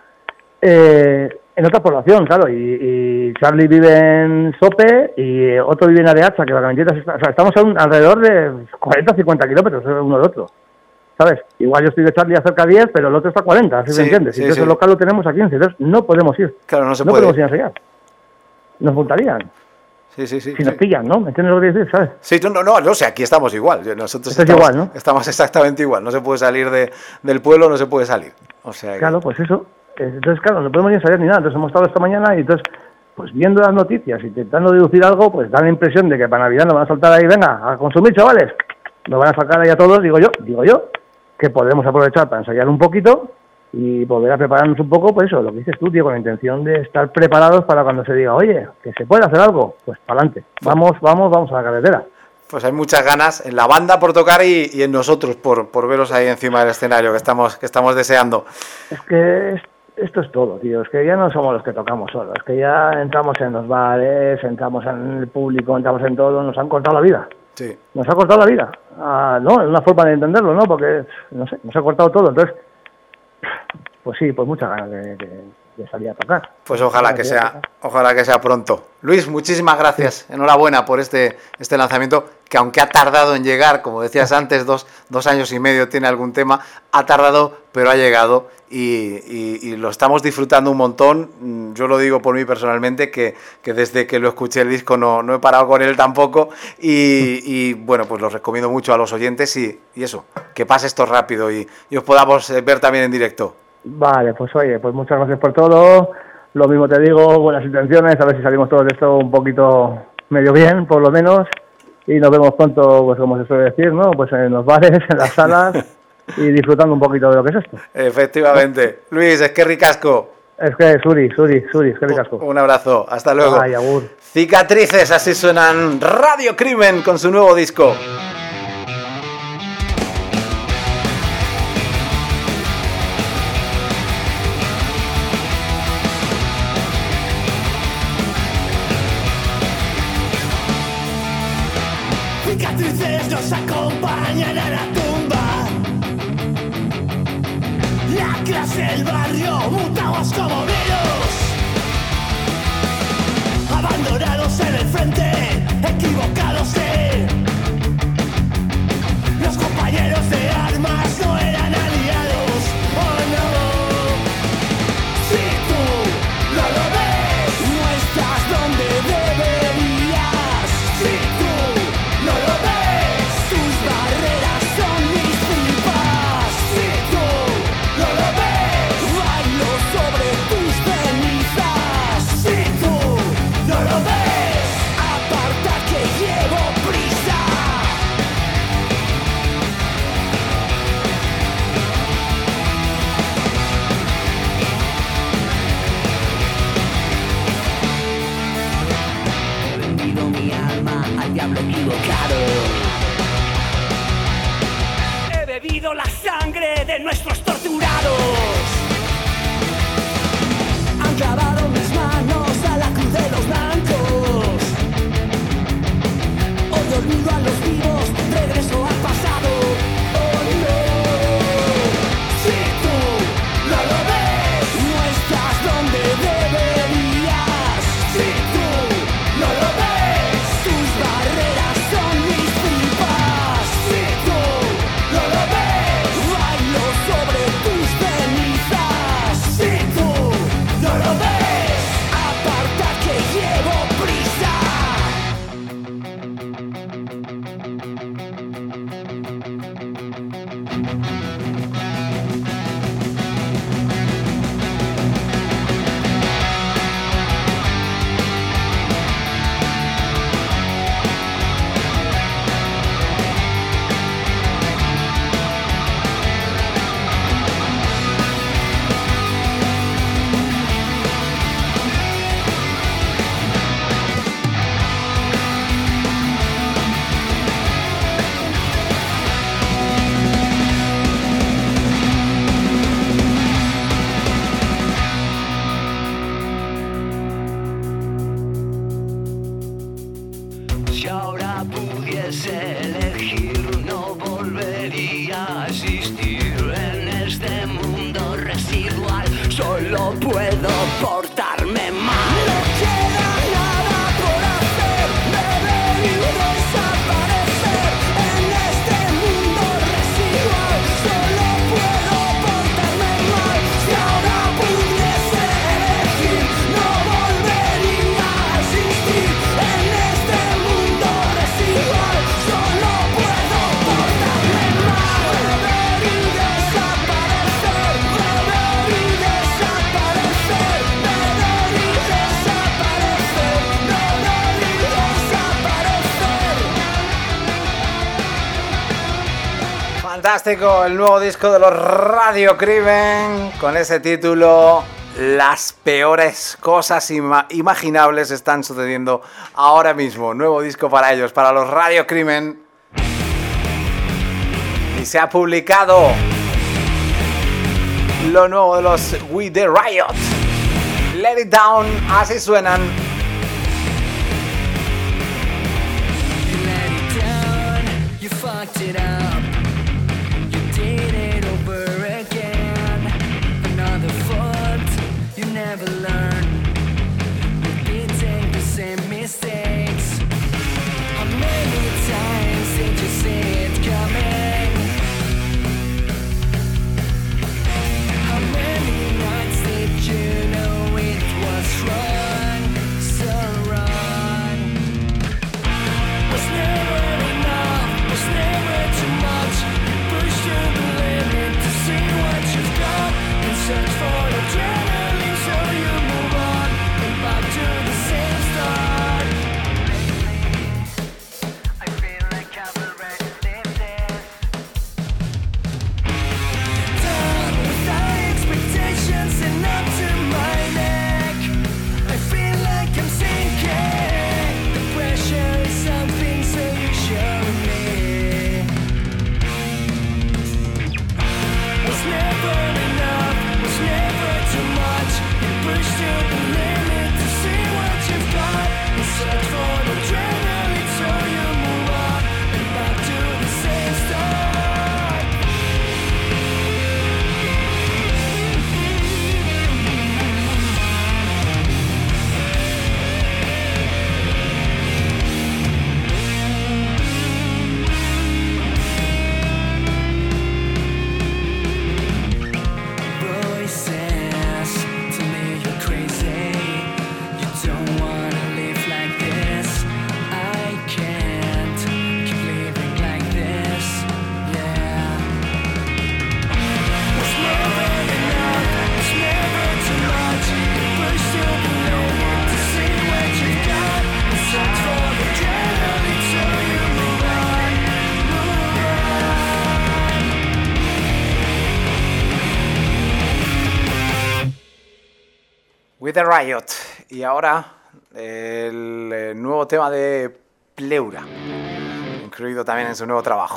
S7: en otra población, claro, y Charlie vive en Sope y otro vive en Areacha, que la camiseta, o sea, estamos alrededor de 40 o 50 kilómetros uno del otro. ¿Sabes? Igual yo estoy de Charlie a cerca de 10, pero el otro está a 40, ¿sí me entiendes? Entonces el local lo tenemos a 15, entonces no podemos ir.
S1: Claro, no se
S7: puede.
S1: No
S7: podemos ir a ensayar. Nos multarían.
S1: Sí.
S7: Si nos pillan, ¿no? ¿Me entiendes lo que decir, sabes?
S1: Sí, no, o sea, aquí estamos igual. Nosotros
S7: igual, ¿no?
S1: Estamos exactamente igual. No se puede salir del pueblo, no se puede salir. O sea,
S7: claro, pues eso. Entonces, claro, no podemos ni ensayar ni nada. Entonces hemos estado esta mañana y entonces, pues viendo las noticias, intentando deducir algo, pues da la impresión de que para Navidad nos van a soltar ahí, venga, a consumir, chavales. Nos van a sacar ahí a todos, digo yo, que podemos aprovechar para ensayar un poquito y volver a prepararnos un poco, pues eso, lo que dices tú, tío, con la intención de estar preparados para cuando se diga, oye, que se puede hacer algo, pues para adelante, vamos a la carretera.
S1: Pues hay muchas ganas en la banda por tocar y en nosotros por veros ahí encima del escenario que estamos deseando.
S7: Es que esto es todo, tío, es que ya no somos los que tocamos solos, es que ya entramos en los bares, entramos en el público, entramos en todo, nos han cortado la vida.
S1: Sí.
S7: Nos ha cortado la vida. No, es una forma de entenderlo, ¿no? Porque, no sé, nos ha cortado todo. Entonces, pues sí, pues muchas ganas de salir a tocar.
S1: Pues ojalá que sea pronto. Luis, muchísimas gracias. Sí. Enhorabuena por este lanzamiento, que aunque ha tardado en llegar, como decías antes, dos años y medio tiene algún tema, ha tardado, pero ha llegado y lo estamos disfrutando un montón. Yo lo digo por mí personalmente, que desde que lo escuché el disco no he parado con él tampoco y bueno, pues lo recomiendo mucho a los oyentes y eso, que pase esto rápido y os podamos ver también en directo.
S7: Vale, pues oye, pues muchas gracias por todo. Lo mismo te digo, buenas intenciones, a ver si salimos todos de esto un poquito medio bien, por lo menos, y nos vemos pronto, pues como se suele decir, ¿no? Pues en los bares, en las salas, y disfrutando un poquito de lo que es esto.
S1: Efectivamente. Luis, es que ricasco.
S7: Es que Suri, es que ricasco.
S1: Un abrazo, hasta luego.
S7: Ay, agur.
S1: Cicatrices, así suenan Radio Crimen con su nuevo disco.
S2: nos acompañan a la tumba. La clase del barrio, mutamos como virus. Abandonados en el frente, equivocados los compañeros de armas no eran aliados, oh no. Si tú no lo ves, no estás donde deberías. Si tú no lo ves, tus barreras son mis tripas. Si tú no lo ves, bailo sobre tus cenizas. Si tú no lo ves, aparta que llevo prisa. He vendido mi alma al diablo equivocado. He bebido la sangre de nuestros torturados. Han clavado mis manos a la cruz de los blancos. Hoy olvido a los vivos, regreso al pasado. Oh no. Si tú no lo ves, no estás donde deberías. Si tú no lo ves, tus barreras son mis tripas. Si tú no lo ves, bailo sobre tus cenizas. Si tú no lo ves, aparta que llevo prisa. Si ahora pudiese elegir, no volvería a existir en este mundo residual. Solo puedo portarme mal. No queda nada por hacer, beber y desaparecer en este mundo residual. Solo puedo portarme mal. Si ahora pudiese elegir, no volvería a existir en este mundo residual. Solo puedo portarme mal. Beber y desaparecer, beber y desaparecer, beber y desaparecer, beber y desaparecer.
S1: Fantástico, el nuevo disco de los Radio Crimen, con ese título, Las peores cosas imaginables están sucediendo ahora mismo. Nuevo disco para ellos, para los Radio Crimen. Y se ha publicado lo nuevo de los We The Riot. Let It Down, así suenan.
S2: You let it down, you fucked it up. You did it over again. Another fault, you never learn. Repeating the same mistakes. How many times did you see it coming? How many nights did you know it was wrong? So wrong. Was never enough, was never too much.
S1: With the Riot. Y ahora el nuevo tema de Pleura, incluido también en su nuevo trabajo.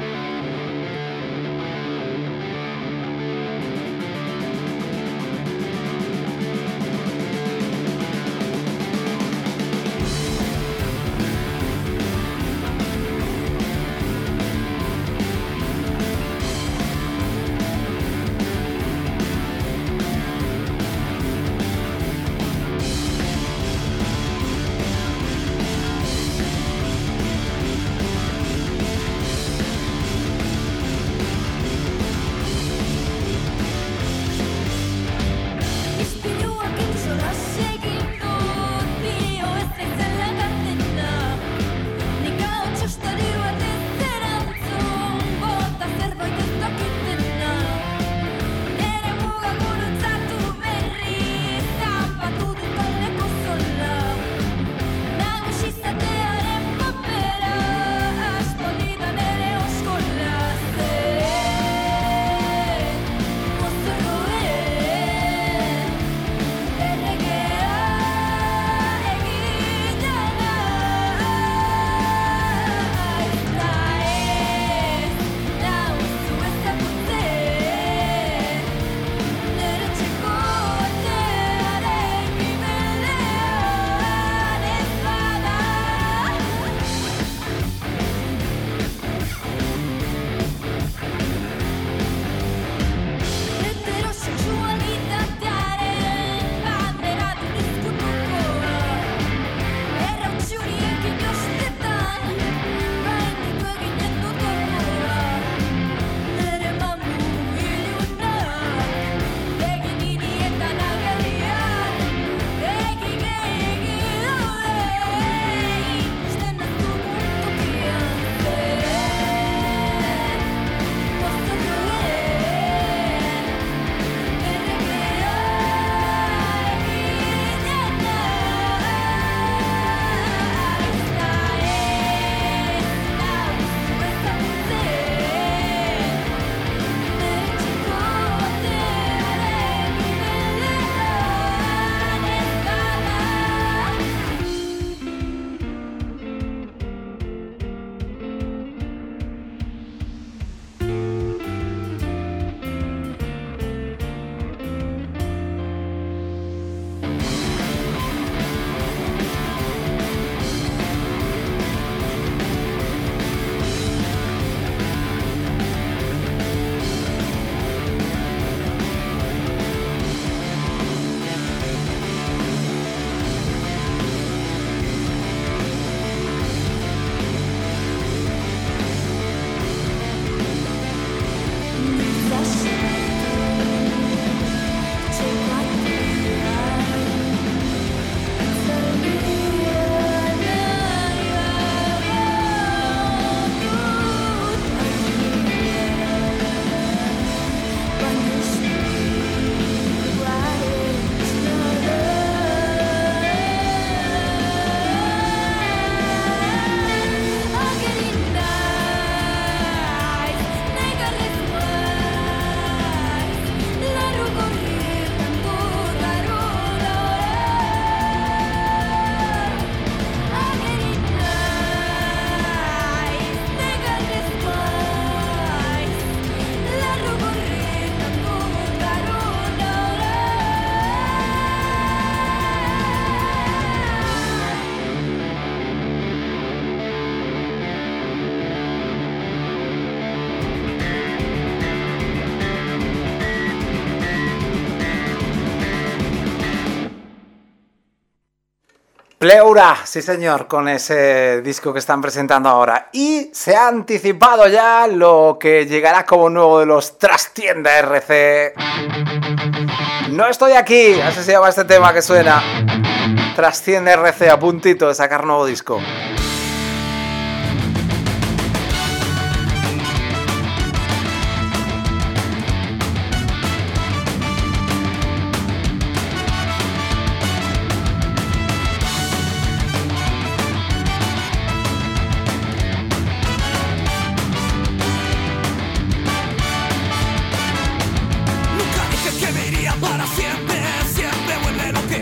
S1: Pleura, sí señor, con ese disco que están presentando ahora. Y se ha anticipado ya lo que llegará como nuevo de los Trastienda RC. No estoy aquí, así se llama este tema que suena. Trastienda RC, a puntito de sacar nuevo disco.
S2: Nunca dije que me iría para siempre, siempre vuelve lo que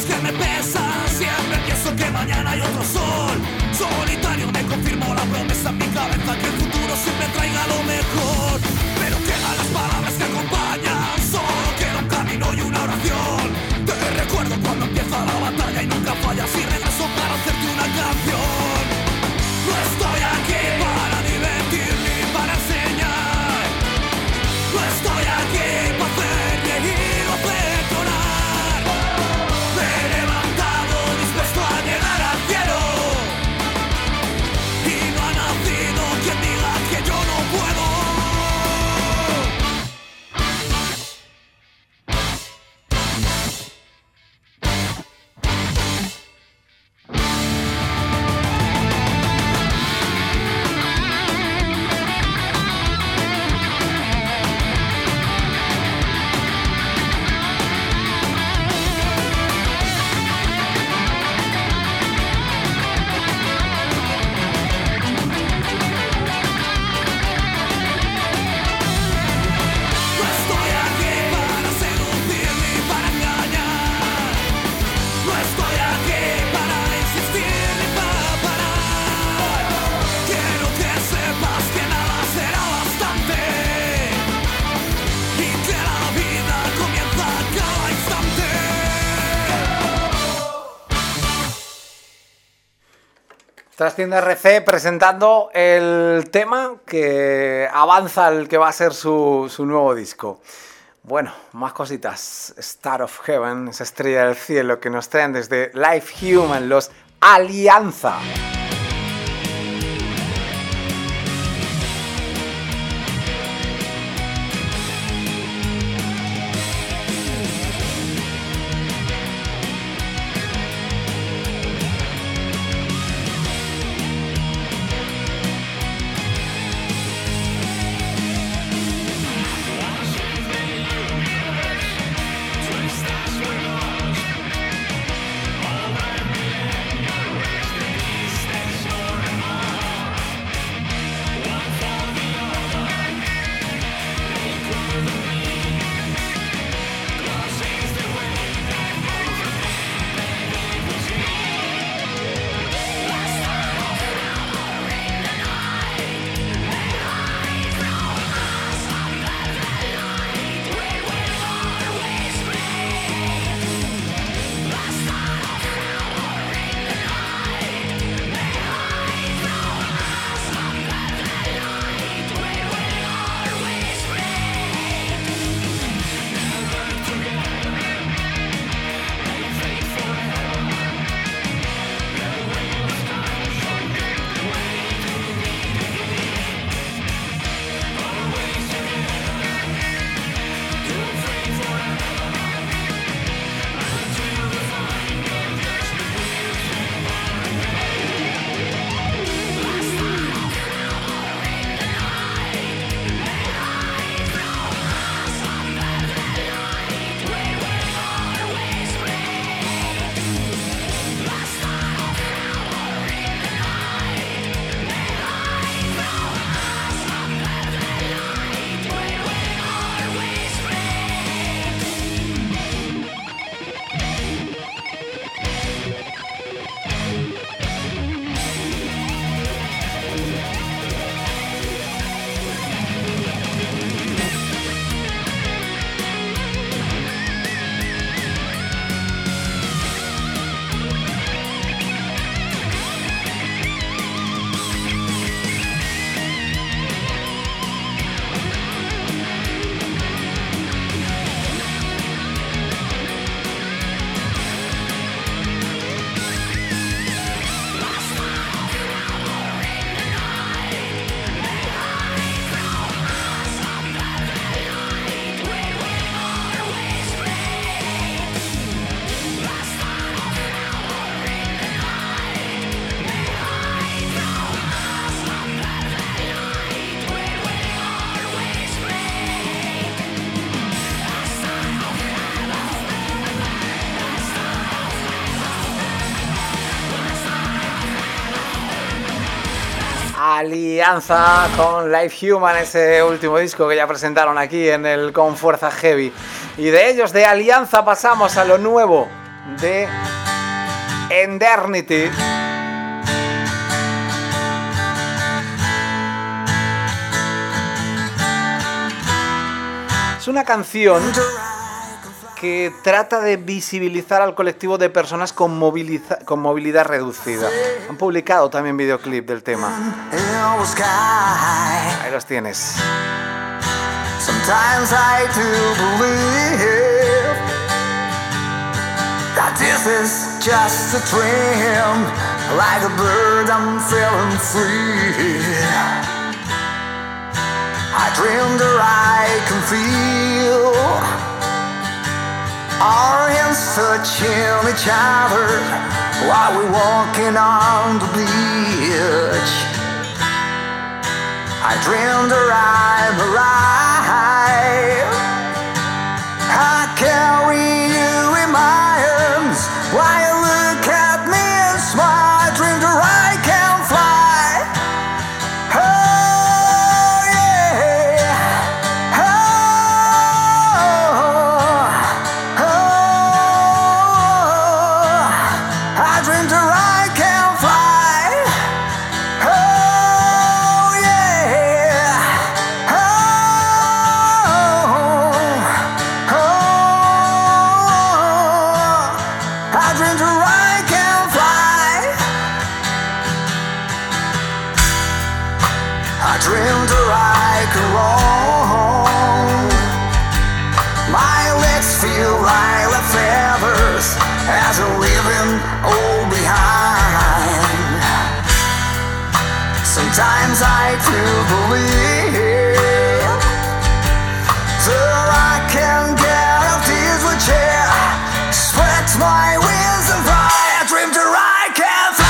S2: palabras que me pesan. Siempre pienso que mañana hay otro sol. Solitario me confirmo la promesa en mi cabeza que el futuro siempre traiga lo mejor. Pero quedan las palabras que acompañan. Solo queda un camino y una oración. Te recuerdo cuando empieza la batalla y nunca fallas. Y regreso para hacerte una canción. No estoy aquí para divertir ni para enseñar. No estoy aquí para hacer reír o hacer llorar. Me he levantado dispuesto a llegar al cielo. Y no ha nacido quien diga que yo no puedo. No estoy aquí para seducir ni para engañar. No estoy aquí para insistir ni para parar. Quiero que sepas que nada será bastante y que la vida comienza a cada instante.
S1: Trastienda RC presentando el tema que avanza el que va a ser su nuevo disco. Bueno, más cositas. Star of Heaven, esa estrella del cielo que nos traen desde Life Human, los Alianza. Alianza con Life Human, ese último disco que ya presentaron aquí en el Con Fuerza Heavy. Y de ellos, de Alianza, pasamos a lo nuevo de Endernity. Es una canción que trata de visibilizar al colectivo de personas con movilidad reducida. Han publicado también videoclip del tema. Ahí los tienes.
S2: Sometimes I do believe that this is just a dream. Like a bird, I'm feeling free. I dream that I can feel our hands touching each other while we're walking on the beach. I dream that I'm alive. I carry you in my arms while you look at me and smile. I dream that I can fly. Oh yeah. I dream that I can fly. Oh yeah. I dream that I can fly. I dream that I can roam. My legs feel like feathers as I'm leaving all behind. Sometimes I do believe that I can get off this wheelchair, spread my wings and fly. I dream that I can fly.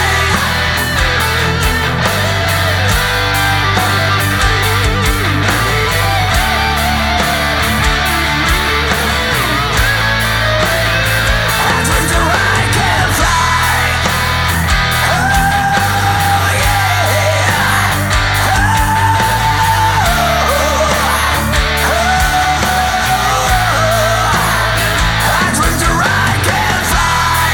S2: I dream that I can fly. Oh yeah. I dream that I can fly.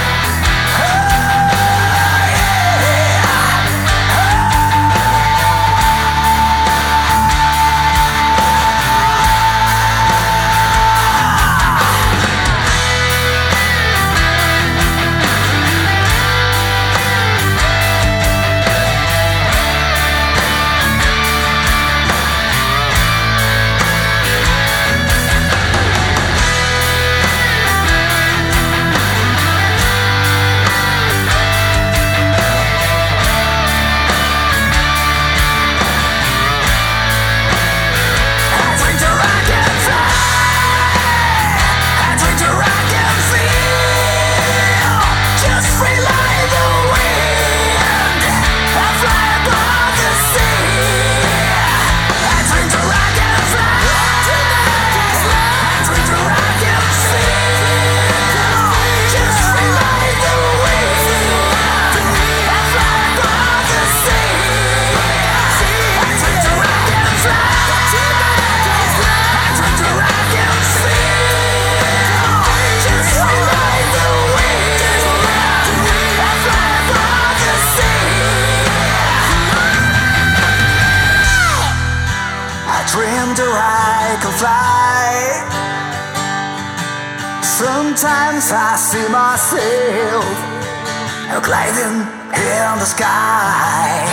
S2: Sometimes I see myself gliding in the sky.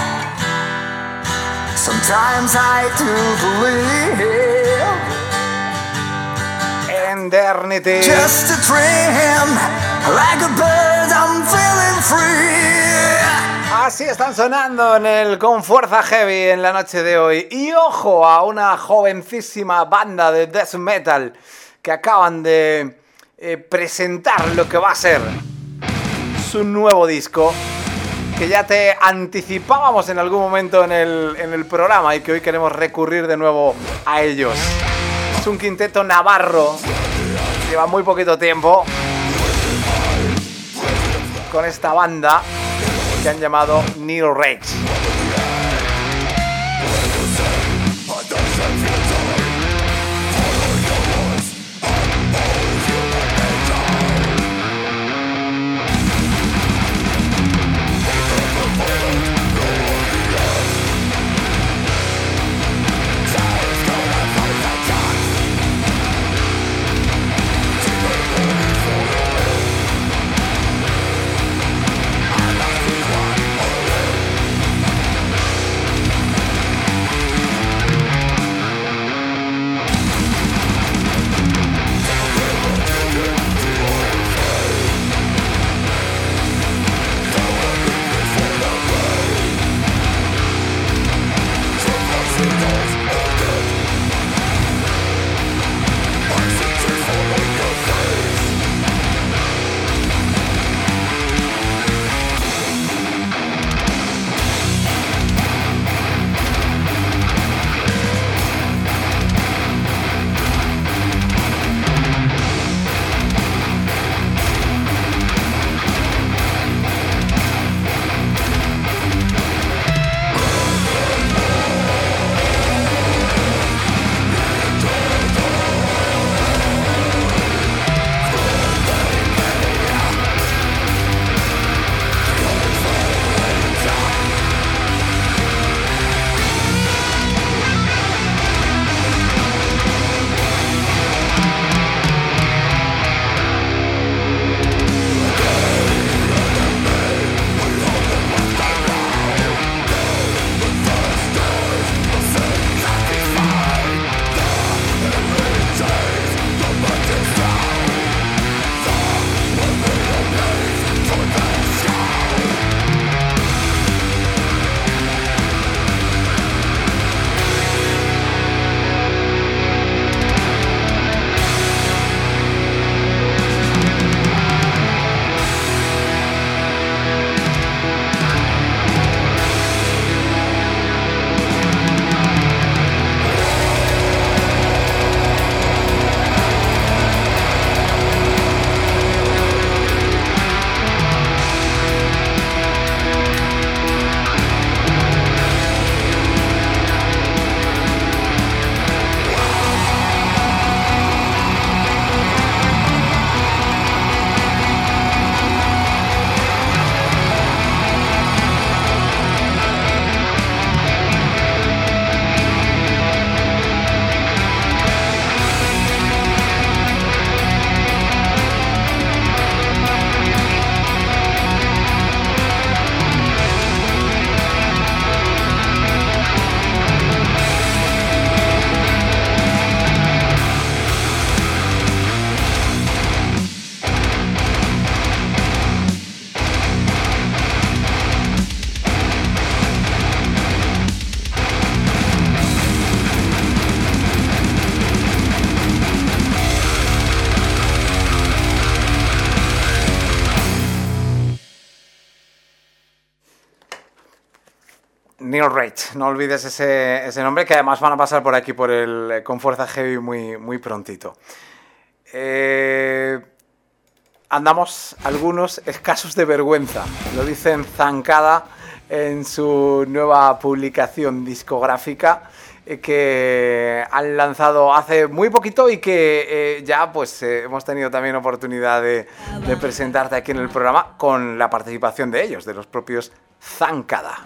S2: Sometimes I do believe
S1: Endernity.
S2: just a dream, like a bird I'm feeling free.
S1: Así están sonando en el Con Fuerza Heavy en la noche de hoy. Y ojo a una jovencísima banda de death metal que acaban de presentar lo que va a ser su nuevo disco, que ya te anticipábamos en algún momento en el programa y que hoy queremos recurrir de nuevo a ellos. Es un quinteto navarro, lleva muy poquito tiempo con esta banda que han llamado Neil Rage. Neil Rage, no olvides ese nombre, que además van a pasar por aquí con Fuerza Heavy muy prontito. Andamos algunos escasos de vergüenza, lo dicen Zancada en su nueva publicación discográfica que han lanzado hace muy poquito y que ya pues hemos tenido también oportunidad de presentarte aquí en el programa con la participación de ellos, de los propios Zancada.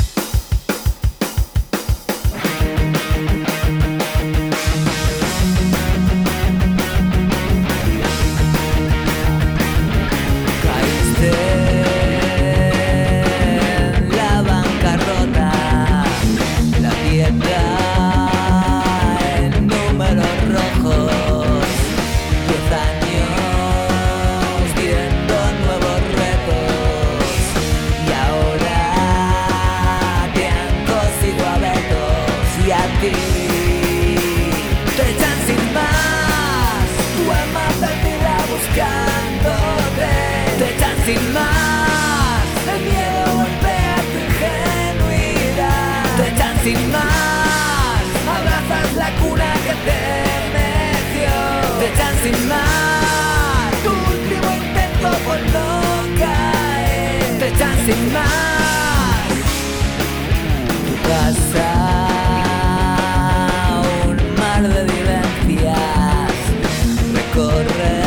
S2: Sin más, el miedo golpea tu ingenuidad. Te echan sin más, abrazas la cuna que te meció. Te echan sin más, tu último intento por no caer. Te echan sin más, tu casa, un mar de vivencias, recorre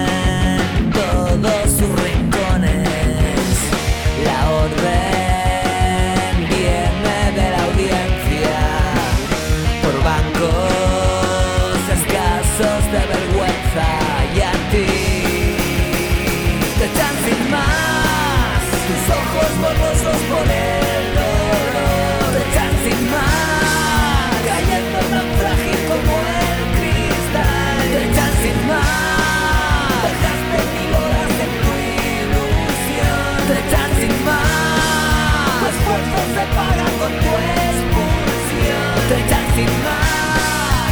S2: borrosos por el dolor. Te echan sin más, cayendo tan frágil como el cristal. Te echan sin más, dejaste 1000 horas en tu ilusión. Te echan sin más, tu esfuerzo se paga con tu expulsión. Te echan sin más,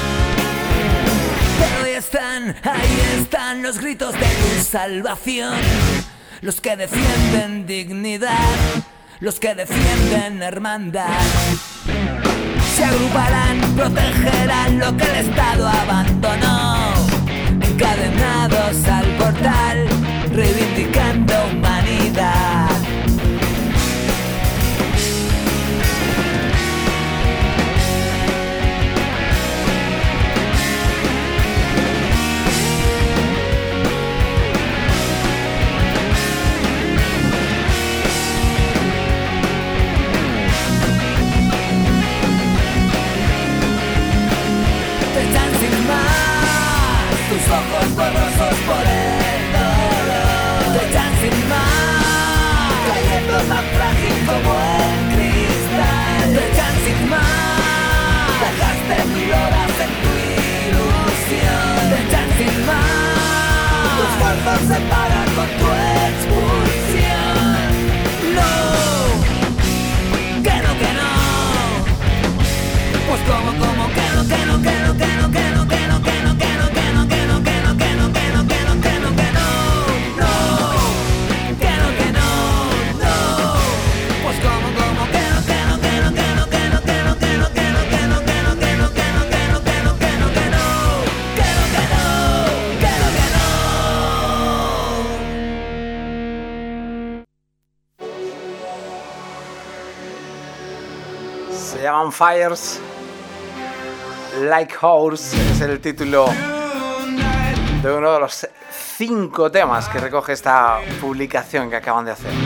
S2: pero ahí están los gritos de tu salvación. Los que defienden dignidad, los que defienden hermandad, se agruparán, protegerán lo que el Estado abandonó, encadenados al portal, reivindicando humanidad. Ojos borrosos por el dolor. Te echan sin más, cayendo tan frágil como el cristal. Te echan sin más, dejaste 1000 horas en tu ilusión. Te echan sin más, tus esfuerzos se pagan con tu expulsión. No, que no, pues como que no, que no, que no, que no, que no, que no, que no, que no, que no, que no, que no, que no, que no, que no, que no, que no, no, que no, que no, no, pues como que no, que no, que no, que no, que no, que no, que no, que no, que no, que no, que no, que no, que no, que no, que no, que no, que no, que no, que no.
S1: Se llaman Fires. Like Horse es el título de uno de los 5 temas que recoge esta publicación que acaban de hacer.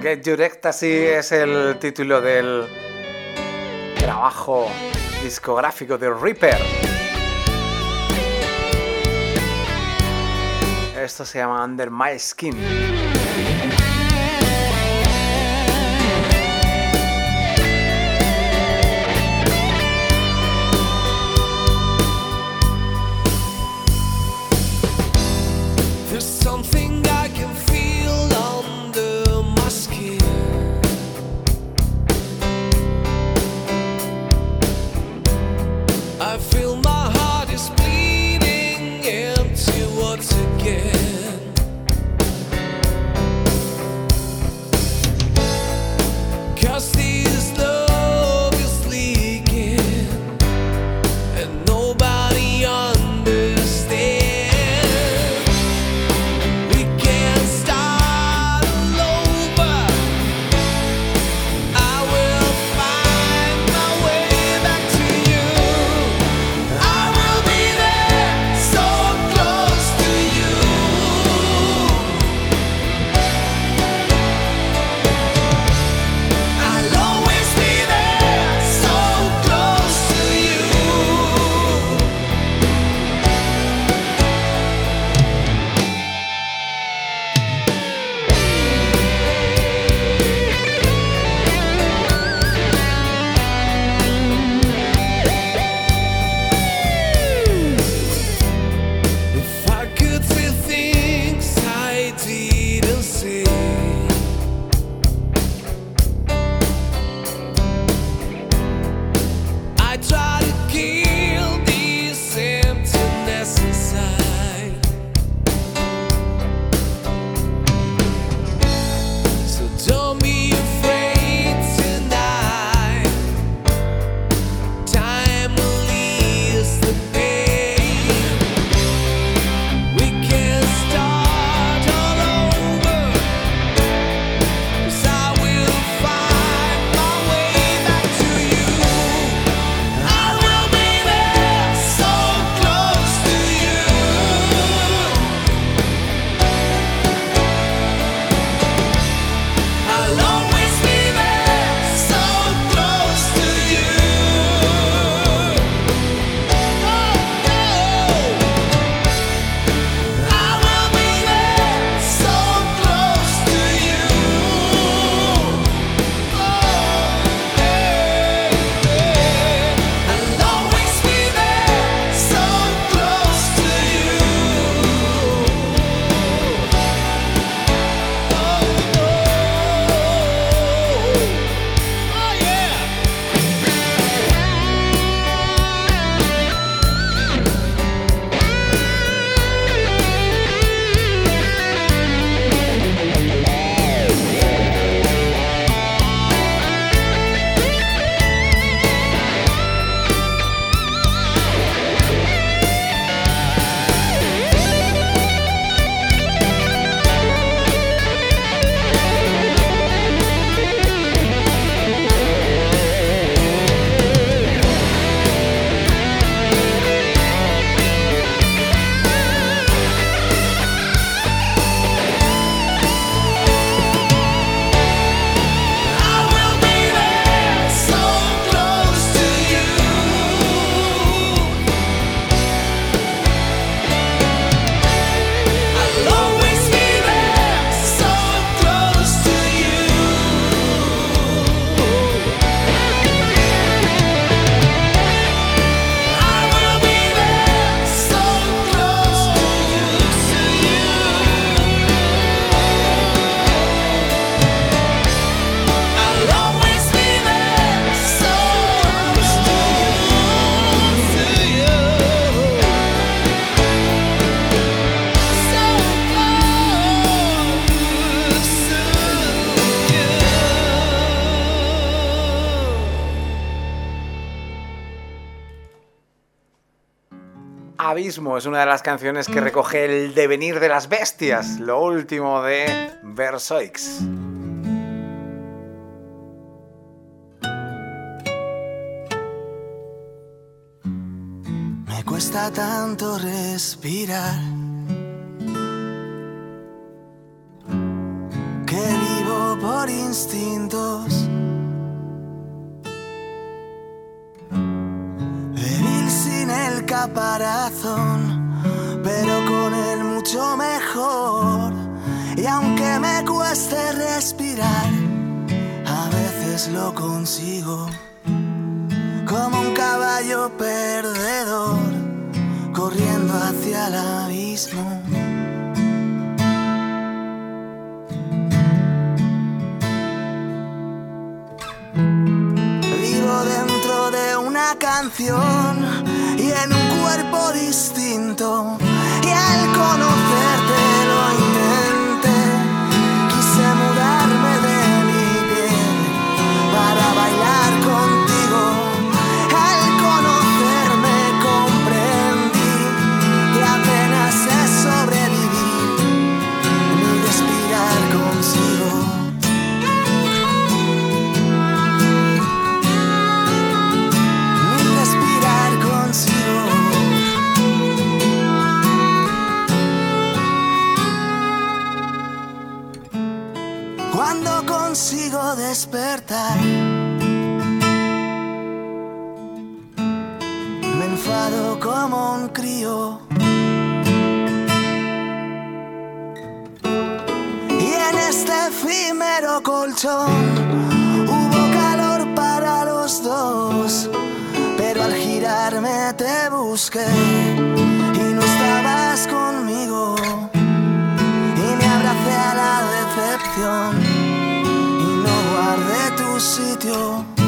S1: Get Your Ecstasy es el título del trabajo discográfico de Reaper. Esto se llama Under My Skin.
S2: There's something I can feel under my skin. I feel my heart is bleeding empty once again. Cause this love is leaking and nobody understands. We can't start all over. I will find my way back to you. I will be there, so close to you. I'll always be there, so close to you. If I could say things I didn't say, I try to kill this emptiness inside. So don't be afraid tonight. Time will ease the pain. We can start all over. 'Cause I will find my way back to you. I will be there, so close to you. I'll always be there, so close to you. Oh, I will be there, so close to you. I'll always be there, so close to you. Oh yeah. I will be there, so close to you. I'll always be there, so close to you. I will be there, so close to you. I'll always be there, so close to you. So
S1: Abismo es una de las canciones que recoge el devenir de las bestias, lo último de Versoix.
S2: Me cuesta tanto respirar, que vivo por instintos. Débil sin el caparazón, pero con él mucho mejor. Y aunque me cueste respirar, a veces lo consigo. Como un caballo perdedor, corriendo hacia el abismo. Vivo dentro de una canción y en un cuerpo distinto. Y al conocerte lo intenté, quise mudarme de mi piel para bailar contigo. Al conocerme comprendí que apenas es sobrevivir ni respirar consigo. Ni respirar consigo. Cuando consigo despertar, me enfado como un crío. Y en este efímero colchón hubo calor para los dos, pero al girarme te busqué y no estabas conmigo. Y me abracé a la decepción y no guardé tu sitio.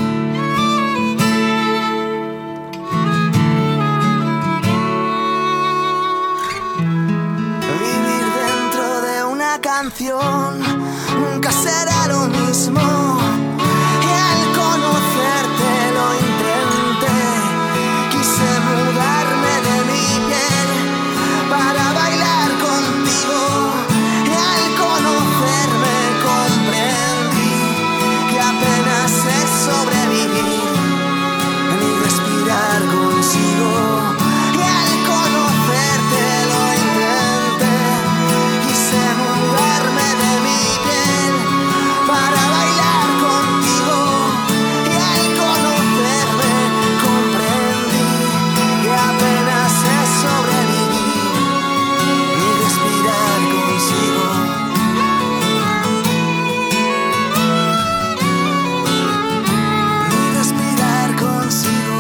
S2: Vivir dentro de una canción nunca será lo mismo. Y al conocerte lo intenté, quise mudarme de mi piel para bailar contigo. Y al conocerme comprendí que apenas es sobrevivir ni respirar consigo. Y al conocerte lo intenté, quise mudarme de mi piel para bailar contigo. Y al conocerme comprendí que apenas es sobrevivir ni respirar consigo. Ni respirar consigo.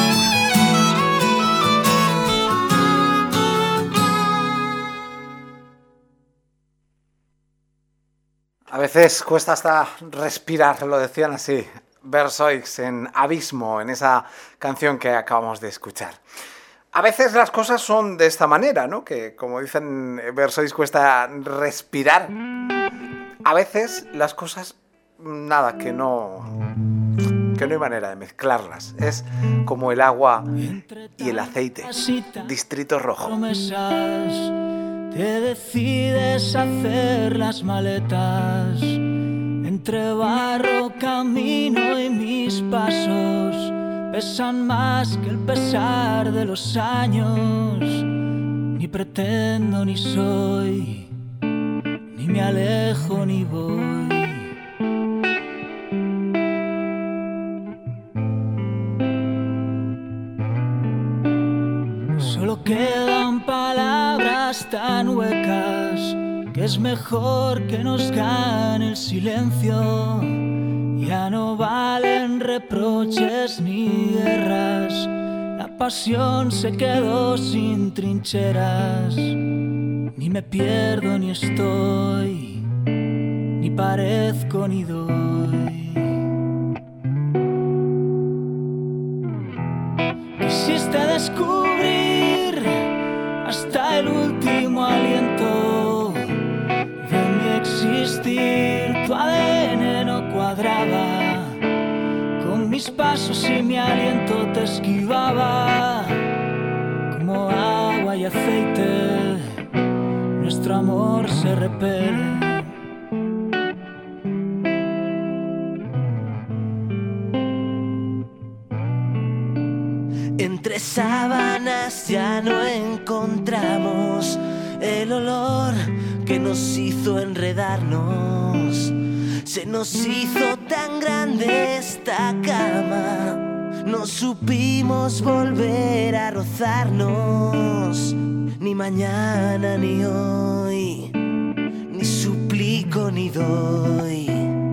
S1: A veces cuesta hasta respirar, lo decían así Versoix en Abismo, en esa canción que acabamos de escuchar. A veces las cosas son de esta manera, ¿no? Que como dicen Versoix cuesta respirar. A veces las cosas, nada, que no hay manera de mezclarlas. Es como el agua y el aceite. Distrito Rojo.
S2: Promesas, te decides a hacer las maletas. Entre barro, camino y mis pasos pesan más que el pesar de los años. Ni pretendo ni soy, ni me alejo ni voy. Solo quedan palabras tan huecas que es mejor que nos gane el silencio. Ya no valen reproches ni guerras, la pasión se quedó sin trincheras. Ni me pierdo ni estoy, ni parezco ni doy. Quisiste descubrir hasta el último aliento de mi existir. Tu ADN no cuadraba con mis pasos y mi aliento te esquivaba. Como agua y aceite, nuestro amor se repele. Entre sábanas ya no encontramos el olor que nos hizo enredarnos. Se nos hizo tan grande esta cama, no supimos volver a rozarnos, ni mañana ni hoy, ni suplico ni doy.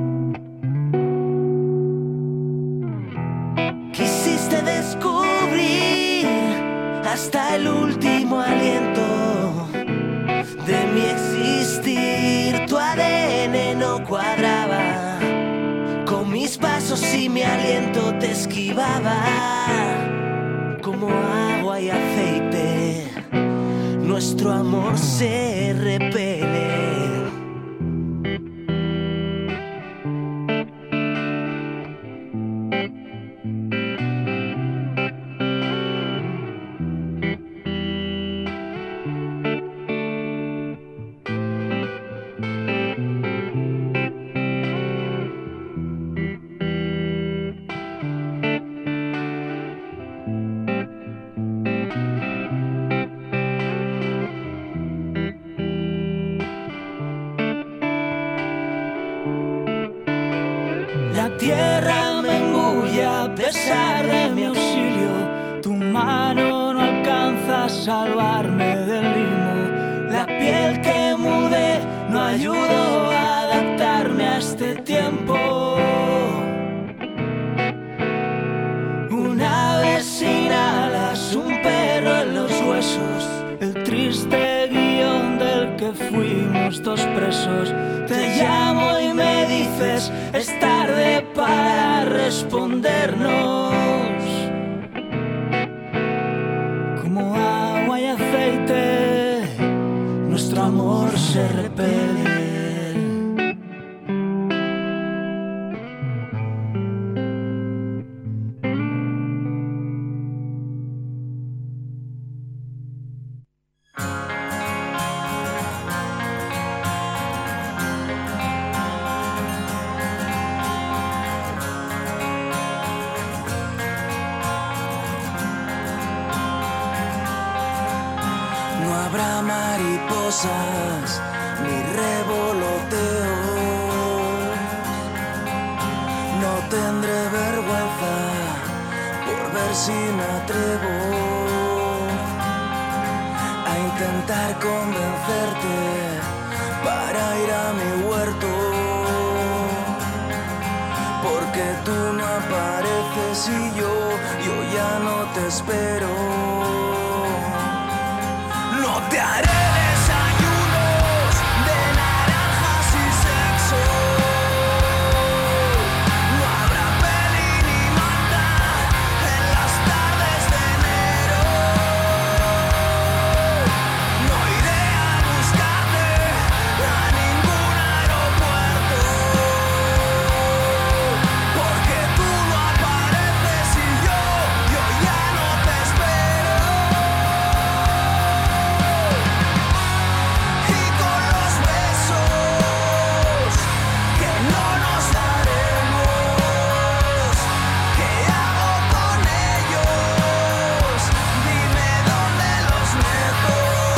S2: Quisiste descubrir hasta el último aliento de mi existir. Tu ADN no cuadraba con mis pasos y mi aliento te esquivaba. Como agua y aceite, nuestro amor se repele. La tierra me engulle a pesar de mi auxilio. Tu mano no alcanza a salvarme del limo. La piel que mudé no ayudó a adaptarme a este tiempo. Un ave sin alas, un perro en los huesos, el triste guión del que fuimos dos presos. Te llamo y me dices, es tarde para respondernos. Como agua y aceite, nuestro amor se repele. No habrá mariposas ni revoloteos. No tendré vergüenza por ver si me atrevo a intentar convencerte para ir a mi huerto. Porque tú no apareces y yo ya no te espero. No te haré desayunos de naranjas y sexo. No habrá peli ni manta en las tardes de enero. No iré a buscarte a ningún aeropuerto. Porque tú no apareces y yo ya no te espero. Y con los besos que no nos daremos, ¿qué hago con ellos? Dime dónde los meto.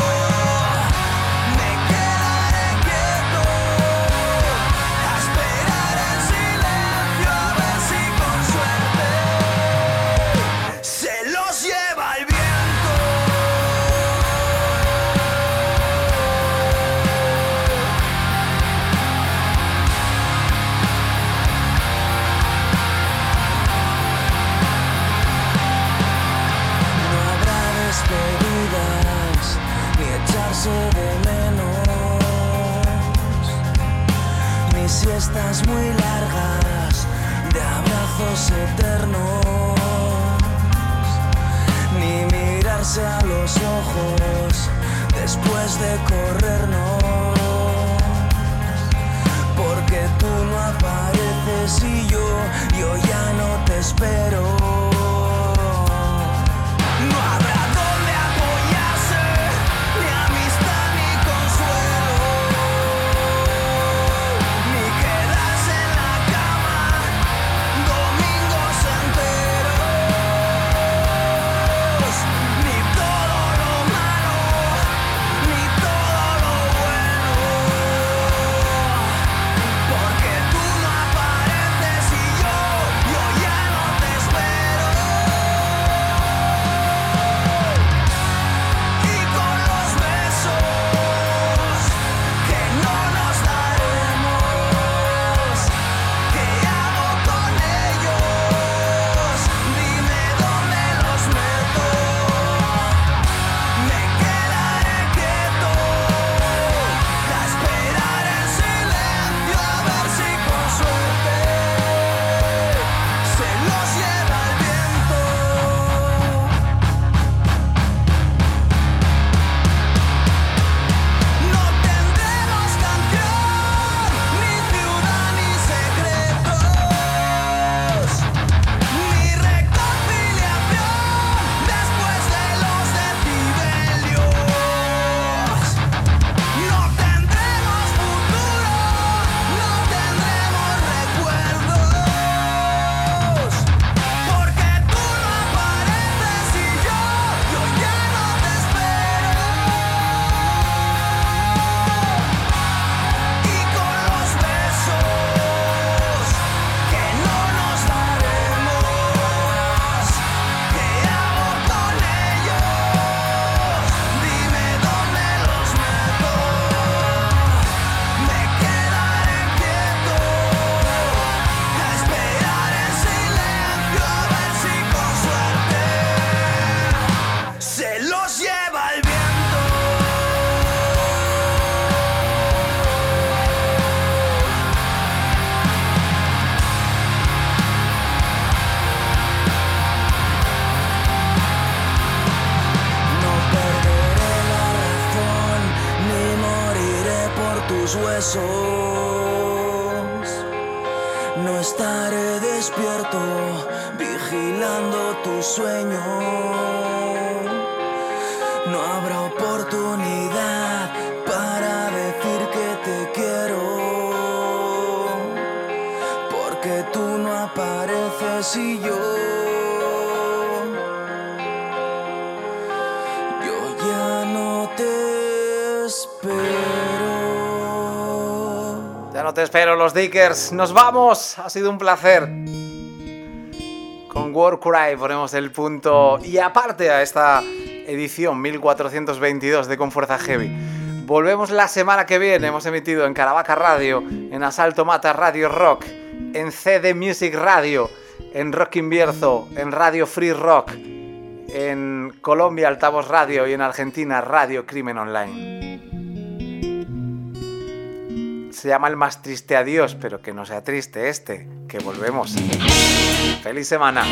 S2: Me quedaré quieto a esperar en silencio a ver si con suerte se los lleva el viento. No habrá despedidas ni echarse de menos, ni siestas muy largas de abrazos eternos, ni mirarse a los ojos después de corrernos. Porque tú no apareces y yo ya no te espero. No habrá donde apoyarse, ni amistad ni consuelo, ni quedarse en la cama domingos enteros, ni todo lo malo, ni todo lo bueno. besos. No estaré despierto vigilando tu sueño. No habrá oportunidad para decir que te quiero, porque tú no apareces y yo ya no te espero.
S1: Ya no te espero, los Dickers. Nos vamos. Ha sido un placer. Con Warcry ponemos el punto y aparte a esta edición 1422 de Con Fuerza Heavy. Volvemos la semana que viene. Hemos emitido en Caravaca Radio, en Asalto Mata Radio Rock, en CD Music Radio, en Rock Invierzo, en Radio Free Rock, en Colombia Altavoz Radio y en Argentina Radio Crimen Online. Se llama El Más Triste Adiós, pero que no sea triste este, que volvemos. ¡Feliz semana!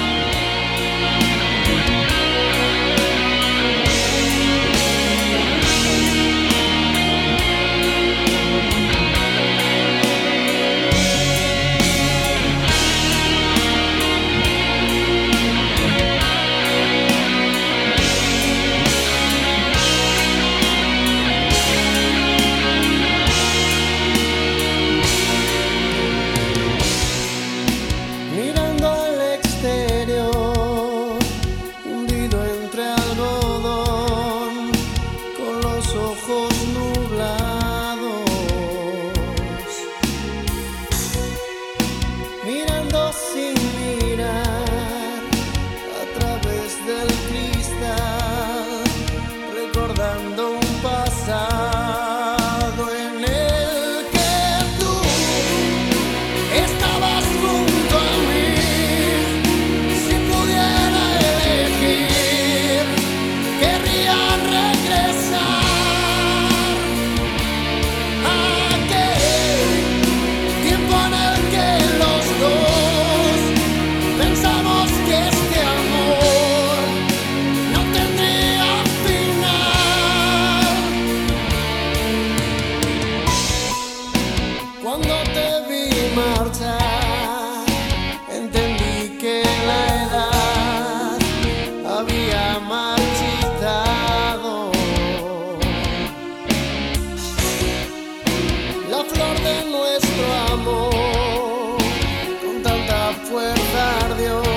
S2: Fuerza ardió.